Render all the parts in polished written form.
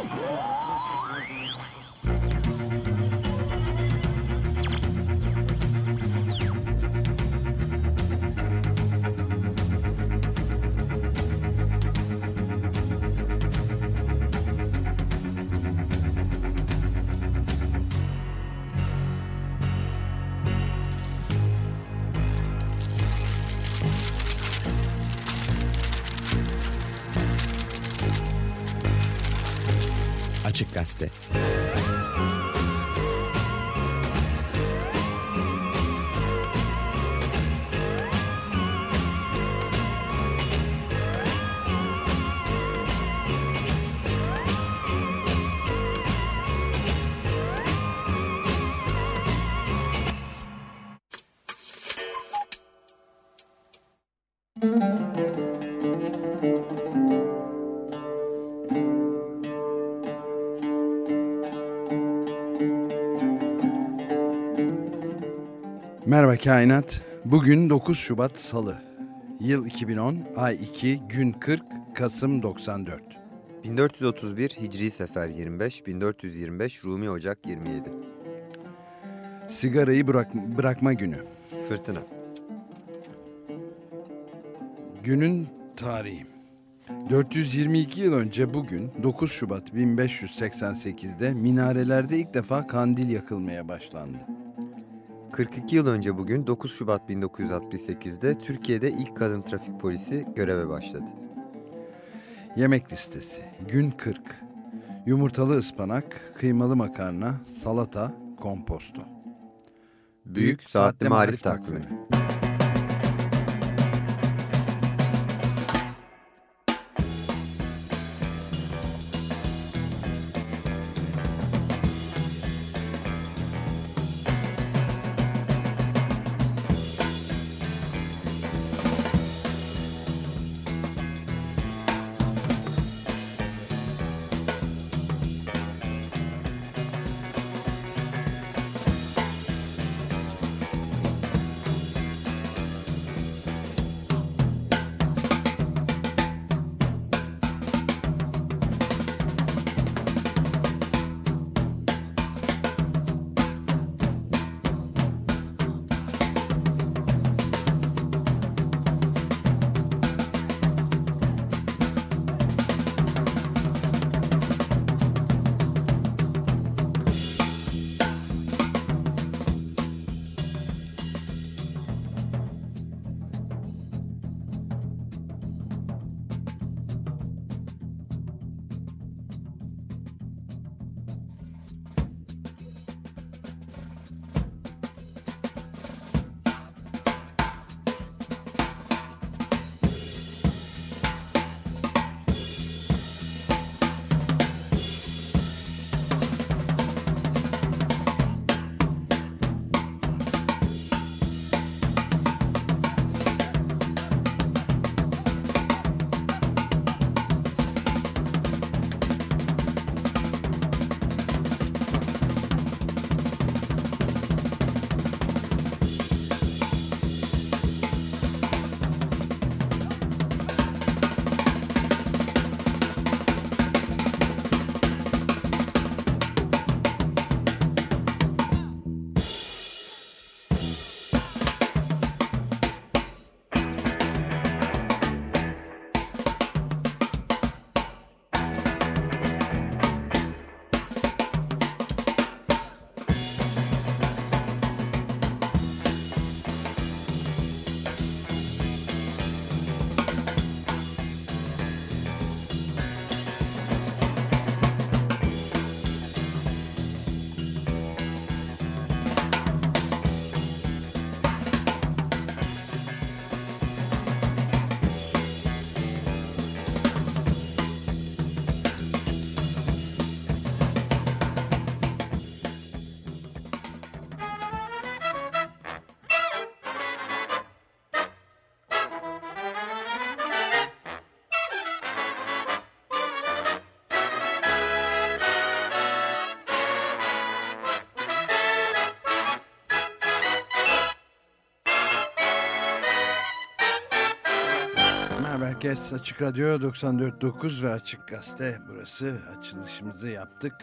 Açık Gazete. Merhaba Kainat. Bugün 9 Şubat Salı. Yıl 2010, ay 2, gün 40, Kasım 94. 1431 Hicri Sefer 25, 1425 Rumi Ocak 27. Sigarayı bırakma günü. Fırtına. Günün tarihi. 422 yıl önce bugün 9 Şubat 1588'de minarelerde ilk defa kandil yakılmaya başlandı. 42 yıl önce bugün 9 Şubat 1968'de Türkiye'de ilk kadın trafik polisi göreve başladı. Yemek listesi. Gün 40. Yumurtalı ıspanak, kıymalı makarna, salata, komposto. Büyük Saatli Marif Takvimi. kez Açık Radyo 94.9 ve Açık Gazete burası. Açılışımızı yaptık.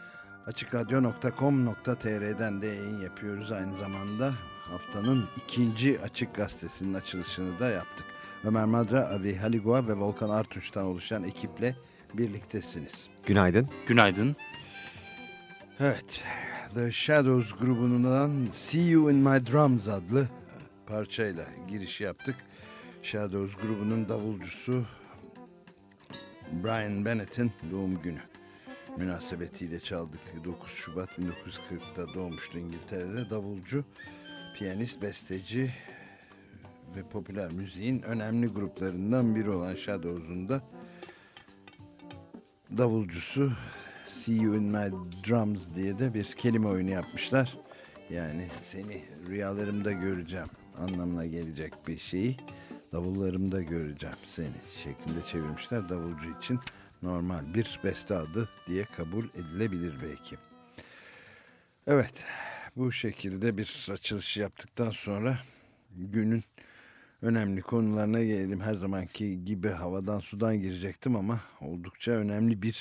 AçıkRadyo.com.tr'den de yayın yapıyoruz aynı zamanda. Haftanın ikinci Açık Gazetesi'nin açılışını da yaptık. Ömer Madra, Avi Haligua ve Volkan Artunç'tan oluşan ekiple birliktesiniz. Günaydın. Günaydın. Evet, The Shadows grubundan See You In My Drums adlı parçayla giriş yaptık. Shadows grubunun davulcusu Brian Bennett'in doğum günü münasebetiyle çaldık. 9 Şubat 1940'ta doğmuştu İngiltere'de. Davulcu, piyanist, besteci ve popüler müziğin önemli gruplarından biri olan Shadows'un da davulcusu. See You In My Drums diye de bir kelime oyunu yapmışlar. Yani seni rüyalarımda göreceğim anlamına gelecek bir şeyi davullarımda göreceğim seni şeklinde çevirmişler. Davulcu için normal bir beste adı diye kabul edilebilir belki. Evet, bu şekilde bir açılış yaptıktan sonra günün önemli konularına gelelim. Her zamanki gibi havadan sudan girecektim ama oldukça önemli bir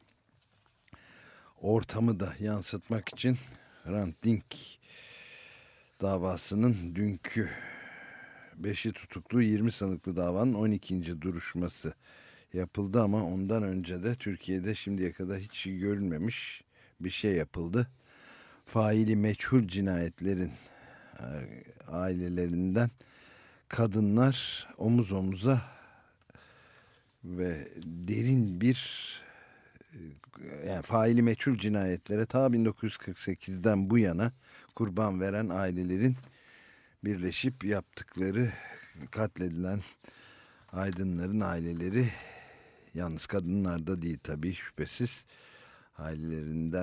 ortamı da yansıtmak için Hrant Dink davasının dünkü 5'i tutuklu 20 sanıklı davanın 12. duruşması yapıldı ama ondan önce de Türkiye'de şimdiye kadar hiç görülmemiş bir şey yapıldı. Faili meçhul cinayetlerin ailelerinden kadınlar omuz omuza ve derin bir yani faili meçhul cinayetlere ta 1948'den bu yana kurban veren ailelerin birleşip yaptıkları, katledilen aydınların aileleri, yalnız kadınlar da değil tabii, şüphesiz ailelerinden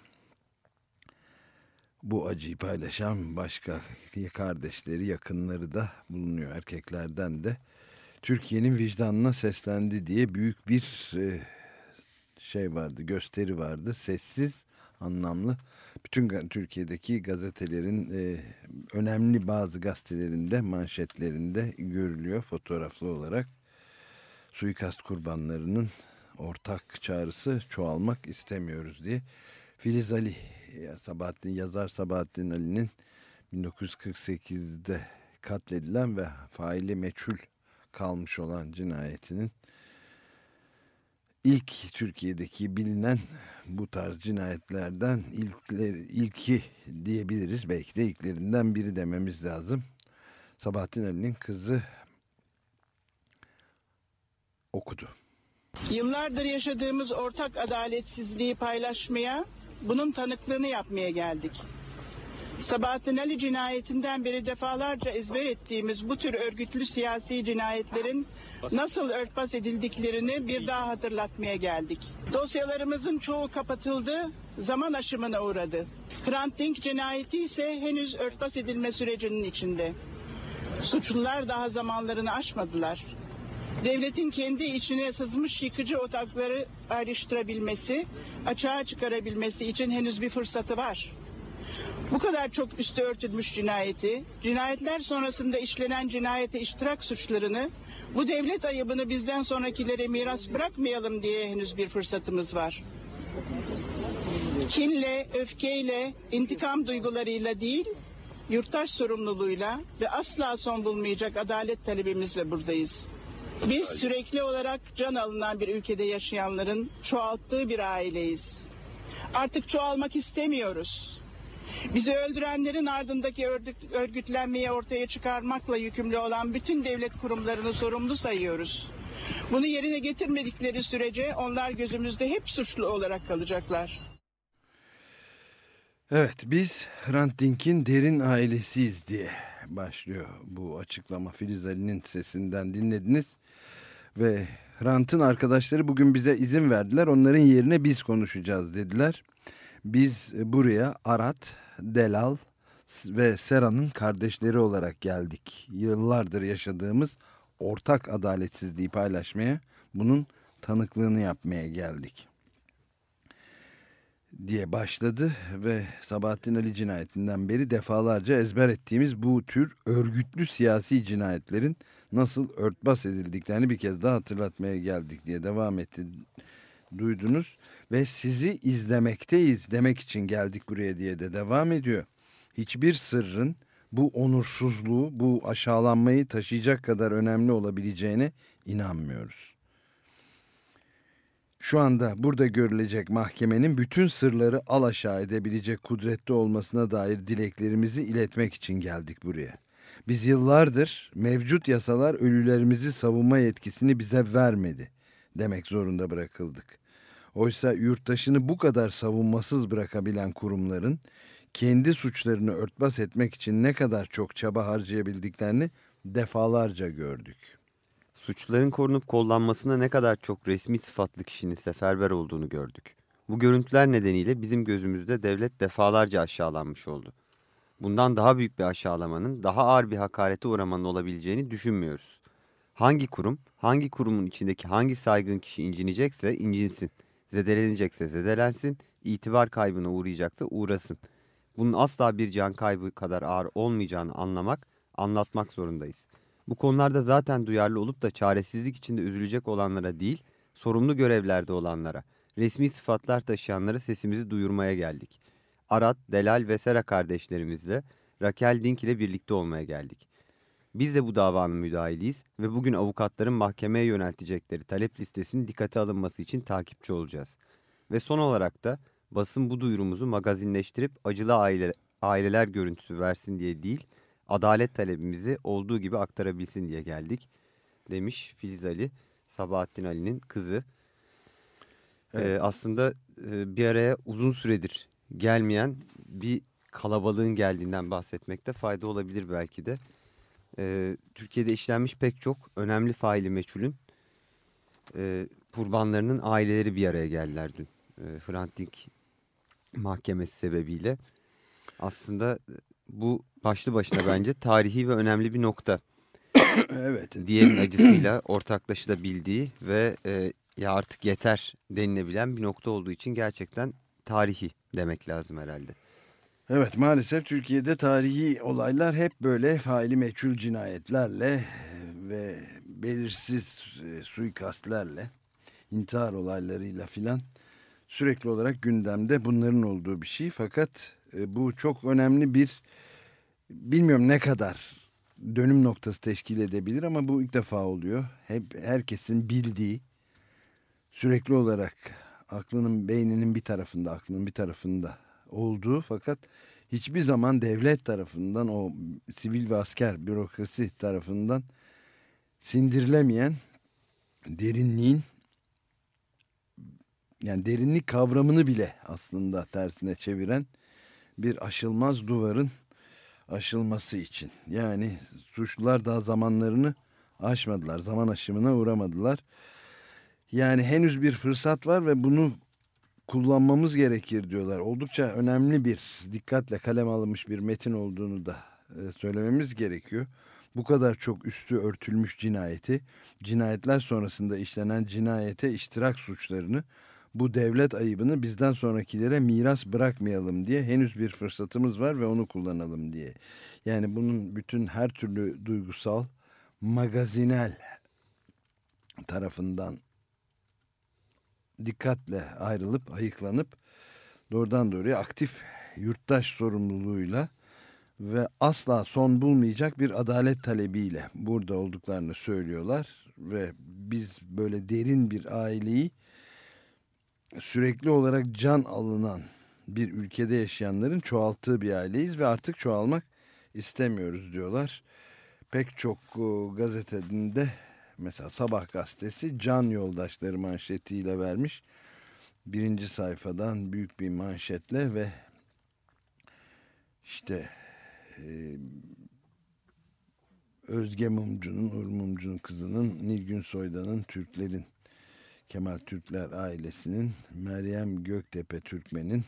bu acıyı paylaşan başka kardeşleri, yakınları da bulunuyor, erkeklerden de. Türkiye'nin vicdanına seslendi diye büyük bir şey vardı, gösteri vardı, sessiz, anlamlı. Bütün Türkiye'deki gazetelerin, önemli bazı gazetelerinde, manşetlerinde görülüyor fotoğraflı olarak. Suikast kurbanlarının ortak çağrısı çoğalmak istemiyoruz diye. Filiz Ali, yazar Sabahattin Ali'nin 1948'de katledilen ve faili meçhul kalmış olan cinayetinin İlk Türkiye'deki bilinen bu tarz cinayetlerden ilki diyebiliriz. Belki de ilklerinden biri dememiz lazım. Sabahattin Ali'nin kızı okudu. Yıllardır yaşadığımız ortak adaletsizliği paylaşmaya, bunun tanıklığını yapmaya geldik. Sabahattin Ali cinayetinden beri defalarca ezber ettiğimiz bu tür örgütlü siyasi cinayetlerin nasıl örtbas edildiklerini bir daha hatırlatmaya geldik. Dosyalarımızın çoğu kapatıldı, zaman aşımına uğradı. Hrant Dink cinayeti ise henüz örtbas edilme sürecinin içinde. Suçlular daha zamanlarını aşmadılar. Devletin kendi içine sızmış yıkıcı odakları ayrıştırabilmesi, açığa çıkarabilmesi için henüz bir fırsatı var. Bu kadar çok üstü örtülmüş cinayeti, cinayetler sonrasında işlenen cinayete iştirak suçlarını, bu devlet ayıbını bizden sonrakilere miras bırakmayalım diye henüz bir fırsatımız var. Kinle, öfkeyle, intikam duygularıyla değil, yurttaş sorumluluğuyla ve asla son bulmayacak adalet talebimizle buradayız. Biz sürekli olarak can alınan bir ülkede yaşayanların çoğalttığı bir aileyiz. Artık çoğalmak istemiyoruz. Bizi öldürenlerin ardındaki örgütlenmeyi ortaya çıkarmakla yükümlü olan bütün devlet kurumlarını sorumlu sayıyoruz. Bunu yerine getirmedikleri sürece onlar gözümüzde hep suçlu olarak kalacaklar. Evet, biz Hrant Dink'in derin ailesiyiz diye başlıyor bu açıklama. Filiz Ali'nin sesinden dinlediniz. Ve Hrant'ın arkadaşları bugün bize izin verdiler. Onların yerine biz konuşacağız dediler. Biz buraya Arat, Delal ve Sera'nın kardeşleri olarak geldik. Yıllardır yaşadığımız ortak adaletsizliği paylaşmaya, bunun tanıklığını yapmaya geldik diye başladı ve Sabahattin Ali cinayetinden beri defalarca ezber ettiğimiz bu tür örgütlü siyasi cinayetlerin nasıl örtbas edildiklerini bir kez daha hatırlatmaya geldik diye devam etti. Duydunuz ve sizi izlemekteyiz demek için geldik buraya diye de devam ediyor. Hiçbir sırrın bu onursuzluğu, bu aşağılanmayı taşıyacak kadar önemli olabileceğine inanmıyoruz. Şu anda burada görülecek mahkemenin bütün sırları alaşağı edebilecek kudrette olmasına dair dileklerimizi iletmek için geldik buraya. Biz yıllardır mevcut yasalar ölülerimizi savunma yetkisini bize vermedi demek zorunda bırakıldık. Oysa yurttaşını bu kadar savunmasız bırakabilen kurumların kendi suçlarını örtbas etmek için ne kadar çok çaba harcayabildiklerini defalarca gördük. Suçluların korunup kollanmasına ne kadar çok resmi sıfatlı kişinin seferber olduğunu gördük. Bu görüntüler nedeniyle bizim gözümüzde devlet defalarca aşağılanmış oldu. Bundan daha büyük bir aşağılamanın, daha ağır bir hakarete uğramanın olabileceğini düşünmüyoruz. Hangi kurum, hangi kurumun içindeki hangi saygın kişi incinecekse incinsin, zedelenecekse zedelensin, itibar kaybına uğrayacaksa uğrasın. Bunun asla bir can kaybı kadar ağır olmayacağını anlamak, anlatmak zorundayız. Bu konularda zaten duyarlı olup da çaresizlik içinde üzülecek olanlara değil, sorumlu görevlerde olanlara, resmi sıfatlar taşıyanlara sesimizi duyurmaya geldik. Arat, Delal ve Sera kardeşlerimizle Raquel Dink ile birlikte olmaya geldik. Biz de bu davanın müdahiliyiz ve bugün avukatların mahkemeye yöneltecekleri talep listesinin dikkate alınması için takipçi olacağız. Ve son olarak da basın bu duyurumuzu magazinleştirip acılı aileler görüntüsü versin diye değil, adalet talebimizi olduğu gibi aktarabilsin diye geldik, demiş Filiz Ali, Sabahattin Ali'nin kızı. Evet. Aslında bir araya uzun süredir gelmeyen bir kalabalığın geldiğinden bahsetmekte fayda olabilir belki de. Türkiye'de işlenmiş pek çok önemli faili meçhulün kurbanlarının aileleri bir araya geldiler dün. Hrant Dink mahkemesi sebebiyle. Aslında bu başlı başına bence tarihi ve önemli bir nokta. Evet. Diğerinin acısıyla ortaklaşılabildiği ve ya artık yeter denilebilen bir nokta olduğu için gerçekten tarihi demek lazım herhalde. Evet, maalesef Türkiye'de tarihi olaylar hep böyle faili meçhul cinayetlerle ve belirsiz suikastlerle, intihar olaylarıyla filan sürekli olarak gündemde bunların olduğu bir şey. Fakat bu çok önemli bir, bilmiyorum ne kadar dönüm noktası teşkil edebilir ama bu ilk defa oluyor. Hep herkesin bildiği, sürekli olarak beyninin bir tarafında, aklının bir tarafında olduğu fakat hiçbir zaman devlet tarafından, o sivil ve asker bürokrasi tarafından sindirilemeyen derinliğin, yani derinlik kavramını bile aslında tersine çeviren bir aşılmaz duvarın aşılması için. Yani suçlular daha zamanlarını aşmadılar, zaman aşımına uğramadılar. Yani henüz bir fırsat var ve bunu kullanmamız gerekir diyorlar. Oldukça önemli bir, dikkatle kaleme alınmış bir metin olduğunu da söylememiz gerekiyor. Bu kadar çok üstü örtülmüş cinayeti, cinayetler sonrasında işlenen cinayete iştirak suçlarını, bu devlet ayıbını bizden sonrakilere miras bırakmayalım diye henüz bir fırsatımız var ve onu kullanalım diye. Yani bunun bütün her türlü duygusal, magazinel tarafından dikkatle ayrılıp, ayıklanıp doğrudan doğruya aktif yurttaş sorumluluğuyla ve asla son bulmayacak bir adalet talebiyle burada olduklarını söylüyorlar ve biz böyle derin bir aileyi, sürekli olarak can alınan bir ülkede yaşayanların çoğalttığı bir aileyiz ve artık çoğalmak istemiyoruz diyorlar. Pek çok gazetede, mesela Sabah gazetesi can yoldaşları manşetiyle vermiş. Birinci sayfadan büyük bir manşetle ve işte Özge Mumcu'nun, Uğur Mumcu'nun kızının, Nilgün Soydan'ın, Türklerin, Kemal Türkler ailesinin, Meryem Göktepe Türkmen'in,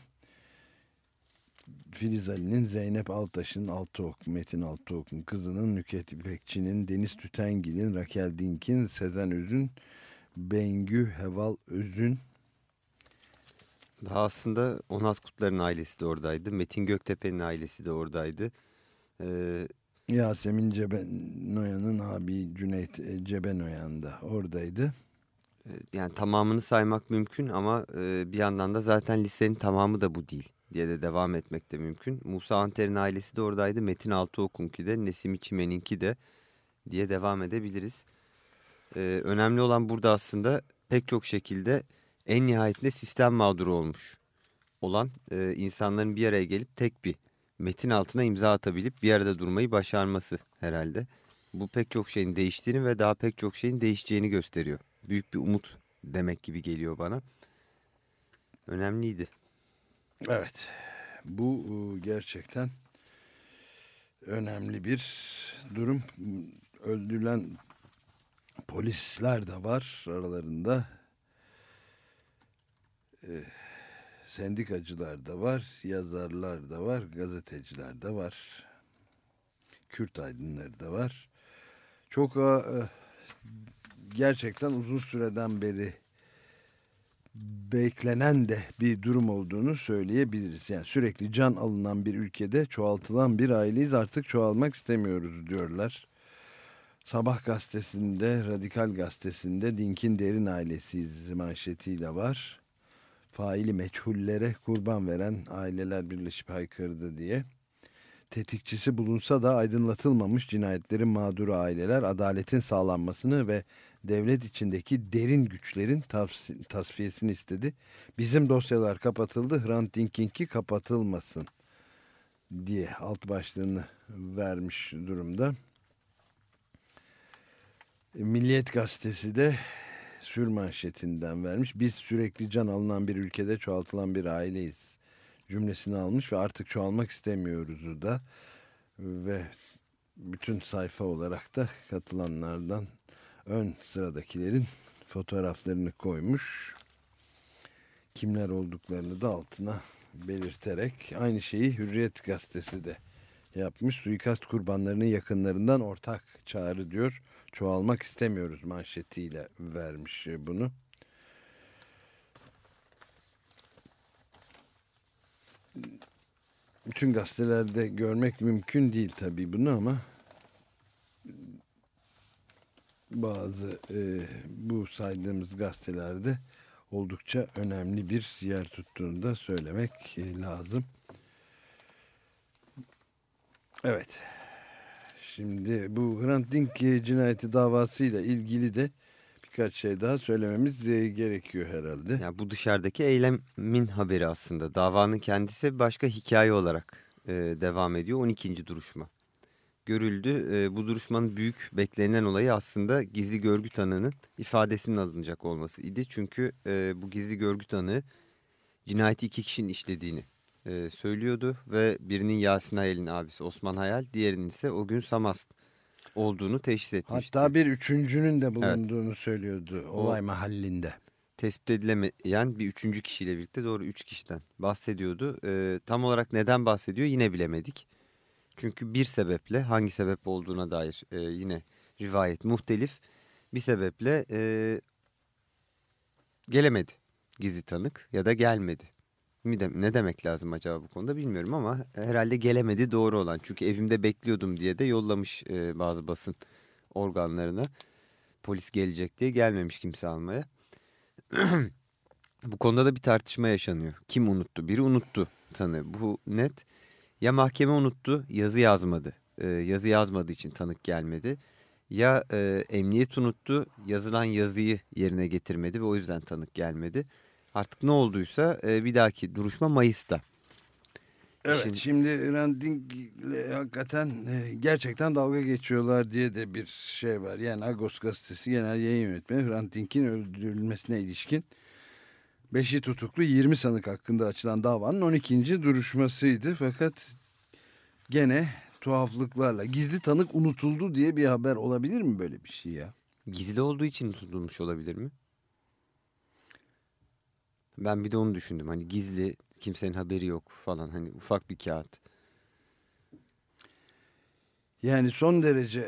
Filiz Ali'nin, Zeynep Altaş'ın, Metin Altıok'un kızının, Nükhet İpekçi'nin, Deniz Tütengil'in, Raquel Dink'in, Sezen Öz'ün, Bengü Heval Öz'ün Daha aslında Onat Kutlar'ın ailesi de oradaydı. Metin Göktepe'nin ailesi de oradaydı. Ee, Yasemin Cebenoyan'ın abi Cüneyt Cebenoyan da oradaydı. Yani tamamını saymak mümkün ama bir yandan da zaten listenin tamamı da bu değil diye de devam etmek de mümkün. Musa Anter'in ailesi de oradaydı. Metin Altıok'unki de, Nesim İçimen'inki de diye devam edebiliriz. Önemli olan burada aslında pek çok şekilde en nihayetinde sistem mağduru olmuş olan insanların bir araya gelip tek bir metin altına imza atabilip bir arada durmayı başarması herhalde. Bu pek çok şeyin değiştiğini ve daha pek çok şeyin değişeceğini gösteriyor. Büyük bir umut demek gibi geliyor bana. Önemliydi. Evet, bu gerçekten önemli bir durum. Öldürülen polisler de var aralarında. Sendikacılar da var, yazarlar da var, gazeteciler de var. Kürt aydınları da var. Çok gerçekten uzun süreden beri beklenen de bir durum olduğunu söyleyebiliriz. Yani sürekli can alınan bir ülkede çoğaltılan bir aileyiz, artık çoğalmak istemiyoruz diyorlar. Sabah gazetesinde, Radikal gazetesinde Dink'in derin ailesiyiz manşetiyle var. Faili meçhullere kurban veren aileler birleşip haykırdı diye. Tetikçisi bulunsa da aydınlatılmamış cinayetlerin mağduru aileler adaletin sağlanmasını ve devlet içindeki derin güçlerin tasfiyesini istedi. Bizim dosyalar kapatıldı, Hrant Dink'inki kapatılmasın diye alt başlığını vermiş durumda. Milliyet gazetesi de sürmanşetinden vermiş. Biz sürekli can alınan bir ülkede çoğaltılan bir aileyiz cümlesini almış ve artık çoğalmak istemiyoruzu da ve bütün sayfa olarak da katılanlardan ön sıradakilerin fotoğraflarını koymuş. Kimler olduklarını da altına belirterek aynı şeyi Hürriyet gazetesi de yapmış. Suikast kurbanlarının yakınlarından ortak çağrı diyor. Çoğalmak istemiyoruz manşetiyle vermiş bunu. Bütün gazetelerde görmek mümkün değil tabii bunu ama bazı bu saydığımız gazetelerde oldukça önemli bir yer tuttuğunu da söylemek lazım. Evet. Şimdi bu Hrant Dink cinayeti davasıyla ilgili de birkaç şey daha söylememiz gerekiyor herhalde. Yani bu dışarıdaki eylemin haberi aslında. Davanın kendisi başka hikaye olarak devam ediyor. 12. duruşma görüldü. Bu duruşmanın büyük beklenen olayı aslında gizli görgü tanığının ifadesinin alınacak olması idi. Çünkü bu gizli görgü tanığı cinayeti 2 kişinin işlediğini söylüyordu ve birinin Yasin Hayal'in abisi Osman Hayal, diğerinin ise o gün Samast olduğunu teşhis etmişti. Hatta bir üçüncünün de bulunduğunu evet, söylüyordu olay mahallinde. Tespit edilemeyen bir üçüncü kişiyle birlikte doğru 3 kişiden bahsediyordu. Tam olarak neden bahsediyor yine bilemedik. Çünkü bir sebeple, hangi sebep olduğuna dair yine rivayet muhtelif, bir sebeple gelemedi gizli tanık ya da gelmedi. Ne demek lazım acaba bu konuda bilmiyorum ama herhalde gelemedi doğru olan. Çünkü evimde bekliyordum diye de yollamış bazı basın organlarına. Polis gelecek diye gelmemiş kimse almaya. Bu konuda da bir tartışma yaşanıyor. Kim unuttu? Biri unuttu tanığı. Bu net. Ya mahkeme unuttu, yazı yazmadı. Yazı yazmadığı için tanık gelmedi. Ya emniyet unuttu, yazılan yazıyı yerine getirmedi ve o yüzden tanık gelmedi. Artık ne olduysa bir dahaki duruşma Mayıs'ta. Evet, şimdi Hrant Dink'le hakikaten gerçekten dalga geçiyorlar diye de bir şey var. Yani Agos gazetesi genel yayın yönetmeni Hrant Dink'in öldürülmesine ilişkin 5'i tutuklu 20 sanık hakkında açılan davanın 12. duruşmasıydı. Fakat gene tuhaflıklarla gizli tanık unutuldu diye bir haber olabilir mi böyle bir şey ya? Gizli olduğu için tutulmuş olabilir mi? Ben bir de onu düşündüm. Hani gizli, kimsenin haberi yok falan. Hani ufak bir kağıt. Yani son derece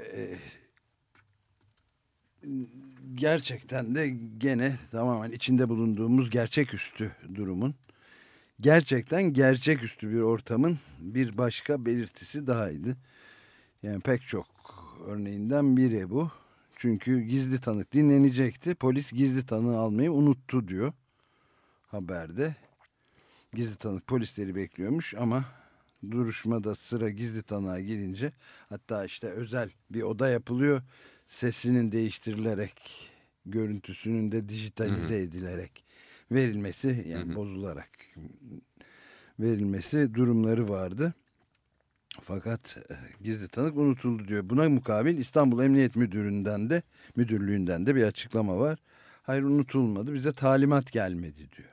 gerçekten de gene tamamen içinde bulunduğumuz gerçeküstü durumun gerçekten gerçeküstü bir ortamın bir başka belirtisi dahaydı. Yani pek çok örneğinden biri bu. Çünkü gizli tanık dinlenecekti. Polis gizli tanığı almayı unuttu diyor haberde. Gizli tanık polisleri bekliyormuş ama duruşmada sıra gizli tanığa gelince, hatta işte özel bir oda yapılıyor. Sesinin değiştirilerek, görüntüsünün de dijitalize edilerek verilmesi, yani bozularak verilmesi durumları vardı. Fakat gizli tanık unutuldu diyor. Buna mukabil İstanbul Emniyet Müdürlüğü'nden de bir açıklama var. Hayır, unutulmadı, bize talimat gelmedi diyor.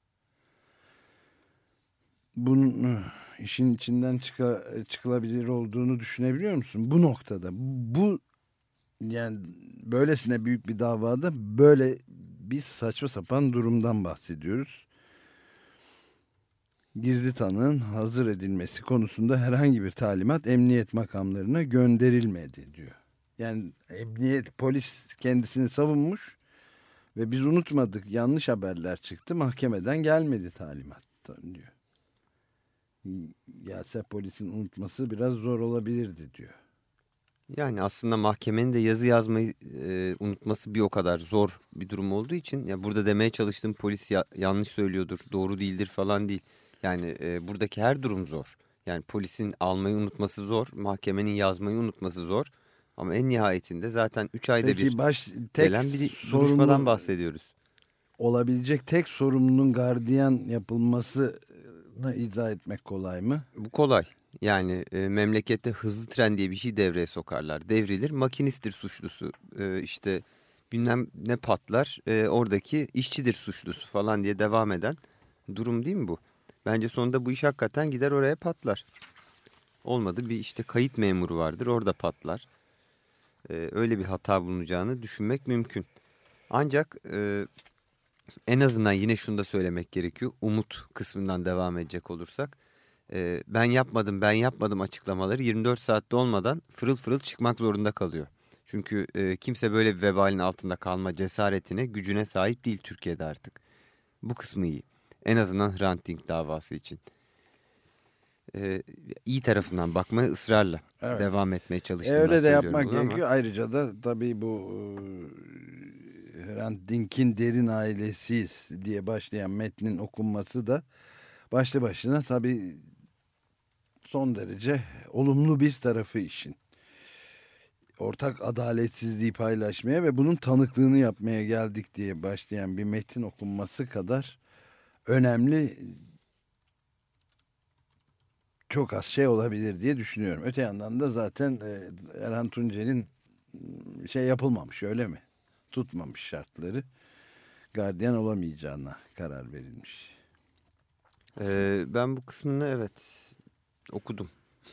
Bunun işin içinden çıkılabilir olduğunu düşünebiliyor musun? Bu noktada, bu yani böylesine büyük bir davada böyle bir saçma sapan durumdan bahsediyoruz. Gizli tanığın hazır edilmesi konusunda herhangi bir talimat emniyet makamlarına gönderilmedi diyor. Yani polis kendisini savunmuş ve biz unutmadık, yanlış haberler çıktı, mahkemeden gelmedi talimat diyor. Gelse polisin unutması biraz zor olabilirdi diyor. Yani aslında mahkemenin de yazı yazmayı unutması bir o kadar zor bir durum olduğu için, ya burada demeye çalıştığım polis yanlış söylüyordur, doğru değildir falan değil. Yani buradaki her durum zor. Yani polisin almayı unutması zor, mahkemenin yazmayı unutması zor. Ama en nihayetinde zaten 3 ayda Peki bir gelen bir duruşmadan bahsediyoruz. Olabilecek tek sorumlunun gardiyan yapılmasını izah etmek kolay mı? Bu kolay. Yani memlekette hızlı tren diye bir şey devreye sokarlar. Devrilir, makinisttir suçlusu. İşte bilmem ne patlar, oradaki işçidir suçlusu falan diye devam eden durum değil mi bu? Bence sonunda bu iş hakikaten gider oraya patlar. Olmadı bir işte kayıt memuru vardır, orada patlar. Öyle bir hata bulunacağını düşünmek mümkün. Ancak en azından yine şunu da söylemek gerekiyor. Umut kısmından devam edecek olursak. Ben yapmadım açıklamaları 24 saatte olmadan fırıl fırıl çıkmak zorunda kalıyor. Çünkü kimse böyle bir vebalin altında kalma cesaretine, gücüne sahip değil Türkiye'de artık. Bu kısmı iyi. En azından Hrant Dink davası için. İyi tarafından bakmaya ısrarla devam etmeye çalıştığımdan öyle de söylüyorum yapmak bunu ama. gerekiyor. Ayrıca da tabii bu Hrant Dink'in derin ailesiyiz diye başlayan metnin okunması da başlı başına tabii son derece olumlu bir tarafı işin. Ortak adaletsizliği paylaşmaya ve bunun tanıklığını yapmaya geldik diye başlayan bir metin okunması kadar önemli çok az şey olabilir diye düşünüyorum. Öte yandan da zaten Erhan Tuncer'in şey yapılmamış, öyle mi? Tutmamış şartları. Gardiyan olamayacağına karar verilmiş. Ben bu kısmını evet okudum.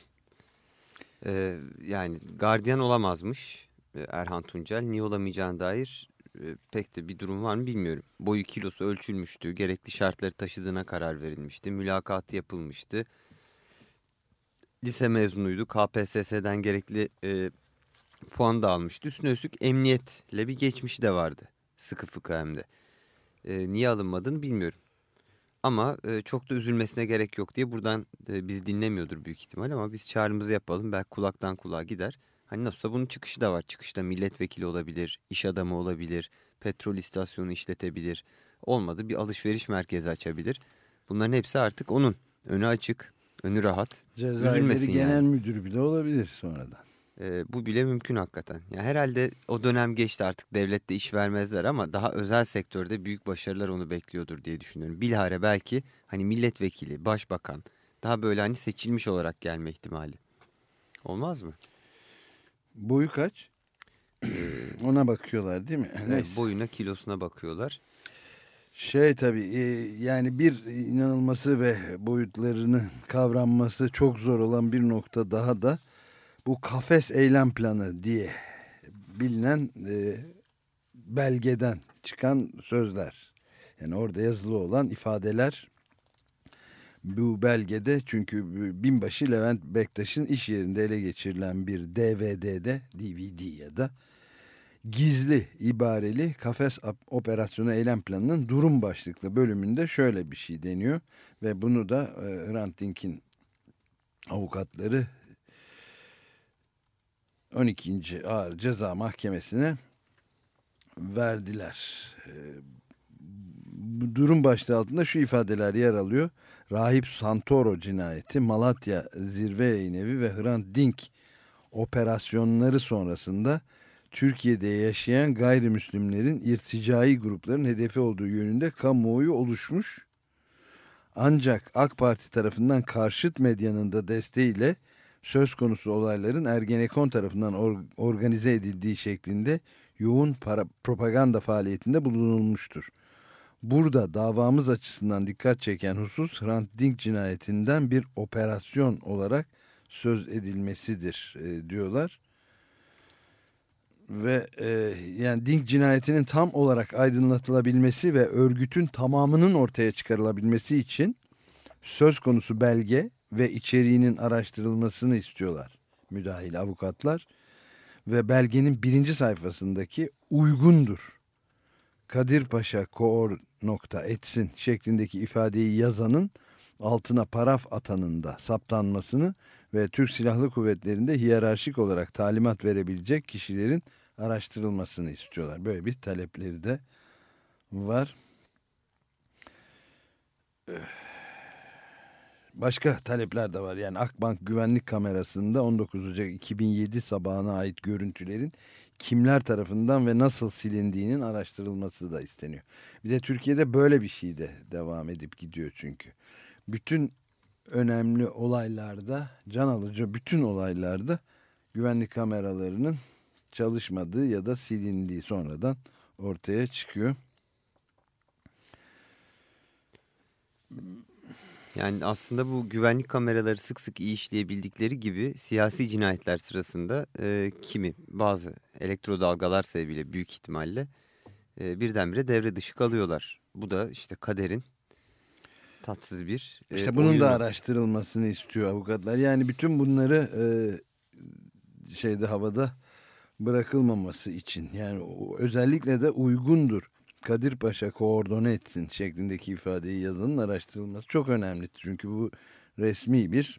Yani gardiyan olamazmış Erhan Tuncel. Niye olamayacağına dair pek de bir durum var mı bilmiyorum. Boyu kilosu ölçülmüştü. Gerekli şartları taşıdığına karar verilmişti. Mülakatı yapılmıştı. Lise mezunuydu. KPSS'den gerekli puan da almıştı. Üstüne üstlük emniyetle bir geçmişi de vardı. Sıkı fıkı hem de. Niye alınmadığını bilmiyorum. Ama çok da üzülmesine gerek yok diye buradan biz dinlemiyordur büyük ihtimal ama biz çağrımızı yapalım. Belki kulaktan kulağa gider. Hani nasılsa bunun çıkışı da var. Çıkışta milletvekili olabilir, iş adamı olabilir, petrol istasyonu işletebilir. Olmadı bir alışveriş merkezi açabilir. Bunların hepsi artık onun. Önü açık, önü rahat. Cezayirleri Üzülmesin genel yani. müdürü bile olabilir sonradan. Bu bile mümkün hakikaten. Ya herhalde o dönem geçti, artık devlette iş vermezler ama daha özel sektörde büyük başarılar onu bekliyordur diye düşünüyorum. Bilahare belki hani milletvekili, başbakan, daha böyle hani seçilmiş olarak gelme ihtimali. Olmaz mı? Boyu kaç? Ona bakıyorlar değil mi? Neyse. Boyuna, kilosuna bakıyorlar. Tabii yani bir inanılması ve boyutlarını kavranması çok zor olan bir nokta daha da bu kafes eylem planı diye bilinen belgeden çıkan sözler. Yani orada yazılı olan ifadeler bu belgede, çünkü binbaşı Levent Bektaş'ın iş yerinde ele geçirilen bir DVD ya da gizli ibareli kafes operasyonu eylem planının durum başlıklı bölümünde şöyle bir şey deniyor ve bunu da Hrant Dink'in avukatları 12. Ağır Ceza Mahkemesi'ne verdiler. Bu durum başlığı altında şu ifadeler yer alıyor. Rahip Santoro cinayeti, Malatya Zirve Yayınevi ve Hrant Dink operasyonları sonrasında Türkiye'de yaşayan gayrimüslimlerin irticai grupların hedefi olduğu yönünde kamuoyu oluşmuş. Ancak AK Parti tarafından karşıt medyanın da desteğiyle söz konusu olayların Ergenekon tarafından organize edildiği şeklinde yoğun propaganda faaliyetinde bulunulmuştur. Burada davamız açısından dikkat çeken husus Hrant Dink cinayetinden bir operasyon olarak söz edilmesidir diyorlar. Ve yani Dink cinayetinin tam olarak aydınlatılabilmesi ve örgütün tamamının ortaya çıkarılabilmesi için söz konusu belge ve içeriğinin araştırılmasını istiyorlar müdahil avukatlar. Ve belgenin 1. sayfasındaki uygundur, Kadirpaşa koor.etsin şeklindeki ifadeyi yazanın altına paraf atanın da saptanmasını ve Türk Silahlı Kuvvetleri'nde hiyerarşik olarak talimat verebilecek kişilerin araştırılmasını istiyorlar. Böyle bir talepleri de var. Başka talepler de var. Yani Akbank güvenlik kamerasında 19 Ocak 2007 sabahına ait görüntülerin kimler tarafından ve nasıl silindiğinin araştırılması da isteniyor. Bir de Türkiye'de böyle bir şey de devam edip gidiyor çünkü. Bütün önemli olaylarda, can alıcı bütün olaylarda güvenlik kameralarının çalışmadığı ya da silindiği sonradan ortaya çıkıyor. Yani aslında bu güvenlik kameraları sık sık iyi işleyebildikleri gibi siyasi cinayetler sırasında bazı elektrodalgalar sebebiyle büyük ihtimalle birdenbire devre dışı kalıyorlar. Bu da işte kaderin tatsız bir İşte bunun oyunu. da araştırılmasını istiyor avukatlar. Yani bütün bunları havada bırakılmaması için, yani özellikle de uygundur, Kadirpaşa koordine etsin şeklindeki ifadeyi yazanın araştırılması çok önemli. Çünkü bu resmi bir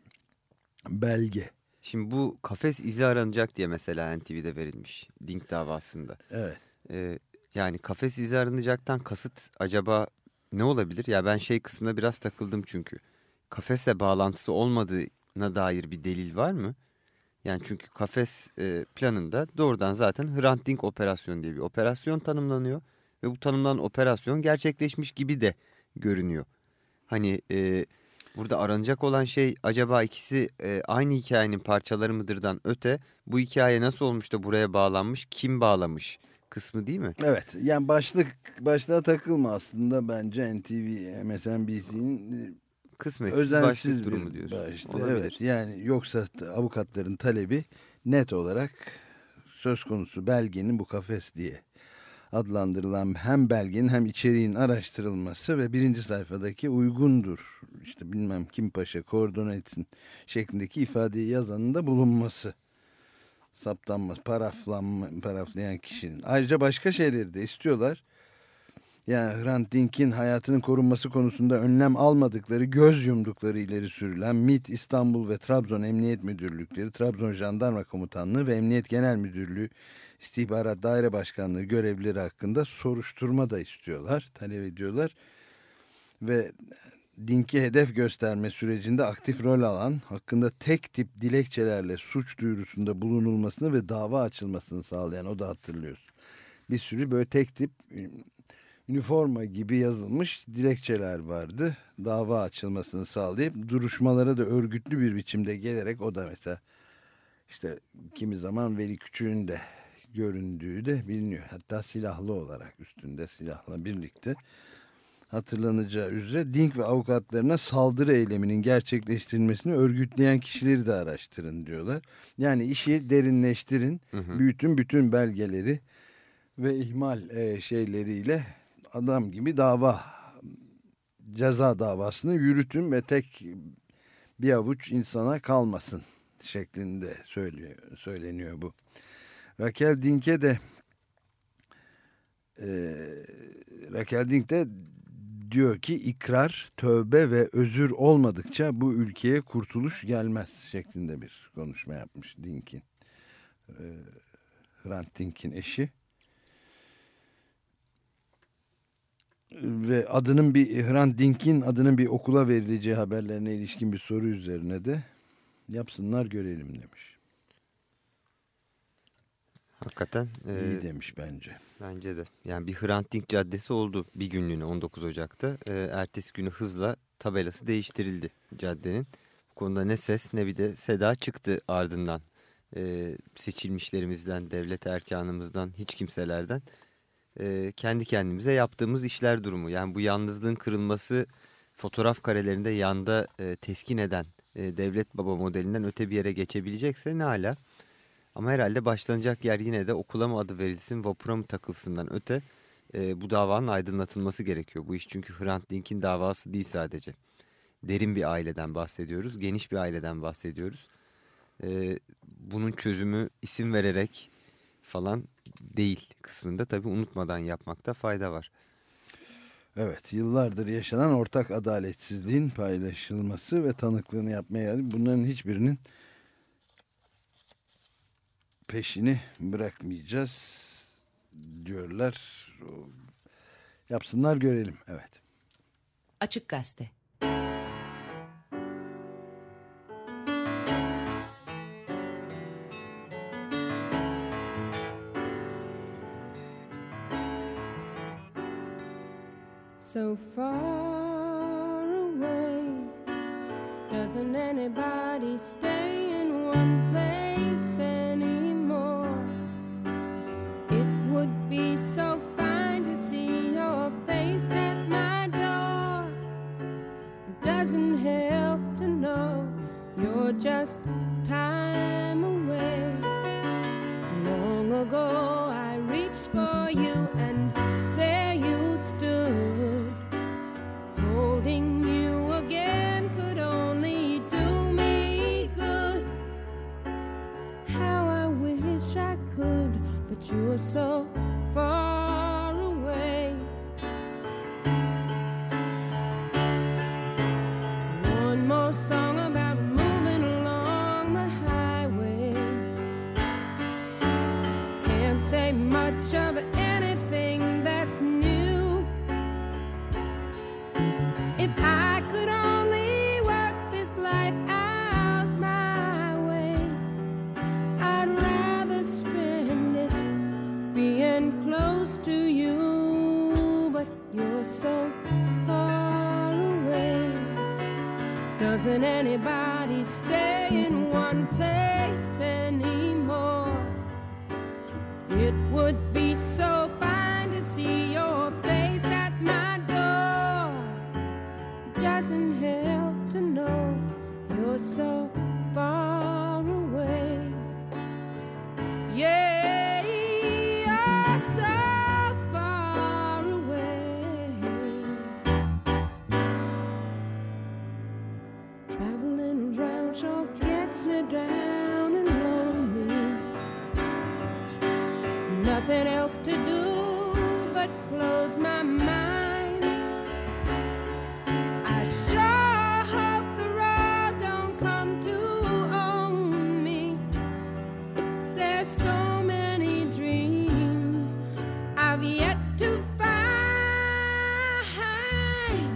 belge. Şimdi bu kafes izi aranacak diye mesela NTV'de verilmiş Dink davasında. Evet. Yani kafes izi aranacaktan kasıt acaba ne olabilir? Ya ben kısmına biraz takıldım çünkü. Kafesle bağlantısı olmadığına dair bir delil var mı? Yani çünkü kafes planında doğrudan zaten Hrant Dink operasyonu diye bir operasyon tanımlanıyor. Ve bu tanımlanan operasyon gerçekleşmiş gibi de görünüyor. Hani burada aranacak olan şey acaba ikisi aynı hikayenin parçaları mıdırdan öte bu hikaye nasıl olmuş da buraya bağlanmış, kim bağlamış kısmı değil mi? Evet, yani başlığa takılma aslında bence NTV, MSNBC'nin Kısmetsiz özensiz başlık bir durumu diyorsun. başlık. Olabilir. Evet, yani yoksa avukatların talebi net olarak söz konusu belgenin, bu kafes diye adlandırılan hem belgenin hem içeriğin araştırılması ve 1. sayfadaki uygundur, işte bilmem kim paşa koordine etsin şeklindeki ifadeyi yazanın da bulunması, saptanması, paraflayan kişinin. Ayrıca başka şeyleri de istiyorlar. Yani Hrant Dink'in hayatının korunması konusunda önlem almadıkları, göz yumdukları ileri sürülen MİT İstanbul ve Trabzon Emniyet Müdürlükleri, Trabzon Jandarma Komutanlığı ve Emniyet Genel Müdürlüğü İstihbarat Daire Başkanlığı görevlileri hakkında soruşturma da istiyorlar, talep ediyorlar. Ve Dink'i hedef gösterme sürecinde aktif rol alan, hakkında tek tip dilekçelerle suç duyurusunda bulunulmasını ve dava açılmasını sağlayan, o da hatırlıyorsun, bir sürü böyle tek tip üniforma gibi yazılmış dilekçeler vardı. Dava açılmasını sağlayıp duruşmalara da örgütlü bir biçimde gelerek, o da mesela işte kimi zaman Veli Küçük'ün de göründüğü de biliniyor. Hatta silahlı olarak, üstünde silahla birlikte. Hatırlanacağı üzere Dink ve avukatlarına saldırı eyleminin gerçekleştirilmesini örgütleyen kişileri de araştırın diyorlar. Yani işi derinleştirin, büyütün bütün belgeleri ve ihmal şeyleriyle adam gibi ceza davasını yürütün ve tek bir avuç insana kalmasın şeklinde söyleniyor bu. Raquel Dink'e de Raquel Dink de diyor ki ikrar, tövbe ve özür olmadıkça bu ülkeye kurtuluş gelmez şeklinde bir konuşma yapmış Dink'in. Hrant Dink'in eşi. Ve Hrant Dink'in adının bir okula verileceği haberlerine ilişkin bir soru üzerine de yapsınlar görelim demiş. Hakikaten İyi demiş bence. Bence de. Yani bir Hrant Dink Caddesi oldu bir günlüğüne 19 Ocak'ta. Ertesi günü hızla tabelası değiştirildi caddenin. Bu konuda ne ses ne bir de seda çıktı ardından. Seçilmişlerimizden, devlet erkanımızdan, hiç kimselerden kendi kendimize yaptığımız işler durumu. Yani bu yalnızlığın kırılması fotoğraf karelerinde yanda teskin eden devlet baba modelinden öte bir yere geçebilecekse ne ala. Ama herhalde başlanacak yer yine de okula mı adı verilsin, vapura mı takılsından öte bu davanın aydınlatılması gerekiyor. Bu iş çünkü Hrant Dink'in davası değil sadece. Derin bir aileden bahsediyoruz, geniş bir aileden bahsediyoruz. Bunun çözümü isim vererek falan değil kısmında tabii unutmadan yapmakta fayda var. Evet, yıllardır yaşanan ortak adaletsizliğin paylaşılması ve tanıklığını yapmaya geldik. Bunların hiçbirinin peşini bırakmayacağız diyorlar. Yapsınlar görelim. Evet. Açık Gazete. So far away, doesn't anybody stay in one place anymore? It would be so fine to see your face at my door. It doesn't help to know you're just time away. Long ago I reached for you and there you stood. Holding you again could only do me good. How I wish I could, but you're so far away. One more song about moving along the highway. Can't say much of anything that's new. If I could only work this life out my way, I'd rather spend it being close to you, but you're so far away. Doesn't anybody stay in one place anymore? It would be so fine to see your face at my door. Doesn't help to know you're so far away. Yeah, you're so far away. Traveling around sure gets me down and lonely. Nothing else to do but close my mind. I sure hope the road don't come to own me. There's so many dreams I've yet to find,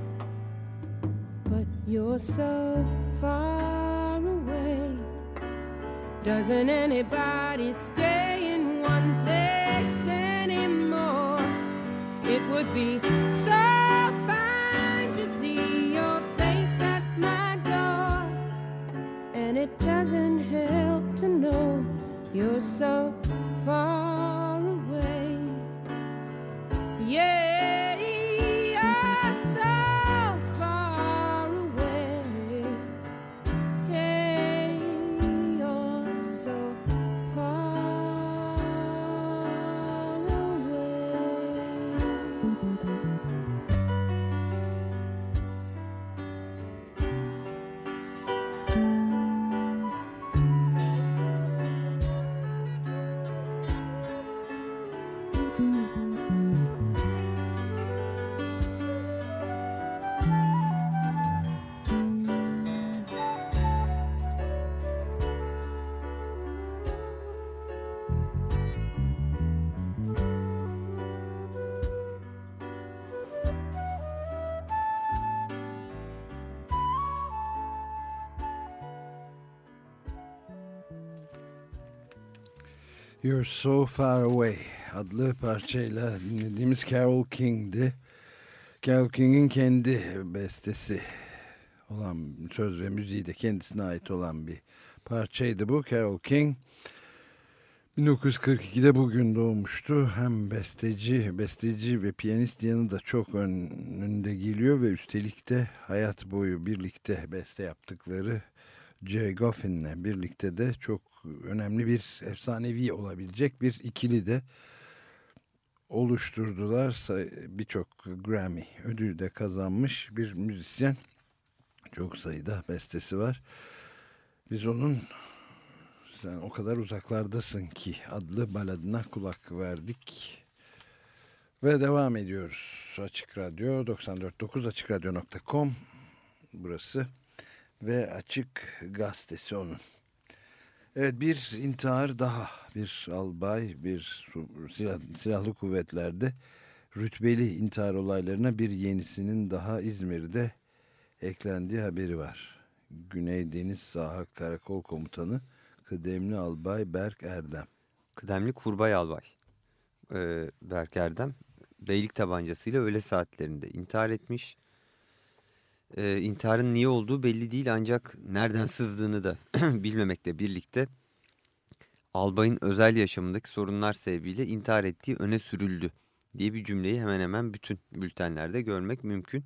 but you're so far away. Doesn't anybody stay in one place anymore? It would be so fine to see your face at my door. And it doesn't help to know you're so far away. Yeah, you're so far away. Hey, you're so far away. You're So Far Away adlı parçayla dinlediğimiz Carole King'di. Carole King'in kendi bestesi olan, söz ve müziği de kendisine ait olan bir parçaydı bu. Carole King 1942'de bugün doğmuştu. Hem besteci ve piyanist yanı da çok önünde geliyor ve üstelik de hayat boyu birlikte beste yaptıkları Jay Goffin'le birlikte de çok önemli bir efsanevi olabilecek bir ikili de oluşturdular. Birçok Grammy ödülü de kazanmış bir müzisyen. Çok sayıda bestesi var. Biz onun "Sen o kadar uzaklardasın ki" adlı baladına kulak verdik. Ve devam ediyoruz. Açık Radyo 94.9 AçıkRadyo.com burası. Ve Açık Gazetesi onun. Evet, bir intihar daha. Bir albay, bir silahlı kuvvetlerde rütbeli intihar olaylarına bir yenisinin daha İzmir'de eklendiği haberi var. Güney Deniz Saha Karakol Komutanı Kıdemli Albay Berk Erdem. Kıdemli Kurbay Albay Berk Erdem beylik tabancasıyla öğle saatlerinde intihar etmiş. İntiharın niye olduğu belli değil, ancak nereden sızdığını da bilmemekle birlikte albayın özel yaşamındaki sorunlar sebebiyle intihar ettiği öne sürüldü diye bir cümleyi hemen hemen bütün bültenlerde görmek mümkün.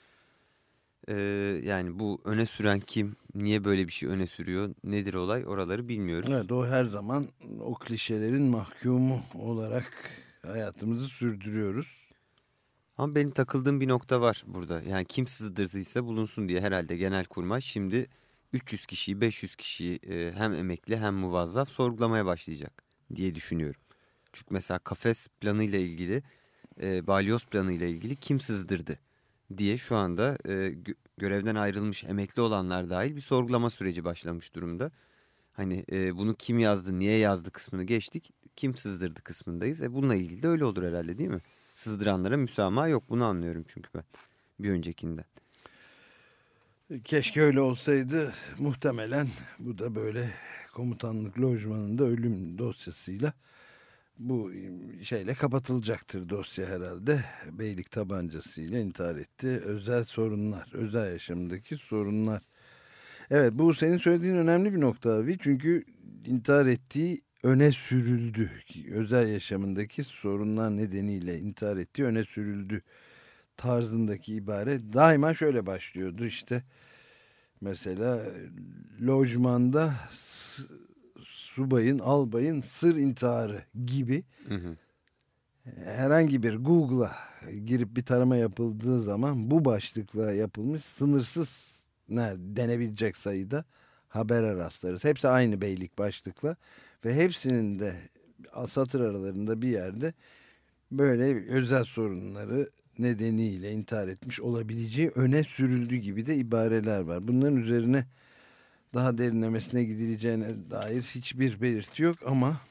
Yani bu öne süren kim, niye böyle bir şey öne sürüyor, nedir olay, oraları bilmiyoruz. Evet, o her zaman o klişelerin mahkumu olarak hayatımızı sürdürüyoruz. Ama benim takıldığım bir nokta var burada. Yani kim sızdırdıysa bulunsun diye herhalde Genelkurmay şimdi 300 kişiyi, 500 kişiyi hem emekli hem muvazzaf sorgulamaya başlayacak diye düşünüyorum. Çünkü mesela kafes planıyla ilgili, balyoz planıyla ilgili kim sızdırdı diye şu anda görevden ayrılmış emekli olanlar dahil bir sorgulama süreci başlamış durumda. Hani bunu kim yazdı, niye yazdı kısmını geçtik, kim sızdırdı kısmındayız. Bununla ilgili de öyle olur herhalde, değil mi? Sızdıranlara müsamaha yok, bunu anlıyorum çünkü ben bir öncekinden. Keşke öyle olsaydı. Muhtemelen bu da böyle komutanlık lojmanında ölüm dosyasıyla bu şeyle kapatılacaktır dosya herhalde. Beylik tabancasıyla intihar etti. Özel sorunlar, özel yaşamdaki sorunlar. Evet, bu senin söylediğin önemli bir nokta abi. Çünkü intihar ettiği öne sürüldü. Özel yaşamındaki sorunlar nedeniyle intihar ettiği öne sürüldü tarzındaki ibare daima şöyle başlıyordu işte. Mesela lojmanda subayın, albayın sır intiharı gibi herhangi bir Google'a girip bir tarama yapıldığı zaman bu başlıkla yapılmış sınırsız denebilecek sayıda habere rastlarız. Hepsi aynı beylik başlıkla ve hepsinin de satır aralarında bir yerde böyle özel sorunları nedeniyle intihar etmiş olabileceği öne sürüldü gibi de ibareler var. Bunların üzerine daha derinlemesine gidileceğine dair hiçbir belirti yok ama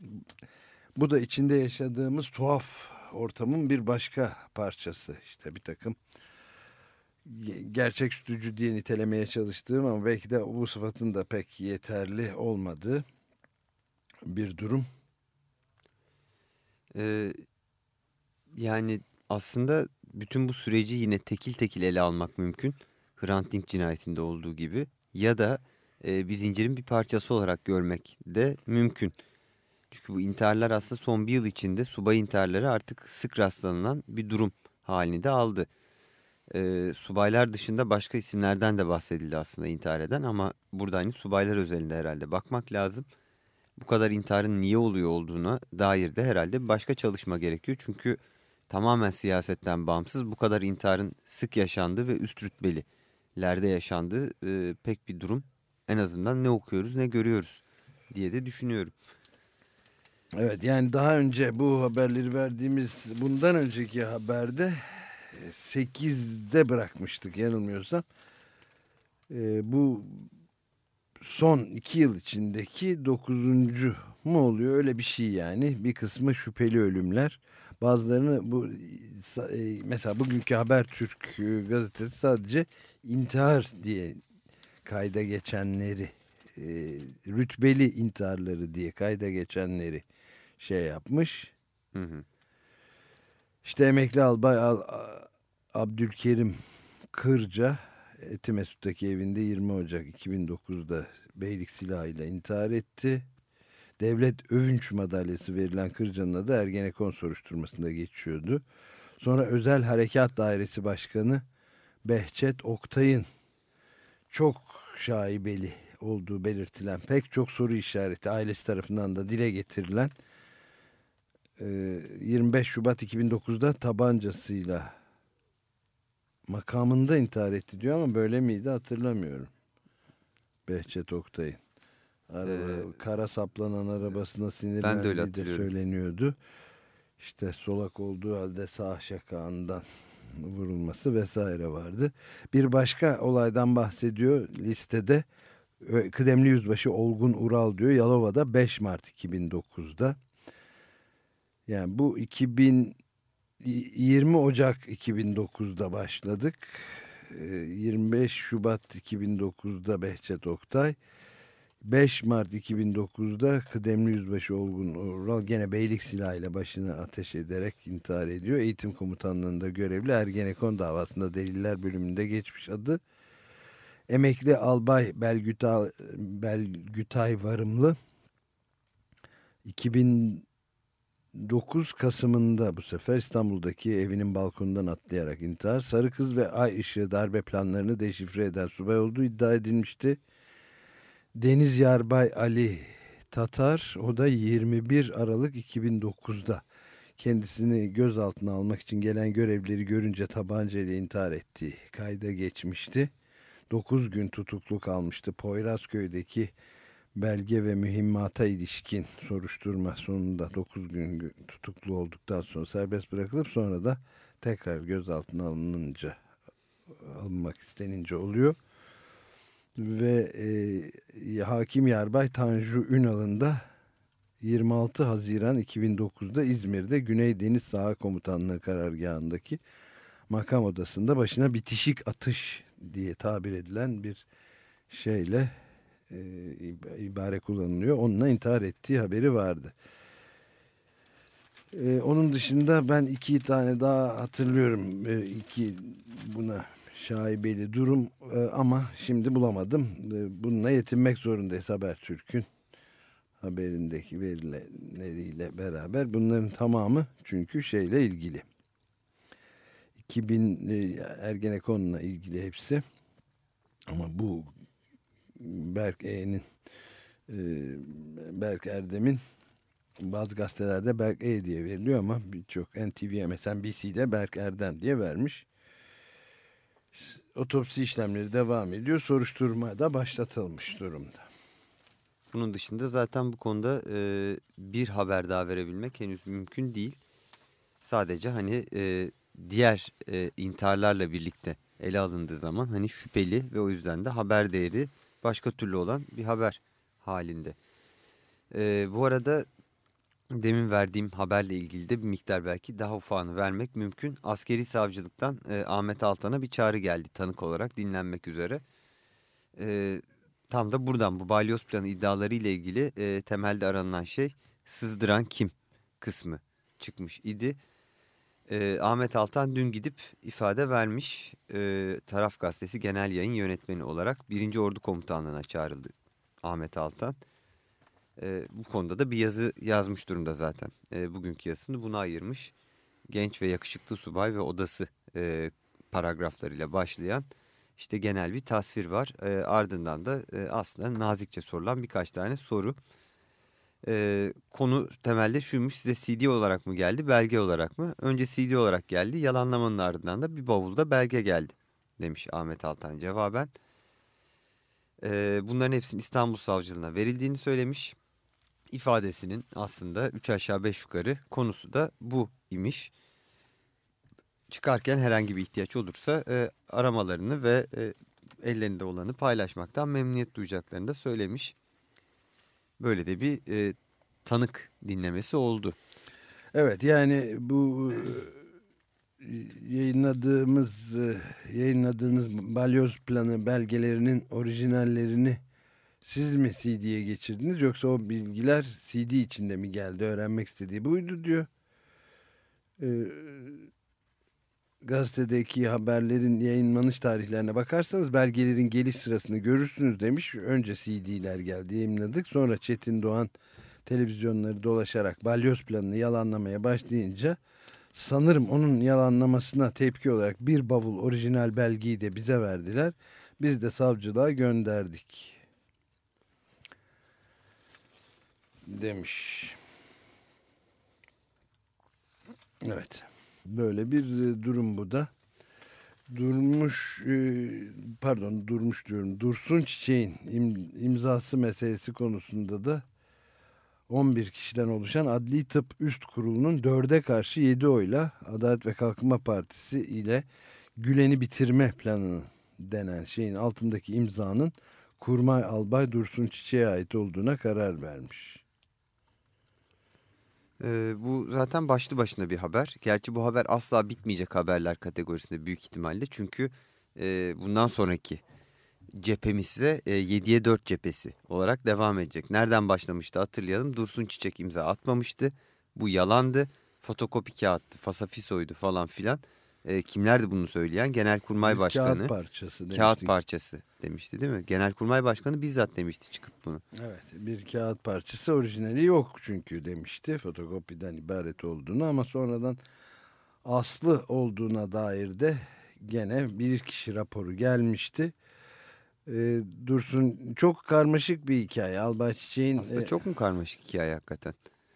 bu da içinde yaşadığımız tuhaf ortamın bir başka parçası. İşte bir takım gerçek sütücü diye nitelemeye çalıştığım ama belki de bu sıfatın da pek yeterli olmadığı bir durum. Yani aslında bütün bu süreci yine tekil tekil ele almak mümkün. Hrant Dink cinayetinde olduğu gibi, ya da bir zincirin bir parçası olarak görmek de mümkün. Çünkü bu intiharlar aslında son bir yıl içinde subay intiharları artık sık rastlanılan bir durum halini de aldı. Subaylar dışında başka isimlerden de bahsedildi aslında intihar eden, ama burada hani subaylar özelinde herhalde bakmak lazım. Bu kadar intiharın niye oluyor olduğuna dair de herhalde başka çalışma gerekiyor. Çünkü tamamen siyasetten bağımsız bu kadar intiharın sık yaşandığı ve üst rütbelilerde yaşandığı pek bir durum. En azından ne okuyoruz ne görüyoruz diye de düşünüyorum. Evet, yani daha önce bu haberleri verdiğimiz bundan önceki haberde 8'de bırakmıştık yanılmıyorsam. Bu son 2 yıl içindeki 9. mu oluyor, öyle bir şey yani. Bir kısmı şüpheli ölümler. Bazılarını bu mesela bugünkü Habertürk gazetesi sadece intihar diye kayda geçenleri, rütbeli intiharları diye kayda geçenleri şey yapmış. Hı hı. İşte emekli albay Abdülkerim Kırca Etimesut'taki evinde 20 Ocak 2009'da beylik silahıyla intihar etti. Devlet Övünç Madalyası verilen Kırca'nın adı Ergenekon soruşturmasında geçiyordu. Sonra Özel Harekat Dairesi Başkanı Behçet Oktay'ın çok şaibeli olduğu belirtilen, pek çok soru işareti ailesi tarafından da dile getirilen 25 Şubat 2009'da tabancasıyla makamında intihar etti diyor ama böyle miydi hatırlamıyorum. Behçet Oktay'ın. Kara saplanan arabasına sinirlendiği de söyleniyordu. İşte solak olduğu halde sağ şakağından vurulması vesaire vardı. Bir başka olaydan bahsediyor listede. Kıdemli Yüzbaşı Olgun Ural diyor. Yalova'da 5 Mart 2009'da. Yani bu 20 Ocak 2009'da başladık. 25 Şubat 2009'da Behçet Oktay. 5 Mart 2009'da Kıdemli Yüzbaşı Olgun Ural gene beylik silahıyla başına ateş ederek intihar ediyor. Eğitim Komutanlığı'nda görevli, Ergenekon davasında deliller bölümünde geçmiş adı. Emekli Albay Belgütay Varımlı 2009 Kasım'ında bu sefer İstanbul'daki evinin balkonundan atlayarak intihar. Sarı Kız ve Ay Işığı darbe planlarını deşifre eden subay olduğu iddia edilmişti. Deniz Yarbay Ali Tatar, o da 21 Aralık 2009'da kendisini gözaltına almak için gelen görevlileri görünce tabancayla intihar ettiği kayda geçmişti. 9 gün tutuklu kalmıştı. Poyrazköy'deki belge ve mühimmata ilişkin soruşturma sonunda 9 gün tutuklu olduktan sonra serbest bırakılıp sonra da tekrar gözaltına alınmak istenince oluyor. Ve Hakim Yarbay Tanju Ünal'ın da 26 Haziran 2009'da İzmir'de Güney Deniz Saha Komutanlığı karargahındaki makam odasında başına bitişik atış diye tabir edilen bir şeyle ibare kullanılıyor. Onunla intihar ettiği haberi vardı. Onun dışında ben 2 tane daha hatırlıyorum. 2 buna şaibeli durum ama şimdi bulamadım. Bununla yetinmek zorundayız Habertürk'ün haberindeki verileriyle beraber. Bunların tamamı çünkü şeyle ilgili. 2000 Ergenekon'la ilgili hepsi. Ama bu Berk Erdem'in bazı gazetelerde Berk E diye veriliyor ama birçok NTV, MSNBC'de Berk Erdem diye vermiş. Otopsi işlemleri devam ediyor. Soruşturma da başlatılmış durumda. Bunun dışında zaten bu konuda bir haber daha verebilmek henüz mümkün değil. Sadece hani diğer intiharlarla birlikte ele alındığı zaman hani şüpheli ve o yüzden de haber değeri başka türlü olan bir haber halinde. Bu arada demin verdiğim haberle ilgili de bir miktar belki daha ufağını vermek mümkün. Askeri savcılıktan Ahmet Altan'a bir çağrı geldi tanık olarak dinlenmek üzere. Tam da buradan bu balyoz planı iddiaları ile ilgili temelde aranılan şey sızdıran kim kısmı çıkmış idi. Ahmet Altan dün gidip ifade vermiş. Taraf Gazetesi Genel Yayın Yönetmeni olarak 1. Ordu Komutanlığı'na çağrıldı Ahmet Altan. Bu konuda da bir yazı yazmış durumda zaten. Bugünkü yazısını buna ayırmış. Genç ve yakışıklı subay ve odası paragraflarıyla başlayan işte genel bir tasvir var. Ardından da aslında nazikçe sorulan birkaç tane soru. Konu temelde şuymuş: size CD olarak mı geldi, belge olarak mı? Önce CD olarak geldi, yalanlamanın ardından da bir bavulda belge geldi demiş Ahmet Altan cevaben. Bunların hepsinin İstanbul Savcılığına verildiğini söylemiş. İfadesinin aslında 3 aşağı 5 yukarı konusu da bu imiş. Çıkarken herhangi bir ihtiyaç olursa aramalarını ve ellerinde olanı paylaşmaktan memnuniyet duyacaklarını da söylemiş. Böyle de bir tanık dinlemesi oldu. Evet, yani bu yayınladığımız balyoz planı belgelerinin orijinallerini Siz mi CD'ye geçirdiniz yoksa o bilgiler CD içinde mi geldi? Öğrenmek istediği buydu diyor. Gazetedeki haberlerin yayınlanış tarihlerine bakarsanız belgelerin geliş sırasını görürsünüz demiş. Önce CD'ler geldi, yayınladık. Sonra Çetin Doğan televizyonları dolaşarak balyoz planını yalanlamaya başlayınca sanırım onun yalanlamasına tepki olarak bir bavul orijinal belgeyi de bize verdiler. Biz de savcılığa gönderdik demiş. Evet. Böyle bir durum bu da. Dursun Çiçek'in imzası meselesi konusunda da 11 kişiden oluşan Adli Tıp Üst Kurulu'nun 4'e karşı 7 oyla Adalet ve Kalkınma Partisi ile Gülen'i bitirme planı denen şeyin altındaki imzanın Kurmay Albay Dursun Çiçek'e ait olduğuna karar vermiş. Bu zaten başlı başına bir haber. Gerçi bu haber asla bitmeyecek haberler kategorisinde büyük ihtimalle. Çünkü bundan sonraki cephemiz ise 7'ye 4 cephesi olarak devam edecek. Nereden başlamıştı hatırlayalım. Dursun Çiçek imza atmamıştı. Bu yalandı. Fotokopi kağıttı, fasafisoydu falan filan. Kimlerdi bunu söyleyen? Genelkurmay Başkanı. Kağıt parçası demiştik. Kağıt parçası demişti değil mi? Genelkurmay Başkanı bizzat demişti çıkıp bunu. Evet, bir kağıt parçası, orijinali yok çünkü demişti. Fotokopiden ibaret olduğunu, ama sonradan aslı olduğuna dair de gene bir kişi raporu gelmişti. Dursun, çok karmaşık bir hikaye. Albay Çiçek'in... Aslında çok mu karmaşık hikaye hakikaten?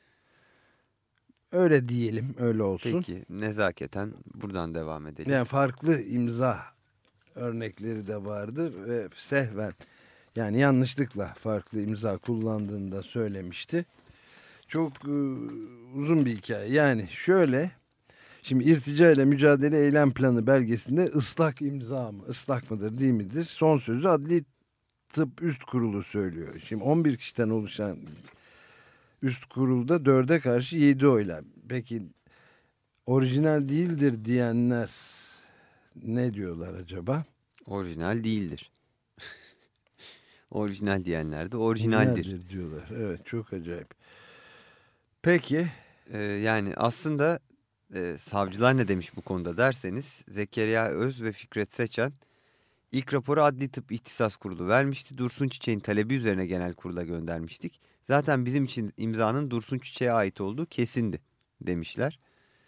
Öyle diyelim, öyle olsun. Peki, nezaketen buradan devam edelim. Yani farklı imza örnekleri de vardı ve sehven, yani yanlışlıkla farklı imza kullandığını da söylemişti. Çok uzun bir hikaye. Yani şöyle, şimdi irtica ile mücadele eylem planı belgesinde ıslak imza mı, ıslak mıdır değil midir? Son sözü Adli Tıp Üst Kurulu söylüyor. Şimdi 11 kişiden oluşan üst kurulda 4'e karşı 7 oyla. Peki orijinal değildir diyenler ne diyorlar acaba? Orijinal değildir. Orijinal diyenler de orijinaldir diyorlar. Evet, çok acayip. Peki. Yani aslında savcılar ne demiş bu konuda derseniz, Zekeriya Öz ve Fikret Seçen ilk raporu Adli Tıp İhtisas Kurulu vermişti. Dursun Çiçek'in talebi üzerine genel kurula göndermiştik. Zaten bizim için imzanın Dursun Çiçek'e ait olduğu kesindi demişler.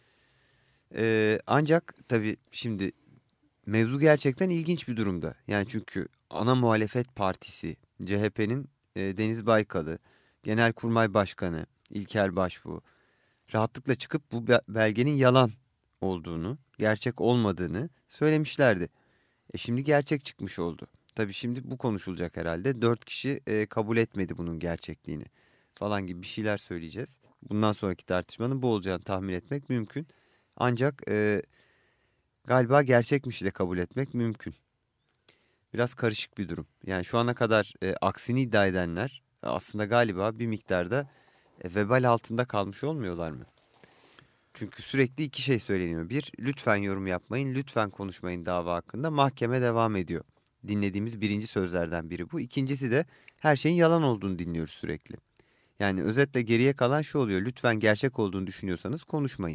Ancak tabii şimdi mevzu gerçekten ilginç bir durumda. Yani çünkü ana muhalefet partisi CHP'nin Deniz Baykal'ı, Genelkurmay Başkanı İlker Başbuğ rahatlıkla çıkıp bu belgenin yalan olduğunu, gerçek olmadığını söylemişlerdi. Şimdi gerçek çıkmış oldu. Tabii şimdi bu konuşulacak herhalde. 4 kişi kabul etmedi bunun gerçekliğini falan gibi bir şeyler söyleyeceğiz. Bundan sonraki tartışmanın bu olacağını tahmin etmek mümkün. Ancak galiba gerçekmiş de kabul etmek mümkün. Biraz karışık bir durum. Yani şu ana kadar aksini iddia edenler aslında galiba bir miktarda vebal altında kalmış olmuyorlar mı? Çünkü sürekli iki şey söyleniyor. Bir, lütfen yorum yapmayın, lütfen konuşmayın dava hakkında. Mahkeme devam ediyor. Dinlediğimiz birinci sözlerden biri bu. İkincisi de her şeyin yalan olduğunu dinliyoruz sürekli. Yani özetle geriye kalan şu oluyor. Lütfen gerçek olduğunu düşünüyorsanız konuşmayın.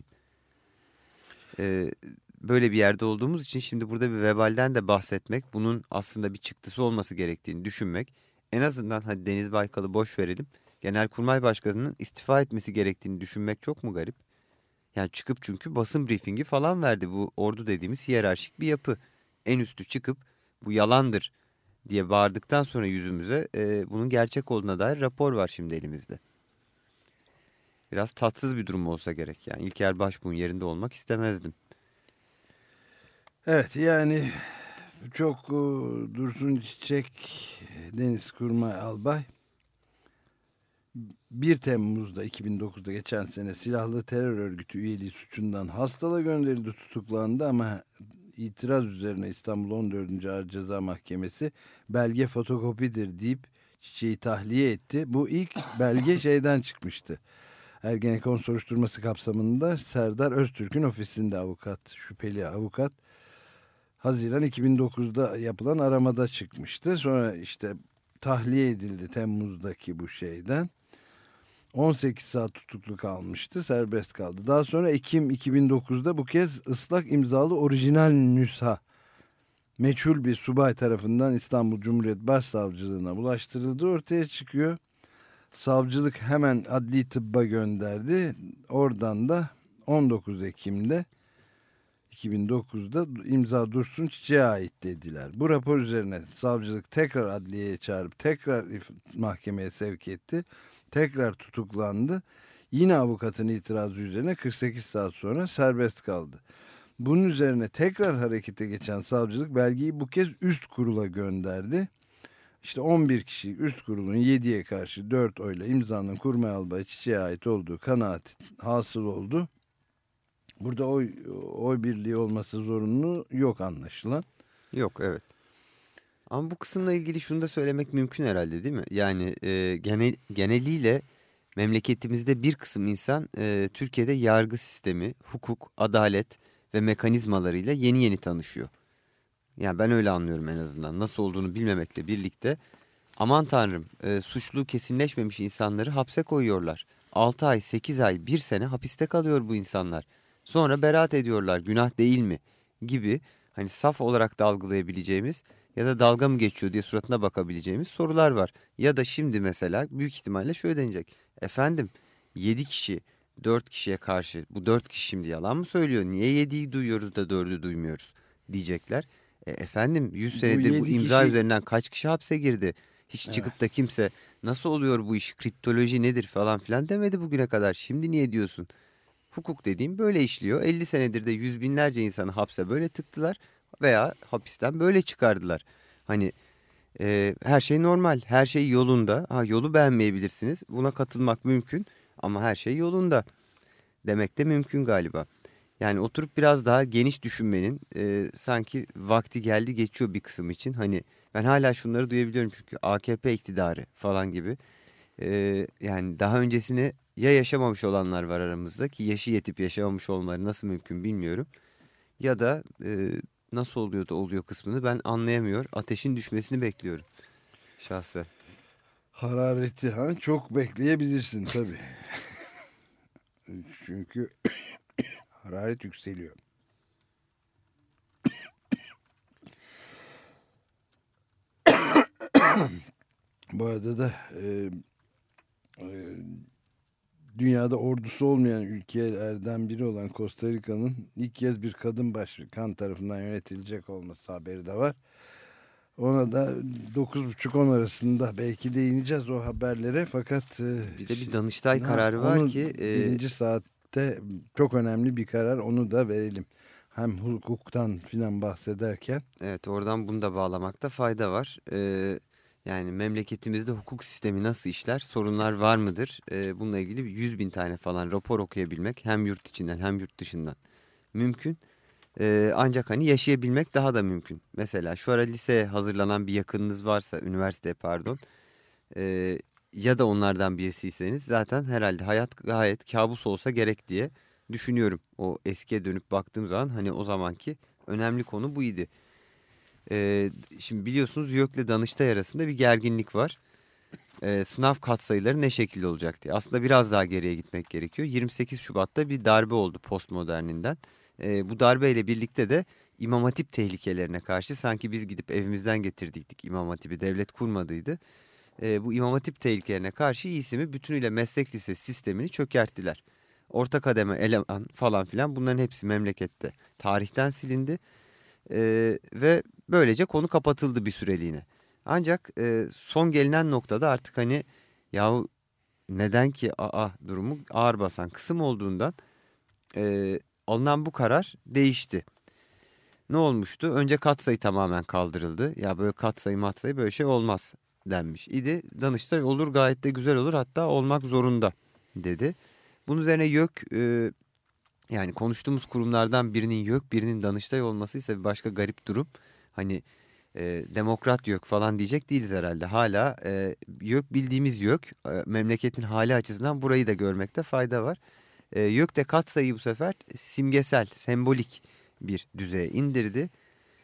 Böyle bir yerde olduğumuz için şimdi burada bir vebalden de bahsetmek, bunun aslında bir çıktısı olması gerektiğini düşünmek, en azından hadi Deniz Baykal'ı boş verelim, Genelkurmay Başkanı'nın istifa etmesi gerektiğini düşünmek çok mu garip? Yani çıkıp çünkü basın briefingi falan verdi. Bu ordu dediğimiz hiyerarşik bir yapı. En üstü çıkıp bu yalandır diye bağırdıktan sonra yüzümüze bunun gerçek olduğuna dair rapor var şimdi elimizde. Biraz tatsız bir durum olsa gerek. Yani İlker Başbuğ'un yerinde olmak istemezdim. Evet, yani çok Dursun Çiçek, Deniz Kurmay Albay 1 Temmuz'da 2009'da geçen sene silahlı terör örgütü üyeliği suçundan hastala gönderildi, tutuklandı, ama itiraz üzerine İstanbul 14. Ağır Ceza Mahkemesi belge fotokopidir deyip Çiçek'i tahliye etti. Bu ilk belge şeyden çıkmıştı. Ergenekon soruşturması kapsamında Serdar Öztürk'ün ofisinde şüpheli avukat Haziran 2009'da yapılan aramada çıkmıştı. Sonra işte tahliye edildi Temmuz'daki bu şeyden. 18 saat tutuklu kalmıştı, serbest kaldı. Daha sonra Ekim 2009'da bu kez ıslak imzalı orijinal nüsha meçhul bir subay tarafından İstanbul Cumhuriyet Başsavcılığına ulaştırıldığı ortaya çıkıyor. Savcılık hemen adli tıbba gönderdi. Oradan da 19 Ekim'de 2009'da imza Dursun Çiçek'e ait dediler. Bu rapor üzerine savcılık tekrar adliyeye çağırıp tekrar mahkemeye sevk etti. Tekrar tutuklandı. Yine avukatın itirazı üzerine 48 saat sonra serbest kaldı. Bunun üzerine tekrar harekete geçen savcılık belgeyi bu kez üst kurula gönderdi. İşte 11 kişi üst kurulun 7'ye karşı 4 oyla imzanın Kurmay Albay Çiçek'e ait olduğu kanaat hasıl oldu. Burada oy birliği olması zorunlu yok anlaşılan. Yok, evet. Ama bu kısımla ilgili şunu da söylemek mümkün herhalde, değil mi? Yani geneliyle memleketimizde bir kısım insan Türkiye'de yargı sistemi, hukuk, adalet ve mekanizmalarıyla yeni yeni tanışıyor. Yani ben öyle anlıyorum en azından. Nasıl olduğunu bilmemekle birlikte aman tanrım suçlu kesinleşmemiş insanları hapse koyuyorlar. 6 ay, 8 ay, 1 sene hapiste kalıyor bu insanlar. Sonra beraat ediyorlar, günah değil mi gibi hani saf olarak da algılayabileceğimiz ya da dalga mı geçiyor diye suratına bakabileceğimiz sorular var. Ya da şimdi mesela büyük ihtimalle şöyle denecek. Efendim 7 kişi 4 kişiye karşı bu 4 kişi şimdi yalan mı söylüyor? Niye 7'yi duyuyoruz da 4'ü duymuyoruz diyecekler. Efendim 100 senedir bu imza kişi... üzerinden kaç kişi hapse girdi? Hiç çıkıp da kimse nasıl oluyor bu iş, kriptoloji nedir falan filan demedi bugüne kadar. Şimdi niye diyorsun? Hukuk dediğim böyle işliyor. 50 senedir de yüz binlerce insanı hapse böyle tıktılar veya hapisten böyle çıkardılar. Hani her şey normal, her şey yolunda. Yolu beğenmeyebilirsiniz, buna katılmak mümkün ama her şey yolunda demek de mümkün galiba. Yani oturup biraz daha geniş düşünmenin sanki vakti geldi geçiyor bir kısım için. Hani ben hala şunları duyabiliyorum çünkü AKP iktidarı falan gibi. Yani daha öncesini ya yaşamamış olanlar var aramızda ki yaşı yetip yaşamamış olmaları nasıl mümkün bilmiyorum. Ya da nasıl oluyor da oluyor kısmını ben anlayamıyor. Ateşin düşmesini bekliyorum şahsen. Harareti çok bekleyebilirsin tabii. Çünkü hararet yükseliyor. Bu arada da dünyada ordusu olmayan ülkelerden biri olan Costa Rica'nın ilk kez bir kadın başkan tarafından yönetilecek olması haberi de var. Ona da 9.30-10 arasında belki değineceğiz o haberlere fakat... Bir de bir Danıştay kararı var ki... Birinci saatte çok önemli bir karar, onu da verelim. Hem hukuktan filan bahsederken. Evet, oradan bunu da bağlamakta fayda var. Yani memleketimizde hukuk sistemi nasıl işler, sorunlar var mıdır? Bununla ilgili 100.000 tane falan rapor okuyabilmek hem yurt içinden hem yurt dışından mümkün. Ancak hani yaşayabilmek daha da mümkün. Mesela şu ara liseye hazırlanan bir yakınınız varsa, üniversite pardon, ya da onlardan birisiyseniz zaten herhalde hayat gayet kabus olsa gerek diye düşünüyorum. O eskiye dönüp baktığım zaman hani o zamanki önemli konu buydu. Şimdi biliyorsunuz YÖK'le Danıştay arasında bir gerginlik var. Sınav katsayıları ne şekilde olacak diye. Aslında biraz daha geriye gitmek gerekiyor. 28 Şubat'ta bir darbe oldu postmoderninden. Bu darbeyle birlikte de İmam Hatip tehlikelerine karşı sanki biz gidip evimizden getirdiktik İmam Hatip'i, devlet kurmadıydı. Bu İmam Hatip tehlikelerine karşı İSİM'i bütünüyle meslek lisesi sistemini çökerttiler. Orta kademe eleman falan filan bunların hepsi memlekette tarihten silindi. Ve böylece konu kapatıldı bir süreliğine. Ancak son gelinen noktada artık hani yahu neden ki durumu ağır basan kısım olduğundan alınan bu karar değişti. Ne olmuştu? Önce katsayı tamamen kaldırıldı. Ya böyle katsayı matsayı böyle şey olmaz denmiş idi. Danıştay olur gayet de güzel olur hatta olmak zorunda dedi. Bunun üzerine YÖK yani konuştuğumuz kurumlardan birinin YÖK birinin Danıştay olması ise bir başka garip durum. Hani demokrat YÖK falan diyecek değiliz herhalde. Hala YÖK bildiğimiz YÖK memleketin hali açısından burayı da görmekte fayda var. YÖK de katsayıyı bu sefer simgesel, sembolik bir düzeye indirdi.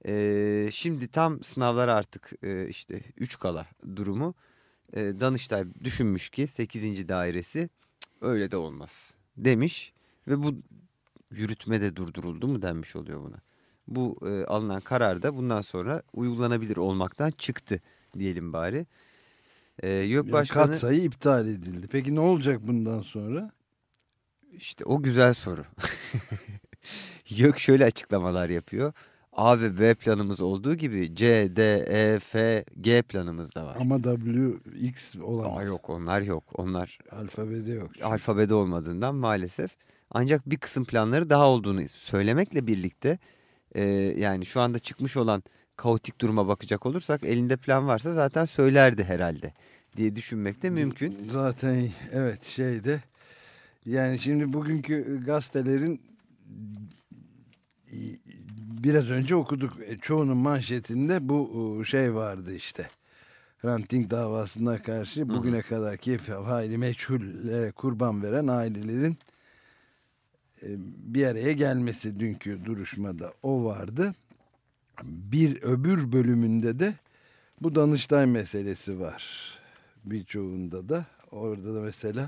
Şimdi tam sınavlar artık işte 3 kala durumu. Danıştay düşünmüş ki 8. dairesi öyle de olmaz demiş ve bu yürütme de durduruldu mu denmiş oluyor buna. Bu alınan karar da bundan sonra uygulanabilir olmaktan çıktı diyelim bari. YÖK Başkanı... Katsayı iptal edildi. Peki ne olacak bundan sonra? İşte o güzel soru. YÖK şöyle açıklamalar yapıyor. A ve B planımız olduğu gibi C, D, E, F, G planımız da var. Ama W, X olamaz. Yok, onlar yok. Onlar alfabede yok. alfabede olmadığından maalesef. Ancak bir kısım planları daha olduğunu söylemekle birlikte yani şu anda çıkmış olan kaotik duruma bakacak olursak elinde plan varsa zaten söylerdi herhalde diye düşünmek de mümkün. Zaten evet şeyde yani şimdi bugünkü gazetelerin biraz önce okuduk çoğunun manşetinde bu şey vardı işte. Hrant Dink davasına karşı bugüne kadarki faili meçhullere kurban veren ailelerin bir araya gelmesi dünkü duruşmada o vardı. Bir öbür bölümünde de bu Danıştay meselesi var. Birçoğunda da orada da mesela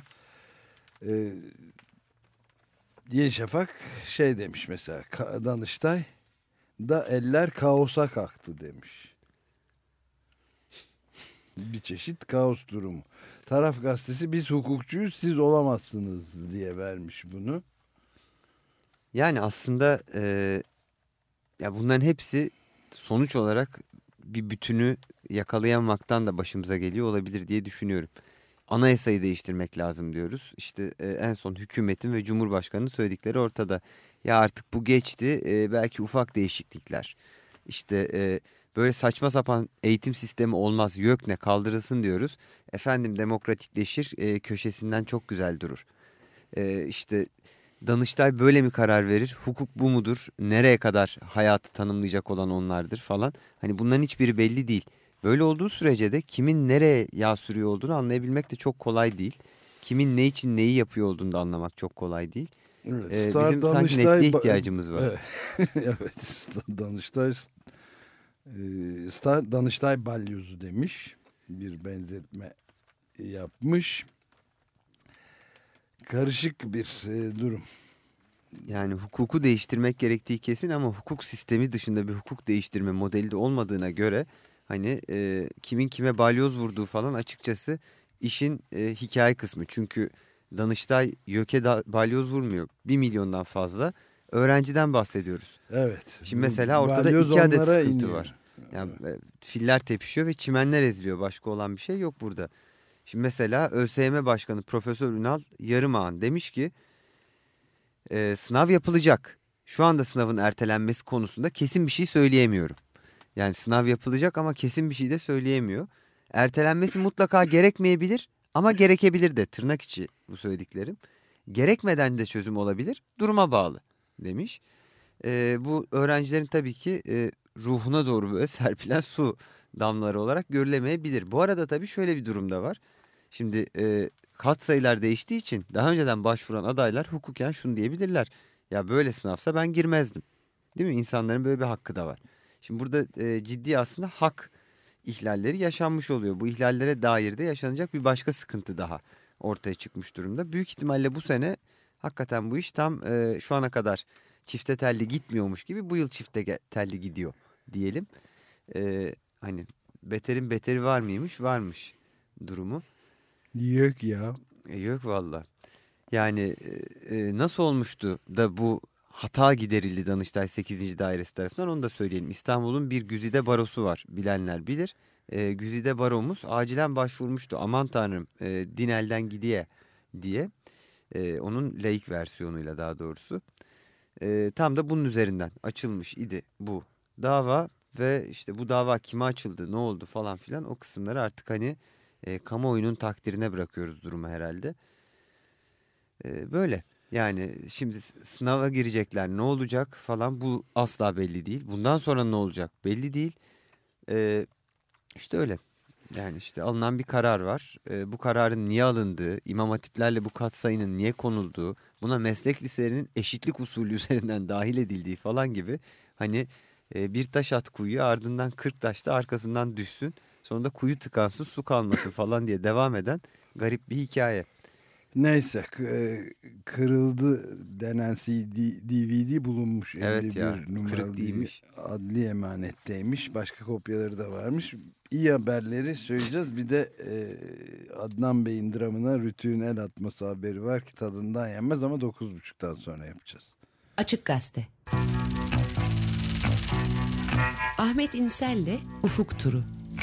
Yeni Şafak şey demiş mesela Danıştay da eller kaosa kalktı demiş. Bir çeşit kaos durumu. Taraf gazetesi biz hukukçuyuz siz olamazsınız diye vermiş bunu. Yani aslında ya bunların hepsi sonuç olarak bir bütünü yakalayamaktan da başımıza geliyor olabilir diye düşünüyorum. Anayasayı değiştirmek lazım diyoruz. İşte en son hükümetin ve Cumhurbaşkanı'nın söyledikleri ortada. Ya artık bu geçti, belki ufak değişiklikler. İşte böyle saçma sapan eğitim sistemi olmaz, YÖK ne kaldırılsın diyoruz. Efendim demokratikleşir, köşesinden çok güzel durur. İşte Danıştay böyle mi karar verir? Hukuk bu mudur? Nereye kadar hayatı tanımlayacak olan onlardır falan. Hani bunların hiçbiri belli değil. Böyle olduğu sürece de kimin nereye yağ sürüyor olduğunu anlayabilmek de çok kolay değil. Kimin ne için neyi yapıyor olduğunu da anlamak çok kolay değil. Evet, Bizim sanki netliğe ihtiyacımız var. Evet, Danıştay Star Danıştay balyozu demiş. Bir benzetme yapmış. Karışık bir durum. Yani hukuku değiştirmek gerektiği kesin ama hukuk sistemi dışında bir hukuk değiştirme modeli de olmadığına göre hani kimin kime balyoz vurduğu falan açıkçası işin hikaye kısmı. Çünkü Danıştay YÖK'e balyoz vurmuyor. 1 milyondan fazla öğrenciden bahsediyoruz. Evet. Şimdi mesela ortada balyoz 2 adet onlara sıkıntı iniyor. var. Yani filler tepişiyor ve çimenler eziliyor. Başka olan bir şey yok burada. Şimdi mesela ÖSYM Başkanı Profesör Ünal Yarımağan demiş ki sınav yapılacak. Şu anda sınavın ertelenmesi konusunda kesin bir şey söyleyemiyorum. Yani sınav yapılacak ama kesin bir şey de söyleyemiyor. Ertelenmesi mutlaka gerekmeyebilir ama gerekebilir de tırnak içi bu söylediklerim. Gerekmeden de çözüm olabilir, duruma bağlı demiş. Bu öğrencilerin tabii ki ruhuna doğru böyle serpilen su damlaları olarak görülemeyebilir. Bu arada tabii şöyle bir durum da var. Şimdi katsayılar değiştiği için daha önceden başvuran adaylar hukuken şunu diyebilirler. Ya böyle sınavsa ben girmezdim. Değil mi? İnsanların böyle bir hakkı da var. Şimdi burada ciddi aslında hak ihlalleri yaşanmış oluyor. Bu ihlallere dair de yaşanacak bir başka sıkıntı daha ortaya çıkmış durumda. Büyük ihtimalle bu sene hakikaten bu iş tam şu ana kadar çifte telli gitmiyormuş gibi bu yıl çifte telli gidiyor diyelim. Hani beterin beteri var mıymış? Varmış durumu. Yok ya. Yok valla. Yani nasıl olmuştu da bu hata giderildi Danıştay 8. Dairesi tarafından onu da söyleyelim. İstanbul'un bir güzide barosu var, bilenler bilir. Güzide baromuz acilen başvurmuştu, aman tanrım din elden gidiye diye. Onun laik versiyonuyla daha doğrusu. Tam da bunun üzerinden açılmış idi bu dava ve işte bu dava kime açıldı, ne oldu falan filan, o kısımları artık hani kamuoyunun takdirine bırakıyoruz durumu herhalde. Böyle. Yani şimdi sınava girecekler, ne olacak falan, bu asla belli değil. Bundan sonra ne olacak belli değil. İşte öyle. Yani işte alınan bir karar var. Bu kararın niye alındığı, İmam Hatiplerle bu katsayının niye konulduğu, buna meslek liselerinin eşitlik usulü üzerinden dahil edildiği falan gibi hani Bir taş at kuyuya, ardından 40 taş da arkasından düşsün. Sonunda kuyu tıkansın, su kalmasın falan diye devam eden garip bir hikaye. Neyse, kırıldı denen DVD bulunmuş. Evet ya, 51 numaralı kırık değilmiş. adli emanetteymiş. Başka kopyaları da varmış. İyi haberleri söyleyeceğiz. Bir de Adnan Bey'in dramına Rütü'nün el atması haberi var ki tadından yenmez ama 9.30'dan sonra yapacağız. Açık Gazete. Ahmet İnsel'le Ufuk Turu.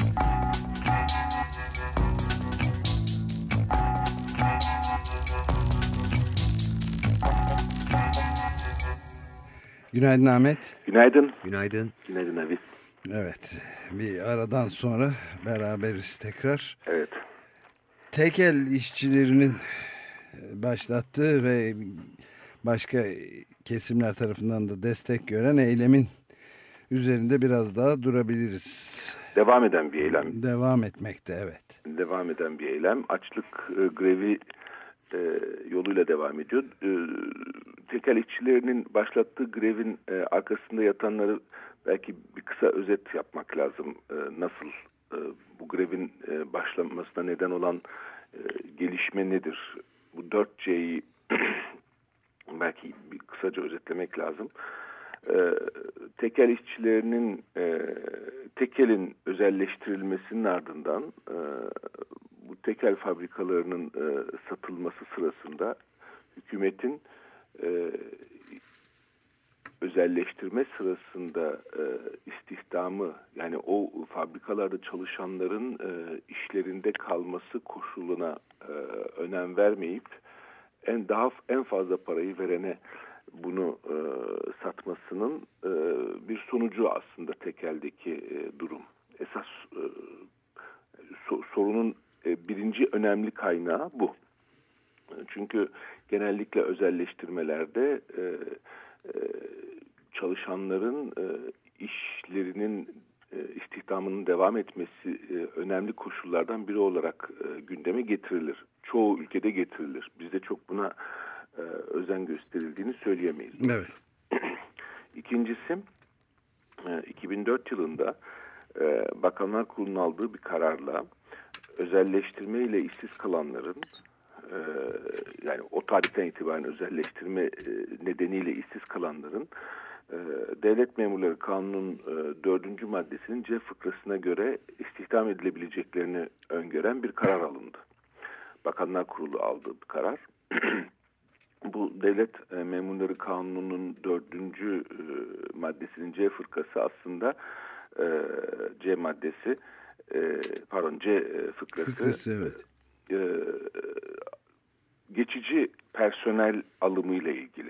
Günaydın Ahmet. Günaydın. Günaydın. Günaydın Avis. Evet, bir aradan sonra beraberiz tekrar. Evet. Tekel işçilerinin başlattığı ve başka kesimler tarafından da destek gören eylemin üzerinde biraz daha durabiliriz. Devam eden bir eylem. Devam etmekte, evet. Devam eden bir eylem. Açlık grevi yoluyla devam ediyor. Tekel işçilerinin başlattığı grevin arkasında yatanları belki bir kısa özet yapmak lazım. Nasıl bu grevin başlamasına neden olan gelişme nedir? Bu 4C'yi belki bir kısaca özetlemek lazım. Tekel işçilerinin tekelin özelleştirilmesinin ardından bu tekel fabrikalarının satılması sırasında hükümetin özelleştirme sırasında istihdamı, yani o fabrikalarda çalışanların işlerinde kalması koşuluna önem vermeyip en fazla parayı verene bunu satmasının bir sonucu aslında tekeldeki durum. Esas sorunun birinci önemli kaynağı bu. Çünkü genellikle özelleştirmelerde çalışanların işlerinin istihdamının devam etmesi önemli koşullardan biri olarak gündeme getirilir. Çoğu ülkede getirilir. Bizde çok buna özen gösterildiğini söyleyemeyiz. Evet. İkincisi, 2004 yılında Bakanlar Kurulu'nun aldığı bir kararla özelleştirme ile işsiz kalanların, yani o tarihten itibaren özelleştirme nedeniyle işsiz kalanların Devlet Memurları Kanunu'nun 4. maddesinin C fıkrasına göre istihdam edilebileceklerini öngören bir karar alındı. Bakanlar Kurulu aldığı bir karar. Bu Devlet Memurları Kanunu'nun 4. maddesinin C fıkrası aslında C maddesi, C fıkrası, evet. Geçici personel alımı ile ilgili.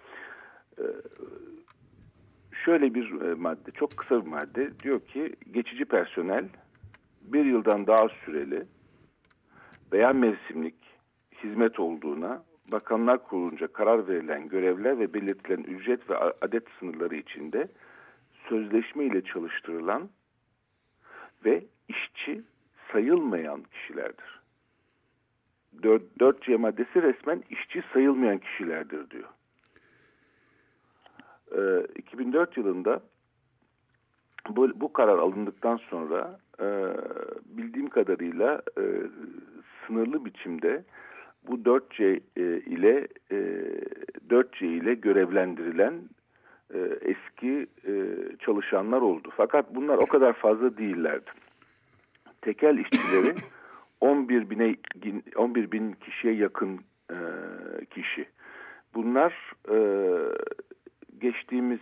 Şöyle bir madde, çok kısa bir madde, diyor ki geçici personel bir yıldan daha süreli veya mevsimlik hizmet olduğuna Bakanlar Kurulu'nca karar verilen görevler ve belirtilen ücret ve adet sınırları içinde sözleşme ile çalıştırılan ve işçi sayılmayan kişilerdir. 4C maddesi resmen işçi sayılmayan kişilerdir diyor. 2004 yılında bu karar alındıktan sonra bildiğim kadarıyla sınırlı biçimde bu 4C ile görevlendirilen eski çalışanlar oldu. Fakat bunlar o kadar fazla değillerdi. Tekel işçileri 11 bin kişiye yakın kişi. Bunlar geçtiğimiz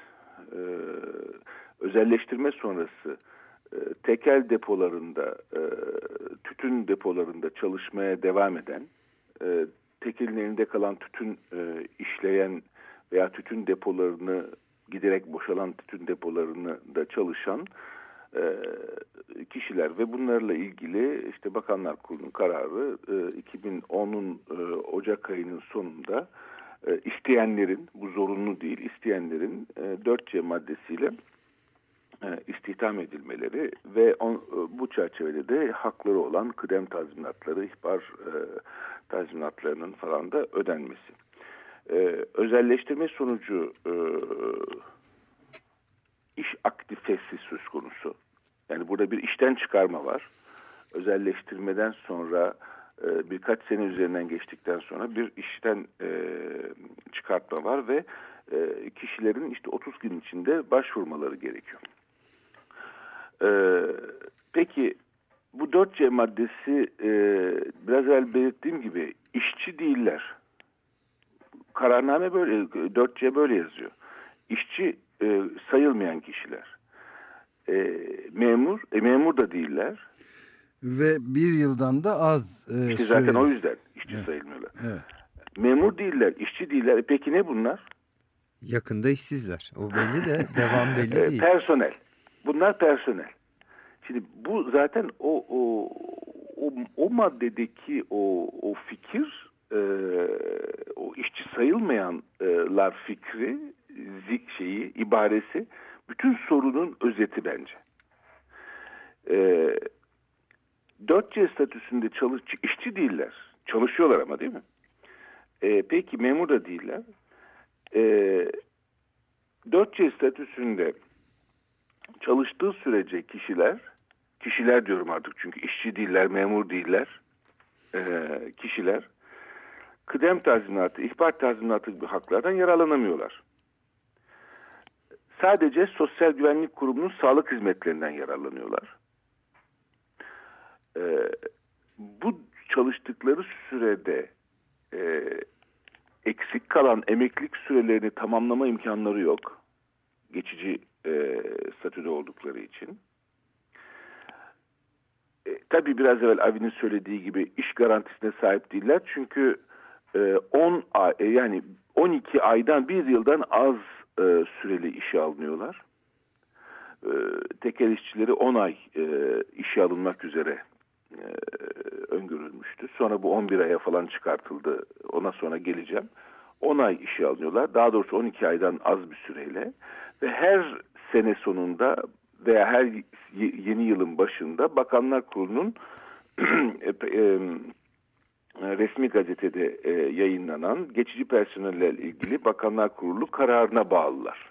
özelleştirme sonrası tekel depolarında, tütün depolarında çalışmaya devam eden, tekelin elinde kalan tütün işleyen veya tütün depolarını giderek boşalan tütün depolarını da çalışan kişiler ve bunlarla ilgili işte Bakanlar Kurulu'nun kararı 2010'un Ocak ayının sonunda isteyenlerin, bu zorunlu değil, isteyenlerin 4C maddesiyle istihdam edilmeleri ve bu çerçevede de hakları olan kıdem tazminatları, ihbar tazminatlarının falan da ödenmesi. Özelleştirme sonucu iş aktifesi söz konusu. Yani burada bir işten çıkarma var. Özelleştirmeden sonra birkaç sene üzerinden geçtikten sonra bir işten çıkartma var ve kişilerin işte 30 gün içinde başvurmaları gerekiyor. Peki bu 4C maddesi biraz evvel belirttiğim gibi işçi değiller. Kararname böyle, 4C böyle yazıyor. İşçi sayılmayan kişiler. Memur da değiller. Ve bir yıldan da az İşte zaten o yüzden işçi sayılmıyorlar. Evet. Memur değiller, işçi değiller. Peki ne bunlar? Yakında işsizler. O belli de devam belli değil. Personel. Bunlar personel. Şimdi bu zaten o maddedeki o fikir, o işçi sayılmayanlar fikri, ibaresi bütün sorunun özeti bence. 4C statüsünde işçi değiller. Çalışıyorlar ama değil mi? Peki memur da değiller. 4C statüsünde çalıştığı sürece kişiler diyorum artık çünkü işçi değiller, memur değiller, kişiler kıdem tazminatı, ihbar tazminatı gibi haklardan yararlanamıyorlar. Sadece Sosyal Güvenlik Kurumu'nun sağlık hizmetlerinden yararlanıyorlar. Bu çalıştıkları sürede eksik kalan emeklilik sürelerini tamamlama imkanları yok. Geçici statüde oldukları için. Tabii biraz evvel Avi'nin söylediği gibi iş garantisine sahip değiller. Çünkü 12 aydan bir yıldan az süreli işe alınıyorlar. Tekel işçileri 10 ay işe alınmak üzere öngörülmüştü. Sonra bu 11 aya falan çıkartıldı. Ona sonra geleceğim. 10 ay işe alınıyorlar. Daha doğrusu 12 aydan az bir süreyle. Ve her sene sonunda veya her yeni yılın başında Bakanlar Kurulu'nun resmi gazetede yayınlanan geçici personelle ilgili Bakanlar Kurulu kararına bağlılar.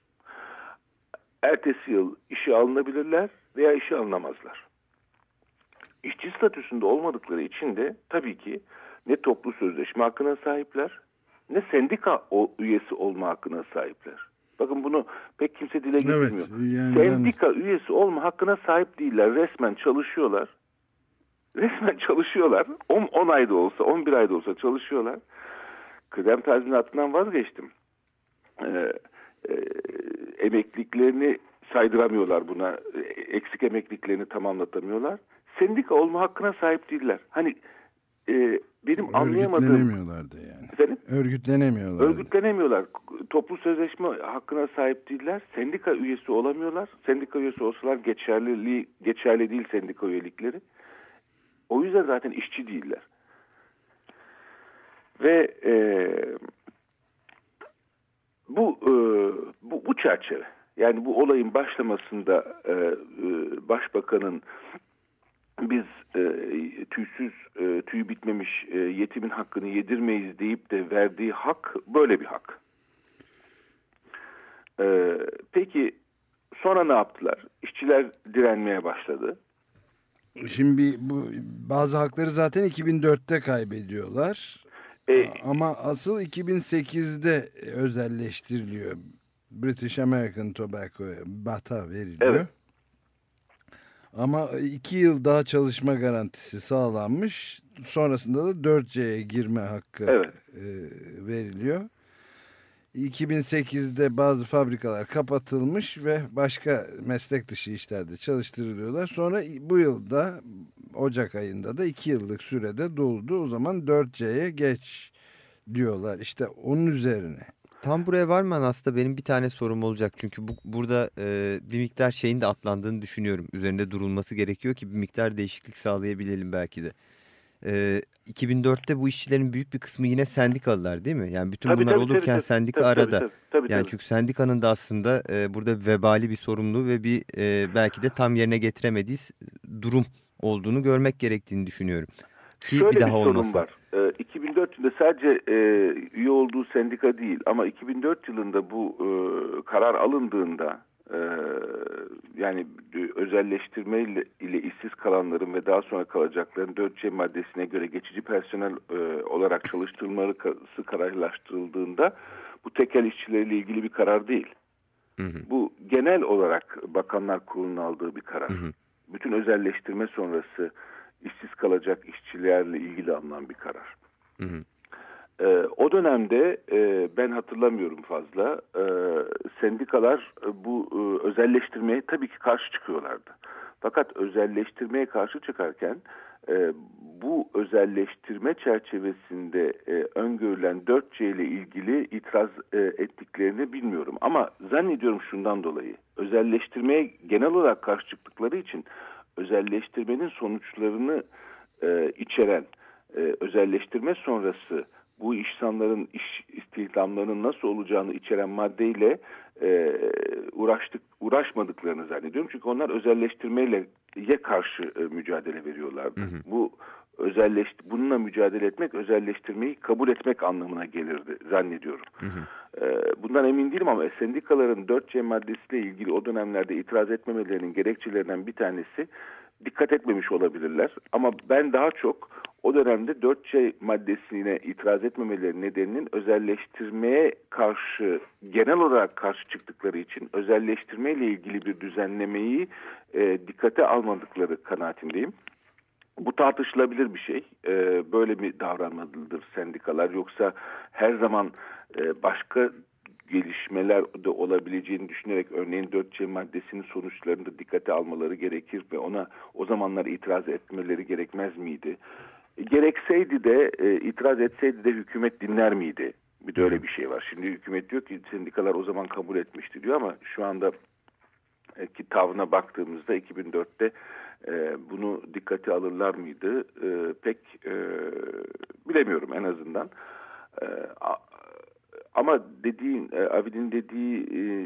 Ertesi yıl işe alınabilirler veya işe alınamazlar. İşçi statüsünde olmadıkları için de tabii ki ne toplu sözleşme hakkına sahipler, ne sendika üyesi olma hakkına sahipler. Bakın bunu pek kimse dile getirmiyor. Evet, yani sendika üyesi olma hakkına sahip değiller. Resmen çalışıyorlar. 10 ayda olsa, 11 ayda olsa çalışıyorlar. Kıdem tazminatından vazgeçtim. Emekliliklerini saydıramıyorlar buna. Eksik emekliliklerini tamamlatamıyorlar. Sendika olma hakkına sahip değiller. Hani benim anlayamadığım... Örgütlenemiyorlar da yani. Efendim? Örgütlenemiyorlar. Toplu sözleşme hakkına sahip değiller. Sendika üyesi olamıyorlar. Sendika üyesi olsalar geçerli değil sendika üyelikleri. O yüzden zaten işçi değiller. Ve bu çerçeve. Yani bu olayın başlamasında Başbakanın biz tüyü bitmemiş yetimin hakkını yedirmeyiz deyip de verdiği hak böyle bir hak. Peki sonra ne yaptılar? İşçiler direnmeye başladı. Şimdi bu bazı hakları zaten 2004'te kaybediyorlar. Ama asıl 2008'de özelleştiriliyor. British American Tobacco'ya, BAT'a veriliyor. Evet. Ama 2 yıl daha çalışma garantisi sağlanmış. Sonrasında da 4C'ye girme hakkı veriliyor. 2008'de bazı fabrikalar kapatılmış ve başka meslek dışı işlerde çalıştırılıyorlar. Sonra bu yılda Ocak ayında da 2 yıllık sürede doldu. O zaman 4C'ye geç diyorlar. İşte onun üzerine. Tam buraya varmadan aslında benim bir tane sorum olacak. Çünkü burada bir miktar şeyin de atlandığını düşünüyorum. Üzerinde durulması gerekiyor ki bir miktar değişiklik sağlayabilelim belki de. 2004'te bu işçilerin büyük bir kısmı yine sendikalılar değil mi? Yani bütün bunlar olurken sendika arada. Yani çünkü sendikanın da aslında burada vebali bir sorumluluğu ve bir belki de tam yerine getiremediği durum olduğunu görmek gerektiğini düşünüyorum. Ki şöyle bir daha sorun olmasın. var. 2004 yılında sadece üye olduğu sendika değil ama 2004 yılında bu karar alındığında Yani özelleştirme ile işsiz kalanların ve daha sonra kalacakların 4C maddesine göre geçici personel olarak çalıştırılması kararlaştırıldığında bu tekel işçileriyle ilgili bir karar değil. Bu genel olarak Bakanlar Kurulu'nun aldığı bir karar. Bütün özelleştirme sonrası işsiz kalacak işçilerle ilgili alınan bir karar. O dönemde ben hatırlamıyorum fazla, sendikalar bu özelleştirmeye tabii ki karşı çıkıyorlardı. Fakat özelleştirmeye karşı çıkarken bu özelleştirme çerçevesinde öngörülen 4C ile ilgili itiraz ettiklerini bilmiyorum. Ama zannediyorum şundan dolayı, özelleştirmeye genel olarak karşı çıktıkları için özelleştirmenin sonuçlarını içeren özelleştirme sonrası bu insanların iş istihdamlarının nasıl olacağını içeren maddeyle uğraşmadıklarını zannediyorum. Çünkü onlar özelleştirmeyle karşı mücadele veriyorlardı. Bununla mücadele etmek, özelleştirmeyi kabul etmek anlamına gelirdi zannediyorum. Bundan emin değilim ama sendikaların 4C maddesiyle ilgili o dönemlerde itiraz etmemelerinin gerekçelerinden bir tanesi, dikkat etmemiş olabilirler. Ama ben daha çok o dönemde 4C maddesine itiraz etmemeleri nedeninin özelleştirmeye karşı, genel olarak karşı çıktıkları için özelleştirmeyle ilgili bir düzenlemeyi dikkate almadıkları kanaatindeyim. Bu tartışılabilir bir şey. Böyle mi davranmalıdır sendikalar, yoksa her zaman başka gelişmeler de olabileceğini düşünerek örneğin 4C maddesinin sonuçlarını da dikkate almaları gerekir ve ona o zamanlar itiraz etmeleri gerekmez miydi? Gerekseydi de itiraz etseydi de hükümet dinler miydi? Bir de öyle bir şey var. Şimdi hükümet diyor ki sendikalar o zaman kabul etmişti diyor ama şu anda ki tavrına baktığımızda 2004'te bunu dikkate alırlar mıydı? Pek bilemiyorum en azından. Ama Abidin dediği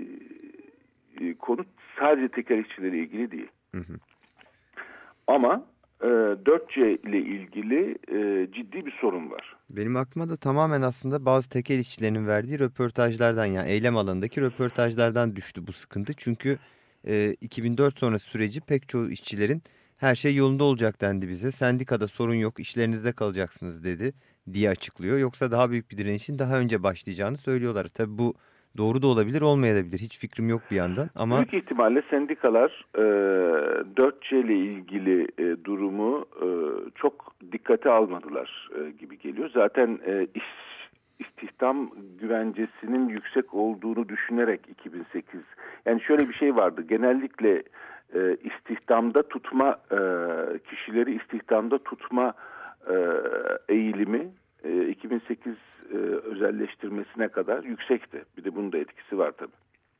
konu sadece tekel işçileriyle ilgili değil. Ama 4C ile ilgili ciddi bir sorun var. Benim aklıma da tamamen aslında bazı tekel işçilerinin verdiği röportajlardan, yani eylem alanındaki röportajlardan düştü bu sıkıntı. Çünkü 2004 sonrası süreci pek çoğu işçilerin her şey yolunda olacak dendi bize. Sendikada sorun yok, işlerinizde kalacaksınız dedi diye açıklıyor. Yoksa daha büyük bir direnişin daha önce başlayacağını söylüyorlar. Tabii bu doğru da olabilir, olmayabilir. Hiç fikrim yok bir yandan. Ama büyük ihtimalle sendikalar 4C ile ilgili durumu çok dikkate almadılar gibi geliyor. Zaten istihdam güvencesinin yüksek olduğunu düşünerek 2008, yani şöyle bir şey vardı. Genellikle istihdamda tutma, kişileri istihdamda tutma eğilimi 2008 özelleştirmesine kadar yüksekti. Bir de bunun da etkisi var tabii.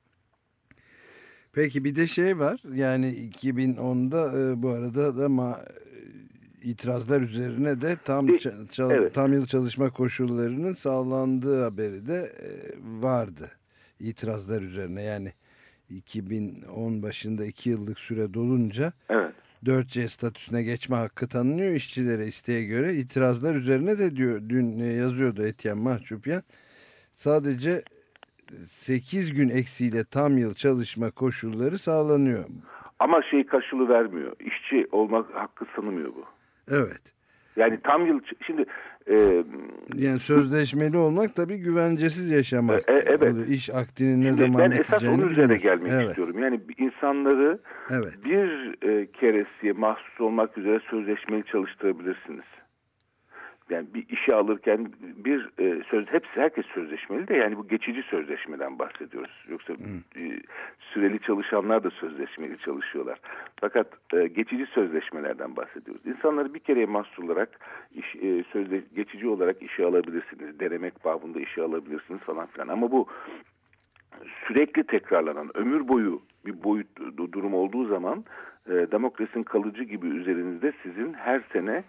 Peki bir de şey var, yani 2010'da bu arada da itirazlar üzerine de tam yıl çalışma koşullarının sağlandığı haberi de vardı. İtirazlar üzerine, yani 2010 başında 2 yıllık süre dolunca 4C statüsüne geçme hakkı tanınıyor işçilere isteğe göre. İtirazlar üzerine de diyor, dün yazıyordu Etienne Mahçupyan, sadece 8 gün eksiğiyle tam yıl çalışma koşulları sağlanıyor. Ama karşılığı vermiyor. İşçi olmak hakkı tanımıyor bu. Evet. Yani tam yıl şimdi yani sözleşmeli olmak tabii güvencesiz yaşamak. Evet. İş akdinin ne şimdi zaman ben biteceğini esas onun üzerine gelmek evet. istiyorum. Yani insanları bir keresiye mahsus olmak üzere sözleşmeli çalıştırabilirsiniz. Yani bir işe alırken herkes sözleşmeli de, yani bu geçici sözleşmeden bahsediyoruz. Yoksa süreli çalışanlar da sözleşmeli çalışıyorlar. Fakat geçici sözleşmelerden bahsediyoruz. İnsanları bir kereye mahsus olarak geçici olarak işe alabilirsiniz. Denemek babında işe alabilirsiniz falan filan. Ama bu sürekli tekrarlanan, ömür boyu bir durum olduğu zaman demokrasinin kalıcı gibi üzerinizde sizin her sene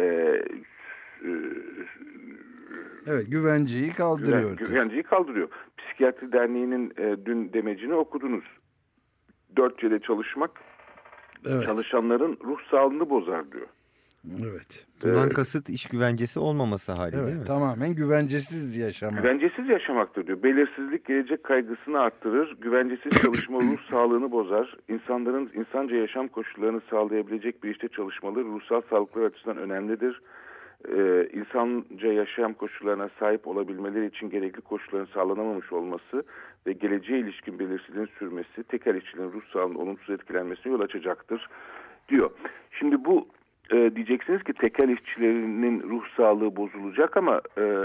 güvenceyi kaldırıyor. Güvenceyi kaldırıyor. Psikiyatri Derneği'nin dün demecini okudunuz. 4C'de çalışmak çalışanların ruh sağlığını bozar diyor. Evet. Bundan kasıt iş güvencesi olmaması hali değil mi? Evet, tamamen güvencesiz yaşamak. Güvencesiz yaşamaktır diyor. Belirsizlik gelecek kaygısını arttırır. Güvencesiz çalışma ruh sağlığını bozar. İnsanların insanca yaşam koşullarını sağlayabilecek bir işte çalışmaları ruhsal sağlıkları açısından önemlidir. İnsanca yaşam koşullarına sahip olabilmeleri için gerekli koşulların sağlanamamış olması ve geleceğe ilişkin belirsizliğin sürmesi tekel işçilerin ruh sağlığının olumsuz etkilenmesine yol açacaktır diyor. Şimdi bu diyeceksiniz ki tekel işçilerinin ruh sağlığı bozulacak ama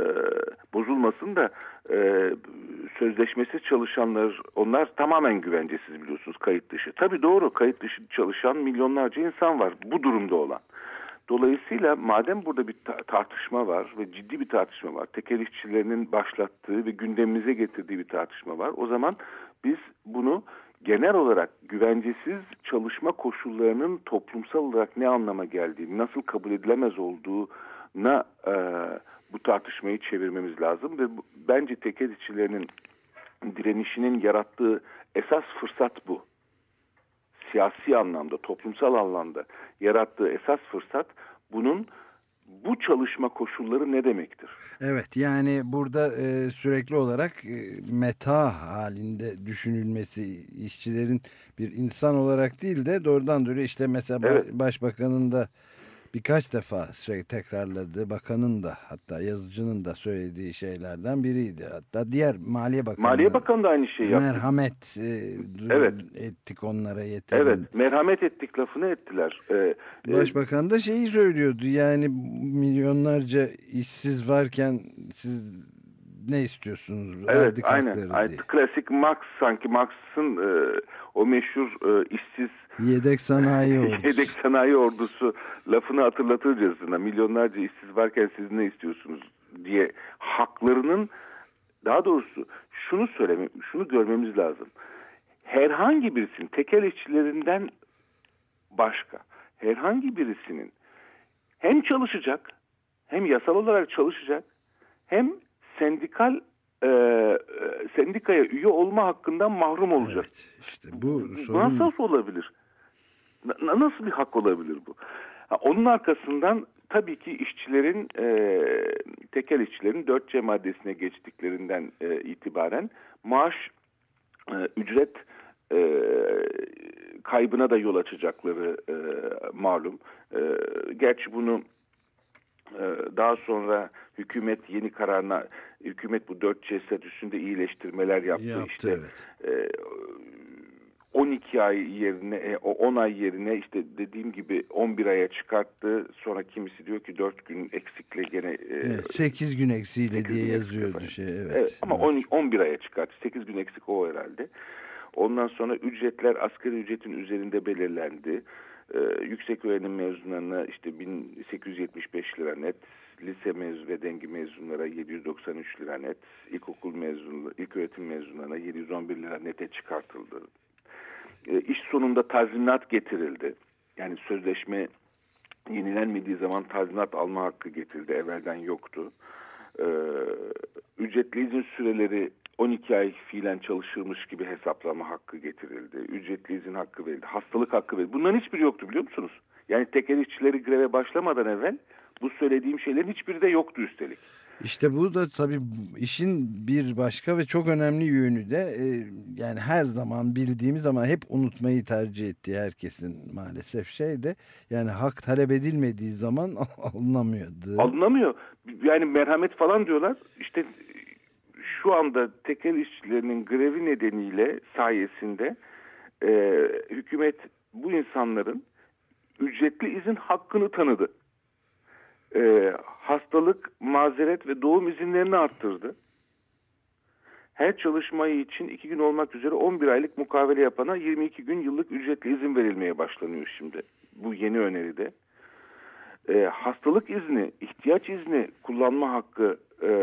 bozulmasın da sözleşmesiz çalışanlar, onlar tamamen güvencesiz biliyorsunuz, kayıt dışı. Tabii doğru, kayıt dışı çalışan milyonlarca insan var bu durumda olan. Dolayısıyla madem burada bir tartışma var ve ciddi bir tartışma var, tekel işçilerinin başlattığı ve gündemimize getirdiği bir tartışma var, o zaman biz bunu genel olarak güvencesiz çalışma koşullarının toplumsal olarak ne anlama geldiğini, nasıl kabul edilemez olduğuna bu tartışmayı çevirmemiz lazım. Ve bence tekel işçilerinin direnişinin yarattığı esas fırsat bu. Siyasi anlamda, toplumsal anlamda yarattığı esas fırsat bunun, bu çalışma koşulları ne demektir? Evet, yani burada sürekli olarak meta halinde düşünülmesi, işçilerin bir insan olarak değil de doğrudan doğruya işte mesela Evet. Başbakanın da birkaç defa tekrarladığı, bakanın da hatta yazıcının da söylediği şeylerden biriydi. Hatta diğer Maliye Bakanı. Maliye Bakanı da aynı şeyi yaptı. Merhamet Evet. ettik onlara yeterli. Evet, merhamet ettik lafını ettiler. Başbakan da şeyi söylüyordu, yani milyonlarca işsiz varken siz ne istiyorsunuz? Evet, aynen. Diye. Klasik Marx, sanki Marx'ın o meşhur işsiz Yedek sanayi ordusu. yedek sanayi ordusu lafını hatırlatırcasına, milyonlarca işsiz varken siz ne istiyorsunuz diye haklarının, daha doğrusu şunu görmemiz lazım. Herhangi birisinin, tekel işçilerinden başka herhangi birisinin hem çalışacak, hem yasal olarak çalışacak, hem sendikaya üye olma hakkından mahrum olacak. Evet, işte bu sorun. Nasıl olabilir? Nasıl bir hak olabilir bu? Onun arkasından tabii ki işçilerin, tekel işçilerin 4C maddesine geçtiklerinden itibaren maaş, ücret kaybına da yol açacakları malum. Gerçi bunu daha sonra hükümet yeni kararına, hükümet bu 4C statüsünde iyileştirmeler yaptı. İşte, evet. 12 ay yerine, 10 ay yerine işte dediğim gibi 11 aya çıkarttı. Sonra kimisi diyor ki 4 gün eksikle gene 8 gün eksiyle 8 diye gün yazıyordu evet, ama 11 aya çıkarttı. 8 gün eksik o herhalde. Ondan sonra ücretler asgari ücretin üzerinde belirlendi. Yüksek öğrenim mezunlarına işte 1875 lira net, lise mezun ve dengi mezunlara 793 lira net, ilköğretim mezunlarına 711 lira nete çıkartıldı. İş sonunda tazminat getirildi. Yani sözleşme yenilenmediği zaman tazminat alma hakkı getirildi. Evvelden yoktu. Ücretli izin süreleri 12 ay fiilen çalışılmış gibi hesaplama hakkı getirildi. Ücretli izin hakkı verildi. Hastalık hakkı verildi. Bunların hiçbiri yoktu, biliyor musunuz? Yani tekel işçileri greve başlamadan evvel bu söylediğim şeylerin hiçbiri de yoktu üstelik. İşte bu da tabii işin bir başka ve çok önemli yönü de yani her zaman bildiğimiz ama hep unutmayı tercih ettiği herkesin maalesef yani hak talep edilmediği zaman alınamıyordu. Alınamıyor. Yani merhamet falan diyorlar. İşte şu anda tekel işçilerinin grevi nedeniyle sayesinde hükümet bu insanların ücretli izin hakkını tanıdı. Hastalık, mazeret ve doğum izinlerini arttırdı. Her çalışmayı için 2 gün olmak üzere 11 aylık mukavele yapana 22 gün yıllık ücretli izin verilmeye başlanıyor şimdi. Bu yeni öneride. Hastalık izni, ihtiyaç izni kullanma hakkı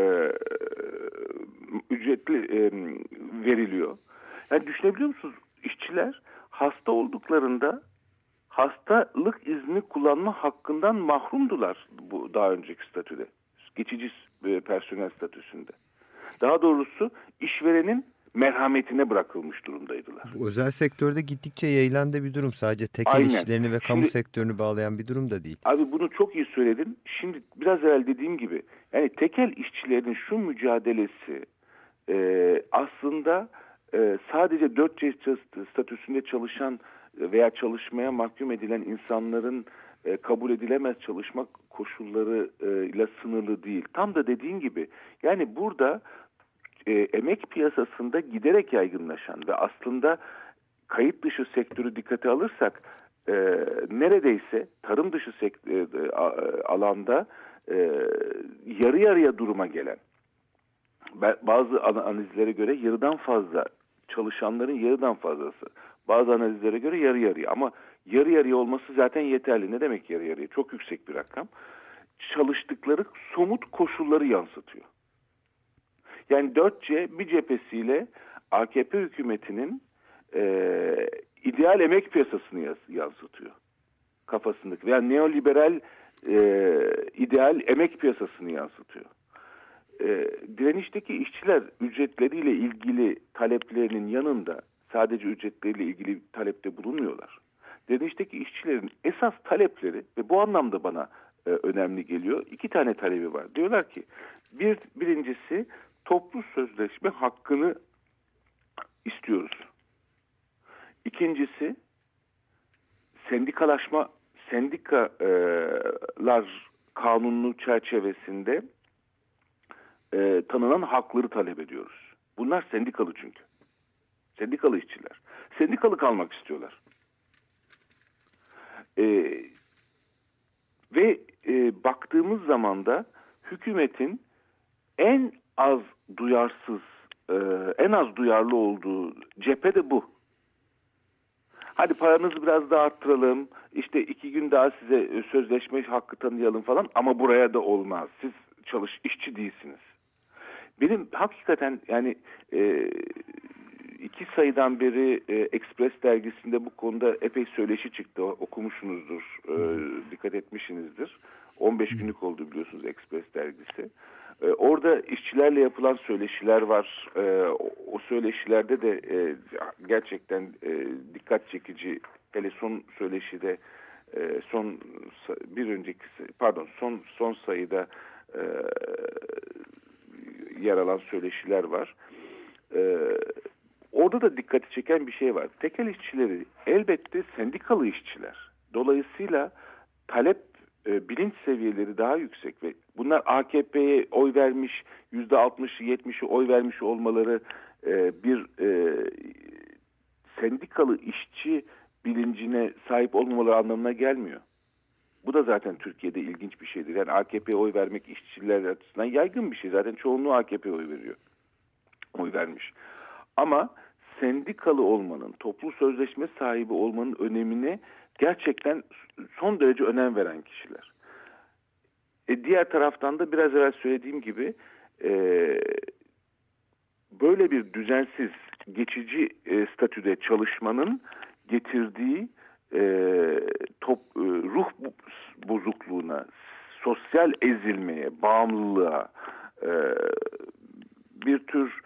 ücretli veriliyor. Yani düşünebiliyor musunuz? İşçiler hasta olduklarında hastalık izni kullanma hakkından mahrumdular bu daha önceki statüde. Geçici personel statüsünde. Daha doğrusu işverenin merhametine bırakılmış durumdaydılar. Bu özel sektörde gittikçe yayılan da bir durum. Sadece tekel Aynen. işçilerini ve kamu Şimdi, sektörünü bağlayan bir durum da değil. Abi bunu çok iyi söyledin. Şimdi biraz evvel dediğim gibi yani tekel işçilerin şu mücadelesi aslında sadece 4C statüsünde çalışan veya çalışmaya mahkum edilen insanların kabul edilemez çalışma koşullarıyla sınırlı değil. Tam da dediğin gibi yani burada emek piyasasında giderek yaygınlaşan ve aslında kayıt dışı sektörü dikkate alırsak neredeyse tarım dışı alanda yarı yarıya duruma gelen, bazı analizlere göre yarıdan fazla çalışanların yarıdan fazlası, bazı analizlere göre yarı yarıya, ama yarı yarıya olması zaten yeterli. Ne demek yarı yarıya? Çok yüksek bir rakam. Çalıştıkları somut koşulları yansıtıyor. Yani 4C bir cephesiyle AKP hükümetinin ideal emek piyasasını yansıtıyor kafasındaki. Yani neoliberal ideal emek piyasasını yansıtıyor. Direnişteki işçiler ücretleriyle ilgili taleplerinin yanında sadece ücretleriyle ilgili talepte bulunmuyorlar. Direnişteki işçilerin esas talepleri ve bu anlamda bana önemli geliyor. 2 tane talebi var. Diyorlar ki birincisi toplu sözleşme hakkını istiyoruz. İkincisi sendikalar kanunu çerçevesinde tanınan hakları talep ediyoruz. Bunlar sendikalı çünkü. Sendikalı işçiler. Sendikalı kalmak istiyorlar. Ve baktığımız zaman da hükümetin en az duyarlı olduğu cephe de bu. Hadi paranızı biraz daha arttıralım, işte 2 gün daha size sözleşme hakkı tanıyalım falan, ama buraya da olmaz. Siz işçi değilsiniz. Benim hakikaten yani 2 sayıdan beri Express dergisinde bu konuda epey söyleşi çıktı. Okumuşsunuzdur, dikkat etmişsinizdir. 15 günlük oldu biliyorsunuz Express dergisi. Orada işçilerle yapılan söyleşiler var. O söyleşilerde de gerçekten dikkat çekici. Hele son söyleşide son sayıda yer alan söyleşiler var. Orada da dikkati çeken bir şey var. Tekel işçileri elbette sendikalı işçiler. Dolayısıyla talep bilinç seviyeleri daha yüksek ve bunlar AKP'ye oy vermiş, %60'ı 70'i oy vermiş olmaları bir sendikalı işçi bilincine sahip olmamaları anlamına gelmiyor. Bu da zaten Türkiye'de ilginç bir şeydir. Yani AKP'ye oy vermek işçiler açısından yaygın bir şey. Zaten çoğunluğu AKP'ye oy vermiş. Ama sendikalı olmanın, toplu sözleşme sahibi olmanın önemine gerçekten son derece önem veren kişiler. Diğer taraftan da biraz evvel söylediğim gibi böyle bir düzensiz, geçici statüde çalışmanın getirdiği ruh bozukluğuna, sosyal ezilmeye, bağımlılığa, bir tür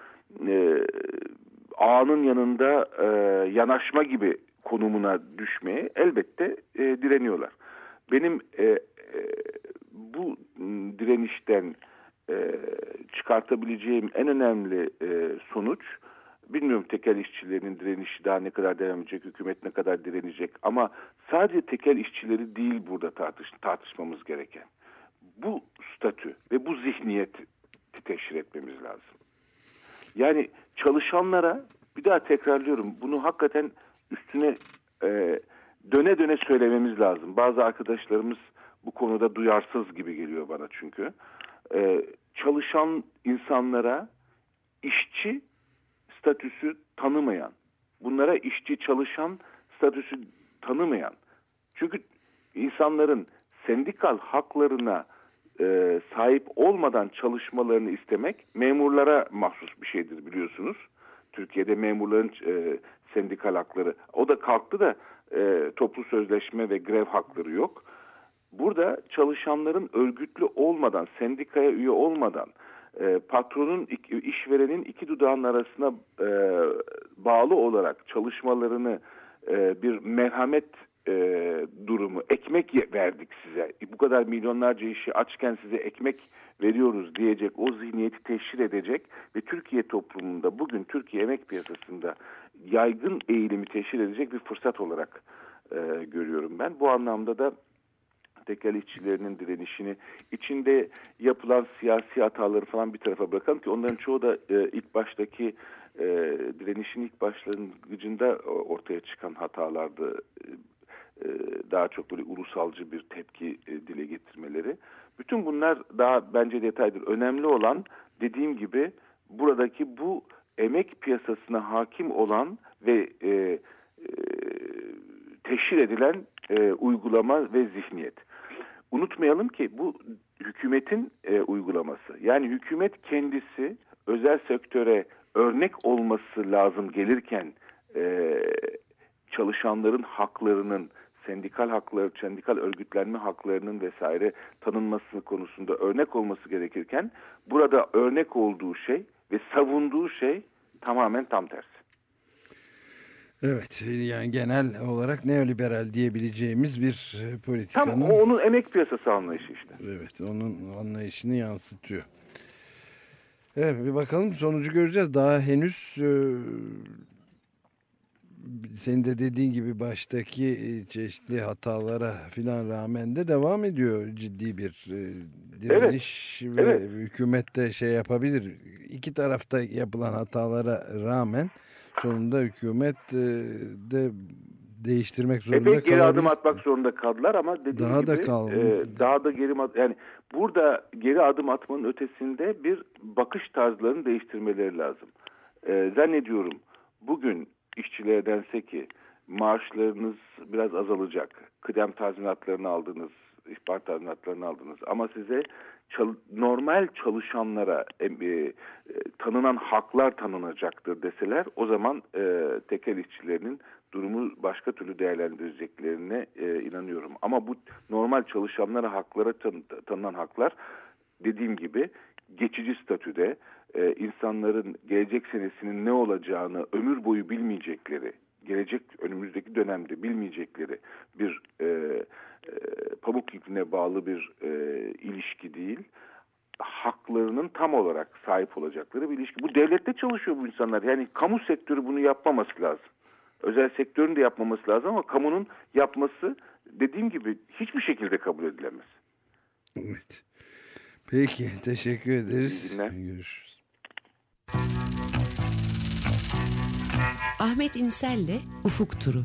ağanın yanında yanaşma gibi konumuna düşmeye elbette direniyorlar. Benim bu direnişten çıkartabileceğim en önemli sonuç, bilmiyorum tekel işçilerinin direnişi daha ne kadar devam edecek, hükümet ne kadar direnecek, ama sadece tekel işçileri değil burada tartışmamız gereken. Bu statü ve bu zihniyeti teşhir etmemiz lazım. Yani çalışanlara, bir daha tekrarlıyorum, bunu hakikaten üstüne döne döne söylememiz lazım. Bazı arkadaşlarımız bu konuda duyarsız gibi geliyor bana çünkü. Çalışan insanlara işçi statüsü tanımayan, bunlara işçi çalışan statüsü tanımayan, çünkü insanların sendikal haklarına sahip olmadan çalışmalarını istemek memurlara mahsus bir şeydir biliyorsunuz. Türkiye'de memurların sendikal hakları, o da kalktı da toplu sözleşme ve grev hakları yok. Burada çalışanların örgütlü olmadan, sendikaya üye olmadan patronun, işverenin iki dudağının arasına bağlı olarak çalışmalarını bir merhamet durumu, ekmek verdik size, bu kadar milyonlarca işi açken size ekmek veriyoruz diyecek, o zihniyeti teşhir edecek ve Türkiye toplumunda, bugün Türkiye emek piyasasında yaygın eğilimi teşhir edecek bir fırsat olarak görüyorum ben. Bu anlamda da tekel işçilerinin direnişini, içinde yapılan siyasi hataları falan bir tarafa bırakalım ki onların çoğu da ilk baştaki direnişin ilk başlangıcında ortaya çıkan hatalardı. Daha çok böyle ulusalcı bir tepki dile getirmeleri. Bütün bunlar daha bence detaydır. Önemli olan, dediğim gibi, buradaki bu emek piyasasına hakim olan ve teşhir edilen uygulama ve zihniyet. Unutmayalım ki bu hükümetin uygulaması. Yani hükümet kendisi özel sektöre örnek olması lazım gelirken çalışanların haklarının, sendikal hakları, sendikal örgütlenme haklarının vesaire tanınması konusunda örnek olması gerekirken burada örnek olduğu şey ve savunduğu şey tamamen tam tersi. Evet, yani genel olarak neoliberal diyebileceğimiz bir politikanın... Tam onun emek piyasası anlayışı işte. Evet, onun anlayışını yansıtıyor. Evet, bir bakalım, sonucu göreceğiz. Daha henüz senin de dediğin gibi baştaki çeşitli hatalara filan rağmen de devam ediyor ciddi bir direniş ve hükümet de şey yapabilir. İki tarafta yapılan hatalara rağmen sonunda hükümet de değiştirmek zorunda kalabilir. Epey geri adım atmak zorunda kaldılar ama dediğim daha gibi daha da geri yani burada geri adım atmanın ötesinde bir bakış tarzlarını değiştirmeleri lazım. Zannediyorum bugün işçilere dense ki maaşlarınız biraz azalacak, kıdem tazminatlarını aldınız, ihbar tazminatlarını aldınız ama size normal çalışanlara tanınan haklar tanınacaktır deseler, o zaman tekel işçilerinin durumu başka türlü değerlendireceklerine inanıyorum. Ama bu normal çalışanlara haklara tanınan haklar, dediğim gibi geçici statüde, insanların gelecek senesinin ne olacağını ömür boyu bilmeyecekleri, önümüzdeki dönemde bilmeyecekleri bir pamuk ipliğine bağlı bir ilişki değil, haklarının tam olarak sahip olacakları bir ilişki. Bu devlette çalışıyor bu insanlar. Yani kamu sektörü bunu yapmaması lazım. Özel sektörün de yapmaması lazım ama kamunun yapması, dediğim gibi, hiçbir şekilde kabul edilemez. Evet. Peki, teşekkür ederiz. Görüşürüz. Ahmet İnsel'le Ufuk Turu.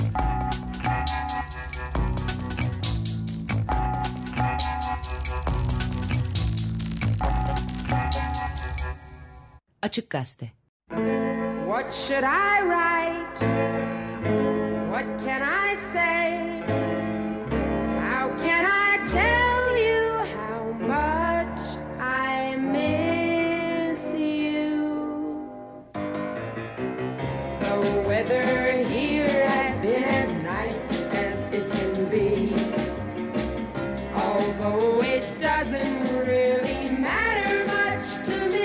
Açık Gazete. What should I write? What can I say? How can I tell you how much I miss you? The weather here has been as nice as it can be, although it doesn't really matter much to me.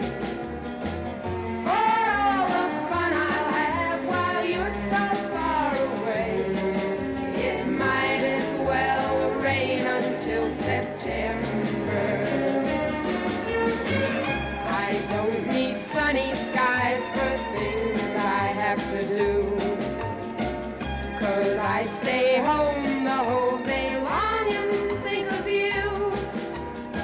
I don't need sunny skies for things I have to do, 'cause I stay home the whole day long and think of you.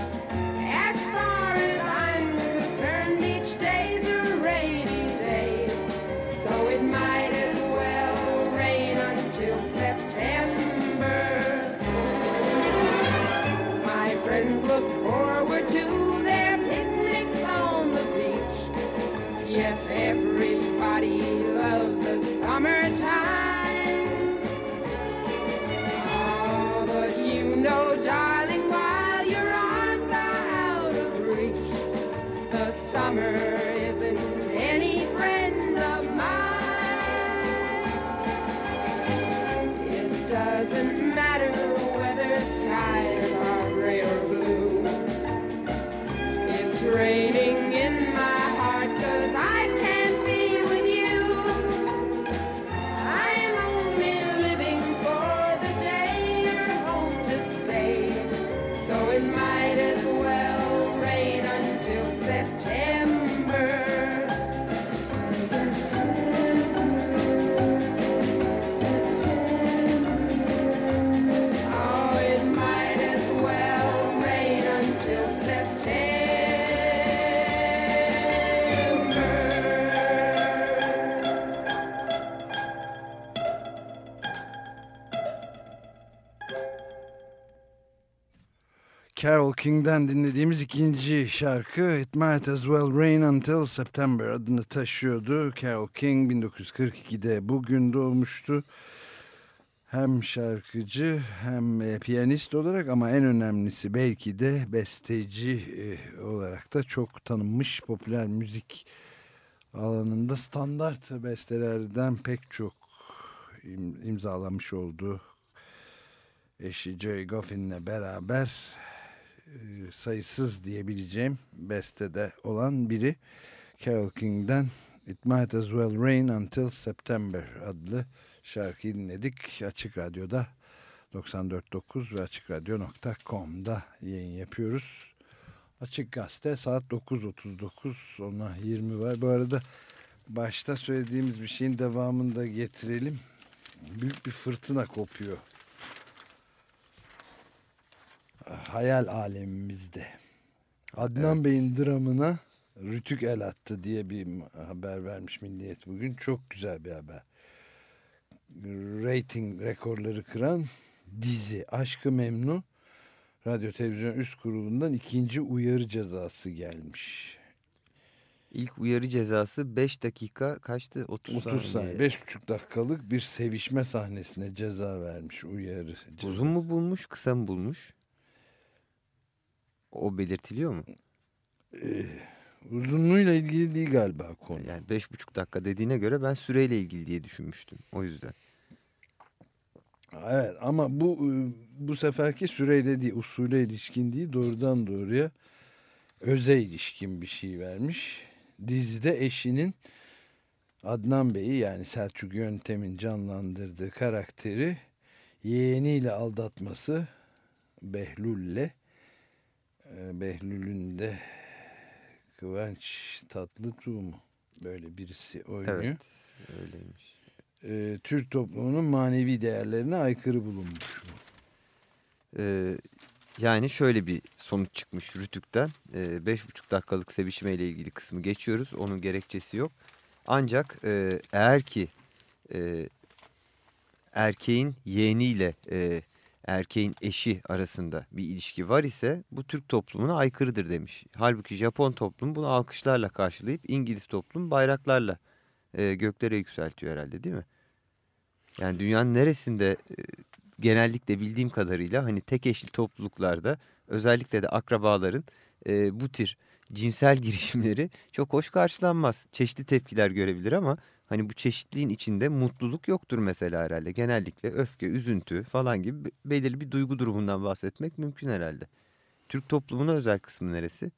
Carole King'den dinlediğimiz ikinci şarkı It Might As Well Rain Until September adını taşıyordu. Carole King 1942'de bugün doğmuştu. Hem şarkıcı hem piyanist olarak ama en önemlisi belki de besteci olarak da çok tanınmış, popüler müzik alanında standart bestelerden pek çok imzalamış olduğu eşi Jerry Goffin'le beraber sayısız diyebileceğim bestede olan biri. Carole King'den It Might As Well Rain Until September adlı şarkıyı dinledik. Açık Radyo'da 94.9 ve AçıkRadyo.com'da yayın yapıyoruz. Açık Gazete saat 9.39, ona 20 var. Bu arada başta söylediğimiz bir şeyin devamını da getirelim. Büyük bir fırtına kopuyor hayal alemimizde. Adnan Bey'in dramına Rütük el attı diye bir haber vermiş Milliyet bugün. Çok güzel bir haber. Rating rekorları kıran dizi Aşk-ı Memnu Radyo Televizyon Üst Kurulu'ndan ikinci uyarı cezası gelmiş. İlk uyarı cezası 5 dakika kaçtı? 30 saniye. 5,5 dakikalık bir sevişme sahnesine ceza vermiş uyarı cezası. Uzun mu bulmuş, kısa mı bulmuş? O belirtiliyor mu? Uzunluğuyla ilgili değil galiba konu. Yani 5,5 dakika dediğine göre ben süreyle ilgili diye düşünmüştüm. O yüzden. Evet ama bu seferki süreyle değil, usule ilişkin değil, doğrudan doğruya öze ilişkin bir şey vermiş. Dizide eşinin Adnan Bey'i, yani Selçuk Yöntem'in canlandırdığı karakteri yeğeniyle aldatması, Behlül'le, Behlül'ün de Kıvanç Tatlıtuğ mu? Böyle birisi oynuyor. Evet, öyleymiş. Türk toplumunun manevi değerlerine aykırı bulunmuş. Yani şöyle bir sonuç çıkmış Rütük'ten. 5,5 dakikalık sevişmeyle ilgili kısmı geçiyoruz. Onun gerekçesi yok. Ancak eğer ki erkeğin yeğeniyle erkeğin eşi arasında bir ilişki var ise bu Türk toplumuna aykırıdır demiş. Halbuki Japon toplum bunu alkışlarla karşılayıp İngiliz toplum bayraklarla göklere yükseltiyor herhalde, değil mi? Yani dünyanın neresinde genellikle bildiğim kadarıyla hani tek eşli topluluklarda özellikle de akrabaların bu tür cinsel girişimleri çok hoş karşılanmaz. Çeşitli tepkiler görebilir ama hani bu çeşitliliğin içinde mutluluk yoktur mesela herhalde. Genellikle öfke, üzüntü falan gibi belirli bir duygu durumundan bahsetmek mümkün herhalde. Türk toplumuna özel kısmı neresi?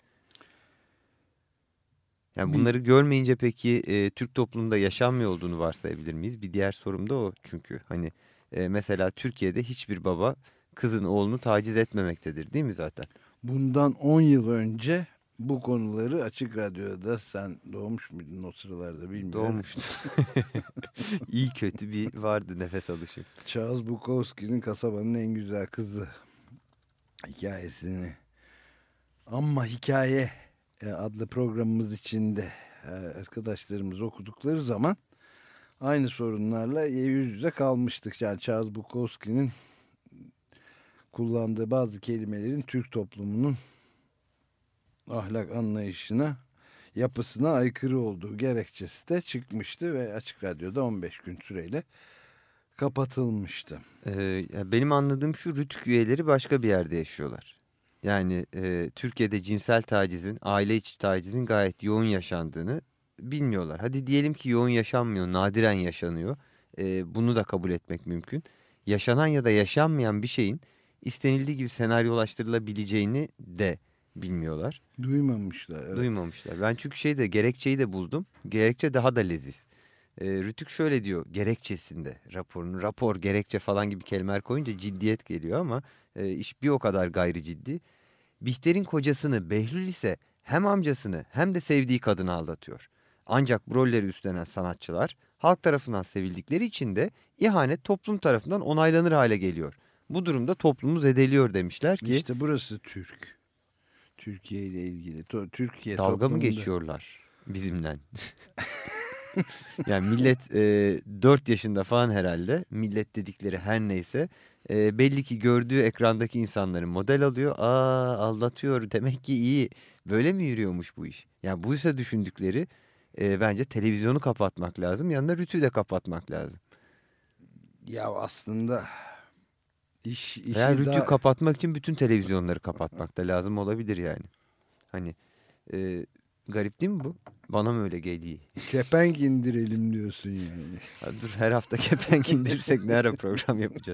Yani bunları görmeyince peki Türk toplumunda yaşanmıyor olduğunu varsayabilir miyiz? Bir diğer sorum da o çünkü. Hani mesela Türkiye'de hiçbir baba kızın oğlunu taciz etmemektedir, değil mi zaten? Bundan 10 yıl önce bu konuları Açık Radyo'da, sen doğmuş muydun o sıralarda bilmiyorum. Doğmuştu. İyi kötü bir vardı nefes alışım. Charles Bukowski'nin Kasabanın En Güzel Kızı hikayesini, ama hikaye adlı programımız içinde arkadaşlarımız okudukları zaman aynı sorunlarla yüz yüze kalmıştık. Yani Charles Bukowski'nin kullandığı bazı kelimelerin Türk toplumunun ahlak anlayışına, yapısına aykırı olduğu gerekçesi de çıkmıştı ve Açık Radyo'da 15 gün süreyle kapatılmıştı. Benim anladığım şu, Rütük üyeleri başka bir yerde yaşıyorlar. Yani Türkiye'de cinsel tacizin, aile içi tacizin gayet yoğun yaşandığını bilmiyorlar. Hadi diyelim ki yoğun yaşanmıyor, nadiren yaşanıyor. Bunu da kabul etmek mümkün. Yaşanan ya da yaşanmayan bir şeyin istenildiği gibi senaryolaştırılabileceğini de bilmiyorlar. Duymamışlar. Evet. Duymamışlar. Ben çünkü gerekçeyi de buldum. Gerekçe daha da leziz. Rütük şöyle diyor gerekçesinde, rapor, gerekçe falan gibi kelimeler koyunca ciddiyet geliyor ama iş bir o kadar gayri ciddi. Bihter'in kocasını Behlül ise hem amcasını hem de sevdiği kadını aldatıyor. Ancak bu rolleri üstlenen sanatçılar halk tarafından sevildikleri için de ihanet toplum tarafından onaylanır hale geliyor. Bu durumda toplumu zedeliyor demişler ki. İşte burası Türkiye ile ilgili. Türkiye dalga toplumunda... mı geçiyorlar bizimle? Yani millet 4 yaşında falan herhalde, millet dedikleri her neyse belli ki gördüğü ekrandaki insanları model alıyor. Aa, aldatıyor, demek ki iyi. Böyle mi yürüyormuş bu iş? Yani buysa düşündükleri, bence televizyonu kapatmak lazım. Yanında Rütü'yü de kapatmak lazım. Ya aslında işi Veya Rütü'yü daha... kapatmak için bütün televizyonları kapatmak da lazım olabilir yani. Hani garip değil mi bu? Bana mı öyle geliyor? Kepenk indirelim diyorsun yani. Ha, dur, her hafta kepenk indirirsek ne ara program yapacağız?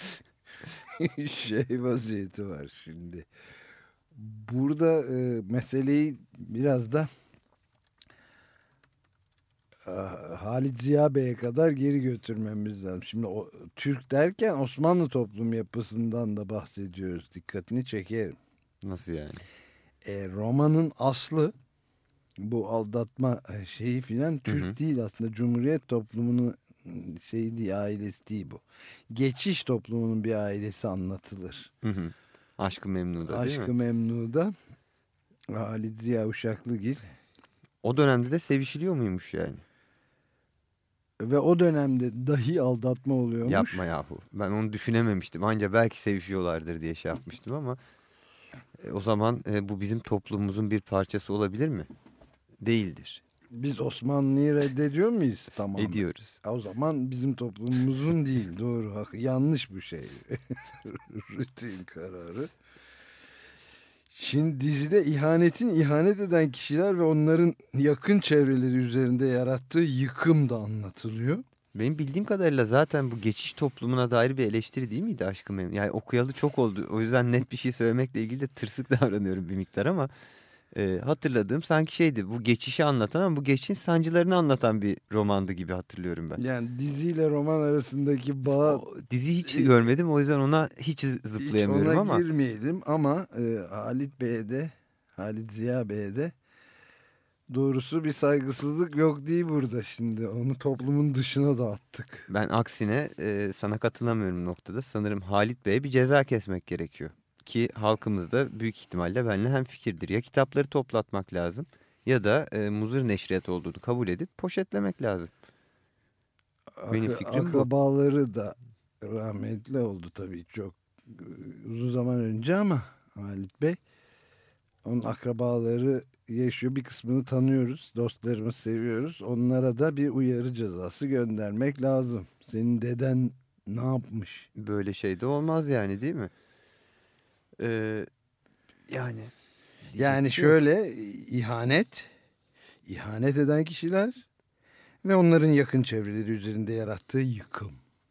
Şey vaziyeti var şimdi. Burada meseleyi biraz da Halit Ziya Bey'e kadar geri götürmemiz lazım. Şimdi Türk derken Osmanlı toplum yapısından da bahsediyoruz. Dikkatini çekerim. Nasıl yani? Romanın aslı, bu aldatma şeyi filan Türk değil aslında. Cumhuriyet toplumunun şeyi değil, ailesi değil bu. Geçiş toplumunun bir ailesi anlatılır. Aşk-ı Memnu'da değil mi? Aşk-ı Memnu'da Halit Ziya Uşaklıgil. O dönemde de sevişiliyor muymuş yani? Ve o dönemde dahi aldatma oluyormuş. Yapma yahu. Ben onu düşünememiştim. Anca belki sevişiyorlardır diye şey yapmıştım ama o zaman bu bizim toplumumuzun bir parçası olabilir mi? Değildir. Biz Osmanlı'yı reddediyor muyuz? Tamam. Ediyoruz. O zaman bizim toplumumuzun değil. Doğru. Yanlış bu şey. Rutin kararı. Şimdi dizide ihanet eden kişiler ve onların yakın çevreleri üzerinde yarattığı yıkım da anlatılıyor. Benim bildiğim kadarıyla zaten bu geçiş toplumuna dair bir eleştiri değil miydi Aşk-ı Memnu? Yani okuyalı çok oldu. O yüzden net bir şey söylemekle ilgili de tırsık davranıyorum bir miktar ama hatırladığım sanki şeydi. Bu geçişi anlatan ama bu geçişin sancılarını anlatan bir romandı gibi hatırlıyorum ben. Yani diziyle roman arasındaki bağ... Dizi hiç görmedim, o yüzden ona hiç zıplayamıyorum hiç ona ama. girmeyelim ama Halit Ziya Bey'e de doğrusu bir saygısızlık yok değil burada şimdi. Onu toplumun dışına da attık. Ben aksine sana katılamıyorum noktada. Sanırım Halit Bey'e bir ceza kesmek gerekiyor. Ki halkımız da büyük ihtimalle benimle hemfikirdir. Ya kitapları toplatmak lazım ya da muzır neşriyat olduğunu kabul edip poşetlemek lazım. Benim fikrim bu. Akrabaları da rahmetli oldu tabii çok uzun zaman önce ama Halit Bey, onun akrabaları yaşıyor, bir kısmını tanıyoruz, dostlarımız seviyoruz, onlara da bir uyarı cezası göndermek lazım. Senin deden ne yapmış? Böyle şey de olmaz yani, değil mi? Yani şöyle ihanet eden kişiler ve onların yakın çevreleri üzerinde yarattığı yıkım.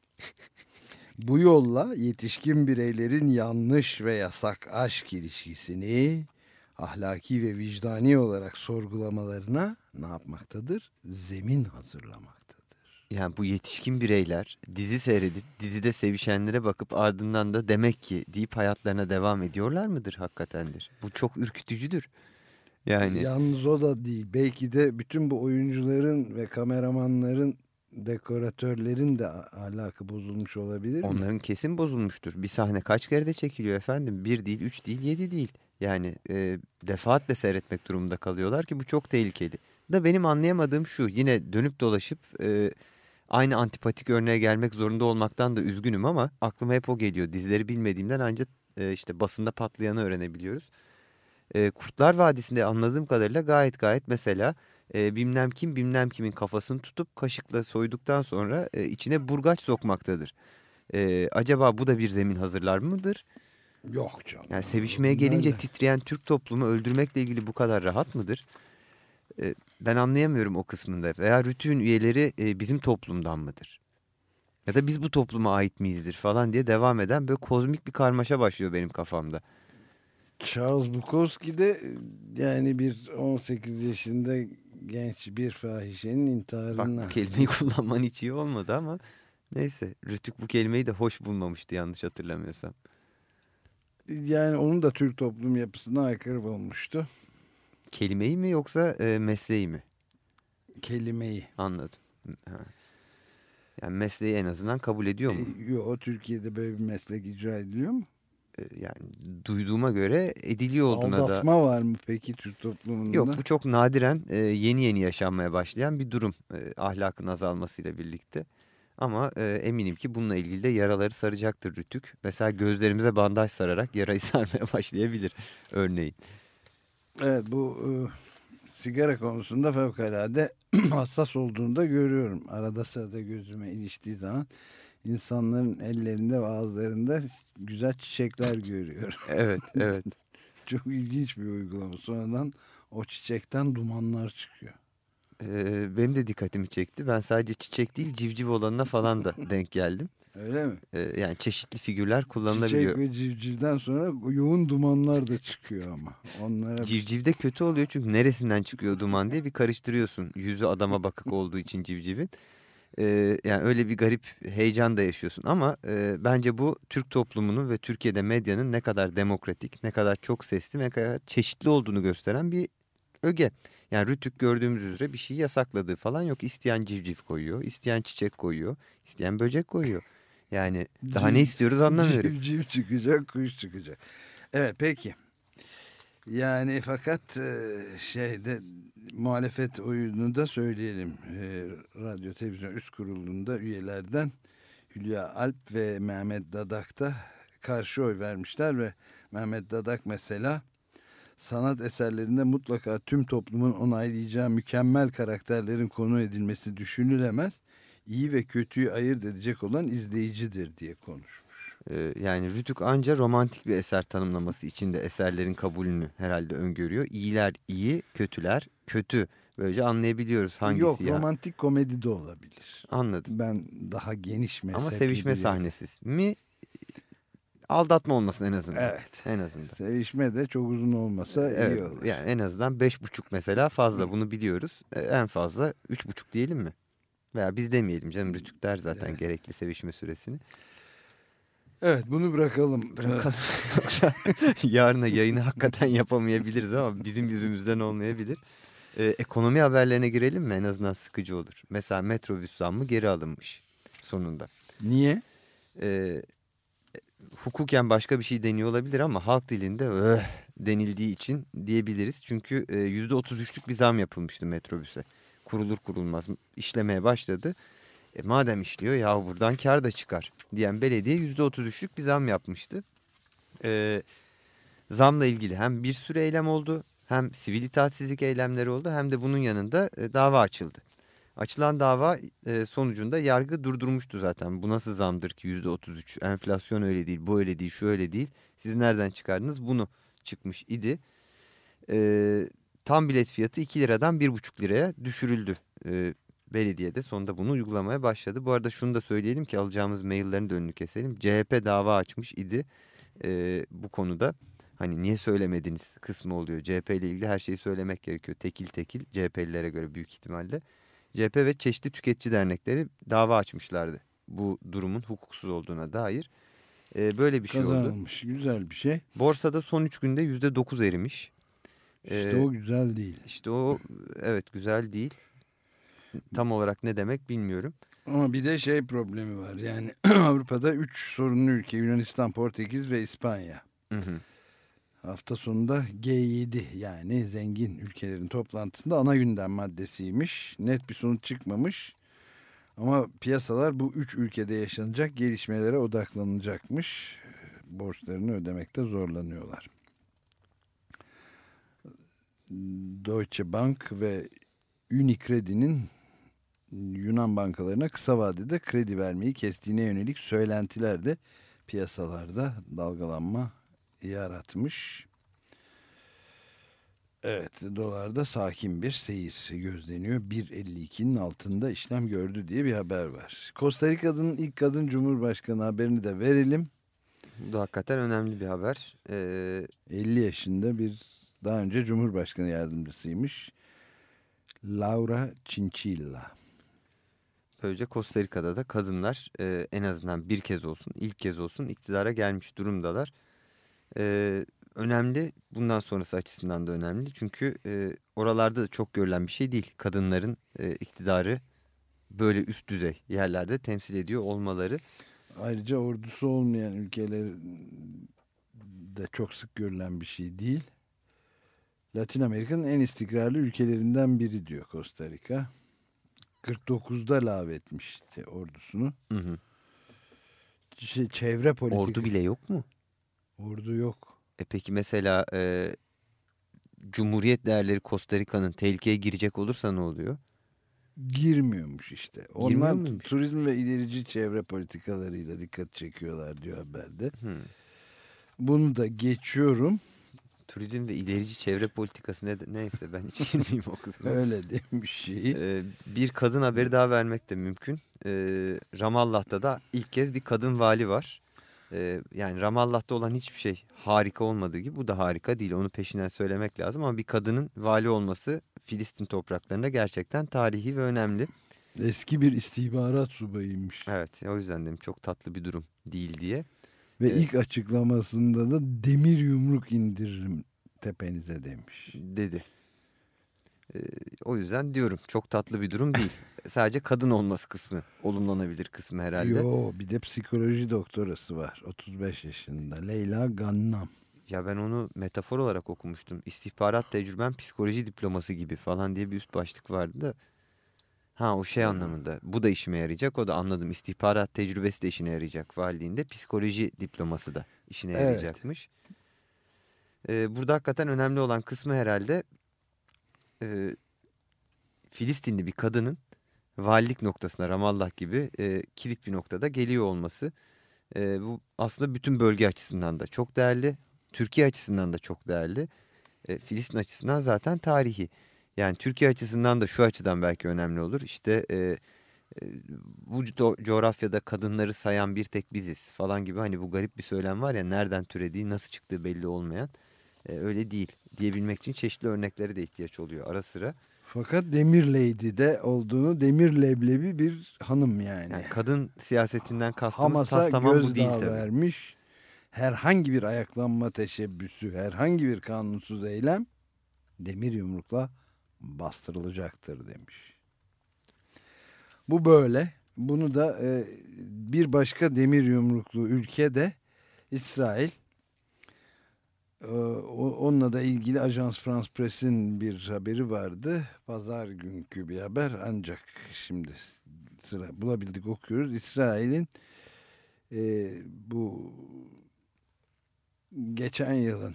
Bu yolla yetişkin bireylerin yanlış ve yasak aşk ilişkisini ahlaki ve vicdani olarak sorgulamalarına ne yapmaktadır? Zemin hazırlamaktadır. Yani bu yetişkin bireyler dizi seyredip dizide sevişenlere bakıp ardından da demek ki deyip hayatlarına devam ediyorlar mıdır, hakikatendir? Bu çok ürkütücüdür. Yani yalnız o da değil. Belki de bütün bu oyuncuların ve kameramanların, dekoratörlerin de ahlakı bozulmuş olabilir mi? onların kesin bozulmuştur. Bir sahne kaç kere de çekiliyor efendim? 1 değil, 3 değil, 7 değil. Yani defaatle seyretmek durumunda kalıyorlar ki bu çok tehlikeli. Da benim anlayamadığım şu, yine dönüp dolaşıp aynı antipatik örneğe gelmek zorunda olmaktan da üzgünüm ama aklıma hep o geliyor. Dizileri bilmediğimden ancak işte basında patlayanı öğrenebiliyoruz. Kurtlar Vadisi'nde anladığım kadarıyla gayet mesela bilmem kim bilmem kimin kafasını tutup kaşıkla soyduktan sonra içine burgaç sokmaktadır. Acaba bu da bir zemin hazırlar mıdır? Yok canım. Yani sevişmeye gelince titreyen Türk toplumu öldürmekle ilgili bu kadar rahat mıdır? Ben anlayamıyorum o kısmında. Veya Rütü'nün üyeleri bizim toplumdan mıdır? Ya da biz bu topluma ait miyizdir falan diye devam eden böyle kozmik bir karmaşa başlıyor benim kafamda. Charles Bukowski de yani bir 18 yaşında genç bir fahişenin intiharına. Bak, bu kelimeyi kullanman hiç iyi olmadı ama neyse. Rütük bu kelimeyi de hoş bulmamıştı yanlış hatırlamıyorsam. Yani onun da Türk toplum yapısına aykırı bulmuştu. Kelimeyi mi yoksa mesleği mi? Kelimeyi. Anladım. Ha. Yani mesleği en azından kabul ediyor mu? Yok, Türkiye'de böyle bir meslek icra ediliyor mu? Yani duyduğuma göre ediliyor olduğuna da. Aldatma var mı peki Türk toplumunda? Yok, bu çok nadiren yeni yaşanmaya başlayan bir durum ahlakın azalmasıyla birlikte. Ama eminim ki bununla ilgili de yaraları saracaktır Rütük. Mesela gözlerimize bandaj sararak yarayı sarmaya başlayabilir örneğin. Evet, bu sigara konusunda fevkalade hassas olduğunu da görüyorum. Arada sırada gözüme iliştiği zaman insanların ellerinde ve ağızlarında güzel çiçekler görüyorum. Evet, evet. Çok ilginç bir uygulama. Sonradan o çiçekten dumanlar çıkıyor. Benim de dikkatimi çekti. Ben sadece çiçek değil civciv olanına falan da denk geldim. Öyle mi? Yani çeşitli figürler kullanılabiliyor. Çiçek ve civcivden sonra yoğun dumanlar da çıkıyor ama. Onlara Civcivde kötü oluyor çünkü neresinden çıkıyor duman diye bir karıştırıyorsun. Yüzü adama bakık olduğu için civcivin. Yani öyle bir garip heyecan da yaşıyorsun. Ama bence bu Türk toplumunun ve Türkiye'de medyanın ne kadar demokratik, ne kadar çok sesli, ne kadar çeşitli olduğunu gösteren bir öge. Yani Rütük gördüğümüz üzere bir şey yasakladığı falan yok. İsteyen civciv koyuyor, isteyen çiçek koyuyor, isteyen böcek koyuyor. Yani daha ne istiyoruz anlamıyorum. Civciv çıkacak, kuş çıkacak. Evet, peki. Yani fakat şeyde muhalefet oyunu da söyleyelim. Radyo Televizyon Üst Kurulu'nda üyelerden Hülya Alp ve Mehmet Dadak da karşı oy vermişler ve Mehmet Dadak mesela sanat eserlerinde mutlaka tüm toplumun onaylayacağı mükemmel karakterlerin konu edilmesi düşünülemez. İyi ve kötüyü ayırt edecek olan izleyicidir diye konuşmuş. Yani Rütük anca romantik bir eser tanımlaması içinde eserlerin kabulünü herhalde öngörüyor. İyiler iyi, kötüler kötü. Böylece anlayabiliyoruz hangisi Yok, ya. romantik komedi de olabilir. Anladım. Ben daha geniş mezhepli Ama sevişme sahnesiz mi? Aldatma olmasın en azından. Evet. En azından. Sevişme de çok uzun olmasa Evet, iyi olur. yani en azından 5,5 mesela fazla, bunu biliyoruz. En fazla 3,5 diyelim mi? Veya biz demeyelim canım, Rütük der zaten gerekli sevişme süresini. Evet, bunu bırakalım. Bırakalım. Yoksa yarına yayını hakikaten yapamayabiliriz ama bizim yüzümüzden olmayabilir. Ekonomi haberlerine girelim mi? En azından sıkıcı olur. Mesela metrobüs zammı geri alınmış sonunda. Niye? Hukuken başka bir şey deniyor olabilir ama halk dilinde denildiği için diyebiliriz. Çünkü %33'lük bir zam yapılmıştı metrobüse. Kurulur kurulmaz işlemeye başladı. Madem işliyor ya buradan kar da çıkar diyen belediye %33'lük bir zam yapmıştı. Zamla ilgili hem bir sürü eylem oldu, hem sivil itaatsizlik eylemleri oldu, hem de bunun yanında dava açıldı. Açılan dava sonucunda yargı durdurmuştu zaten. Bu nasıl zamdır ki %33? Enflasyon öyle değil, bu öyle değil, şu öyle değil. Siz nereden çıkardınız? Bunu çıkmış idi. Tam bilet fiyatı 2 liradan 1,5 liraya düşürüldü. Belediye de sonunda bunu uygulamaya başladı. Bu arada şunu da söyleyelim ki alacağımız maillerin de önünü keselim. CHP dava açmış idi bu konuda. Hani niye söylemediniz kısmı oluyor. CHP ile ilgili her şeyi söylemek gerekiyor. Tekil tekil CHP'lilere göre büyük ihtimalle. CHP ve çeşitli tüketici dernekleri dava açmışlardı. Bu durumun hukuksuz olduğuna dair. Böyle bir şey oldu. Kazanılmış. Güzel bir şey. Borsada son 3 günde %9 erimiş. İşte o güzel değil. İşte o evet güzel değil. Tam olarak ne demek bilmiyorum. Ama bir de şey problemi var. Yani Avrupa'da 3 sorunlu ülke: Yunanistan, Portekiz ve İspanya. Hı hı. Hafta sonunda G7 yani zengin ülkelerin toplantısında ana gündem maddesiymiş. Net bir sonuç çıkmamış. Ama piyasalar bu 3 ülkede yaşanacak gelişmelere odaklanacakmış. Borçlarını ödemekte zorlanıyorlar. Deutsche Bank ve Unicredit'in Yunan bankalarına kısa vadede kredi vermeyi kestiğine yönelik söylentiler de piyasalarda dalgalanma yaratmış. Evet, dolarda sakin bir seyir gözleniyor. 1.52'nin altında işlem gördü diye bir haber var. Costa Rica'nın ilk kadın cumhurbaşkanı haberini de verelim. Bu da hakikaten önemli bir haber. 50 yaşında bir daha önce cumhurbaşkanı yardımcısıymış. Laura Chinchilla. Böylece Costa Rica'da da kadınlar en azından bir kez olsun, ilk kez olsun iktidara gelmiş durumdalar. Önemli, bundan sonrası açısından da önemli. Çünkü oralarda da çok görülen bir şey değil. Kadınların iktidarı böyle üst düzey yerlerde temsil ediyor olmaları. Ayrıca ordusu olmayan ülkelerde çok sık görülen bir şey değil. Latin Amerika'nın en istikrarlı ülkelerinden biri diyor Costa Rica. 49'da lağvetmişti ordusunu. Hı hı. Çevre politikası. Ordu bile yok mu? Ordu yok. Peki mesela Cumhuriyet değerleri Costa Rica'nın tehlikeye girecek olursa ne oluyor? Girmiyormuş işte. Girmiyor Onlar muymuş? turizm ve ilerici çevre politikalarıyla dikkat çekiyorlar diyor haberde. Hı. Bunu da geçiyorum. Turizm ve ilerici çevre politikası neyse ben hiç girmeyeyim o kısma. Öyle demiş şeyi. Bir kadın haberi daha vermek de mümkün. Ramallah'ta da ilk kez bir kadın vali var. Yani Ramallah'ta olan hiçbir şey harika olmadığı gibi bu da harika değil. Onu peşinden söylemek lazım ama bir kadının vali olması Filistin topraklarında gerçekten tarihi ve önemli. Eski bir istihbarat subayıymış. Evet, o yüzden dedim çok tatlı bir durum değil diye. Ve ilk açıklamasında da demir yumruk indiririm tepenize demiş. Dedi. O yüzden diyorum çok tatlı bir durum değil. Sadece kadın olması kısmı olumlanabilir kısmı herhalde. Yo, bir de psikoloji doktorası var 35 yaşında Leyla Gannam. Ya ben onu metafor olarak okumuştum. İstihbarat tecrüben psikoloji diploması gibi falan diye bir üst başlık vardı da. Ha o şey anlamında. Bu da işime yarayacak. O da anladım. İstihbarat tecrübesi de işine yarayacak valiliğinde. Psikoloji diploması da işine yarayacakmış. Burada hakikaten önemli olan kısmı herhalde Filistinli bir kadının valilik noktasına Ramallah gibi kilit bir noktada geliyor olması. Bu aslında bütün bölge açısından da çok değerli. Türkiye açısından da çok değerli. Filistin açısından zaten tarihi. Yani Türkiye açısından da şu açıdan belki önemli olur. İşte bu coğrafyada kadınları sayan bir tek biziz falan gibi hani bu garip bir söylem var ya nereden türediği nasıl çıktığı belli olmayan öyle değil diyebilmek için çeşitli örneklere de ihtiyaç oluyor ara sıra. Fakat Demir Lady'de olduğunu demir leblebi bir hanım yani. Yani kadın siyasetinden kastımız Hamas'a tamam bu değil gözdağı tabii. vermiş. Herhangi bir ayaklanma teşebbüsü, herhangi bir kanunsuz eylem demir yumrukla bastırılacaktır demiş. Bu böyle. Bunu da bir başka demir yumruklu ülke de İsrail. Onunla da ilgili Ajans France Press'in bir haberi vardı. Pazar günkü bir haber ancak şimdi sıra bulabildik okuyoruz. İsrail'in bu geçen yılın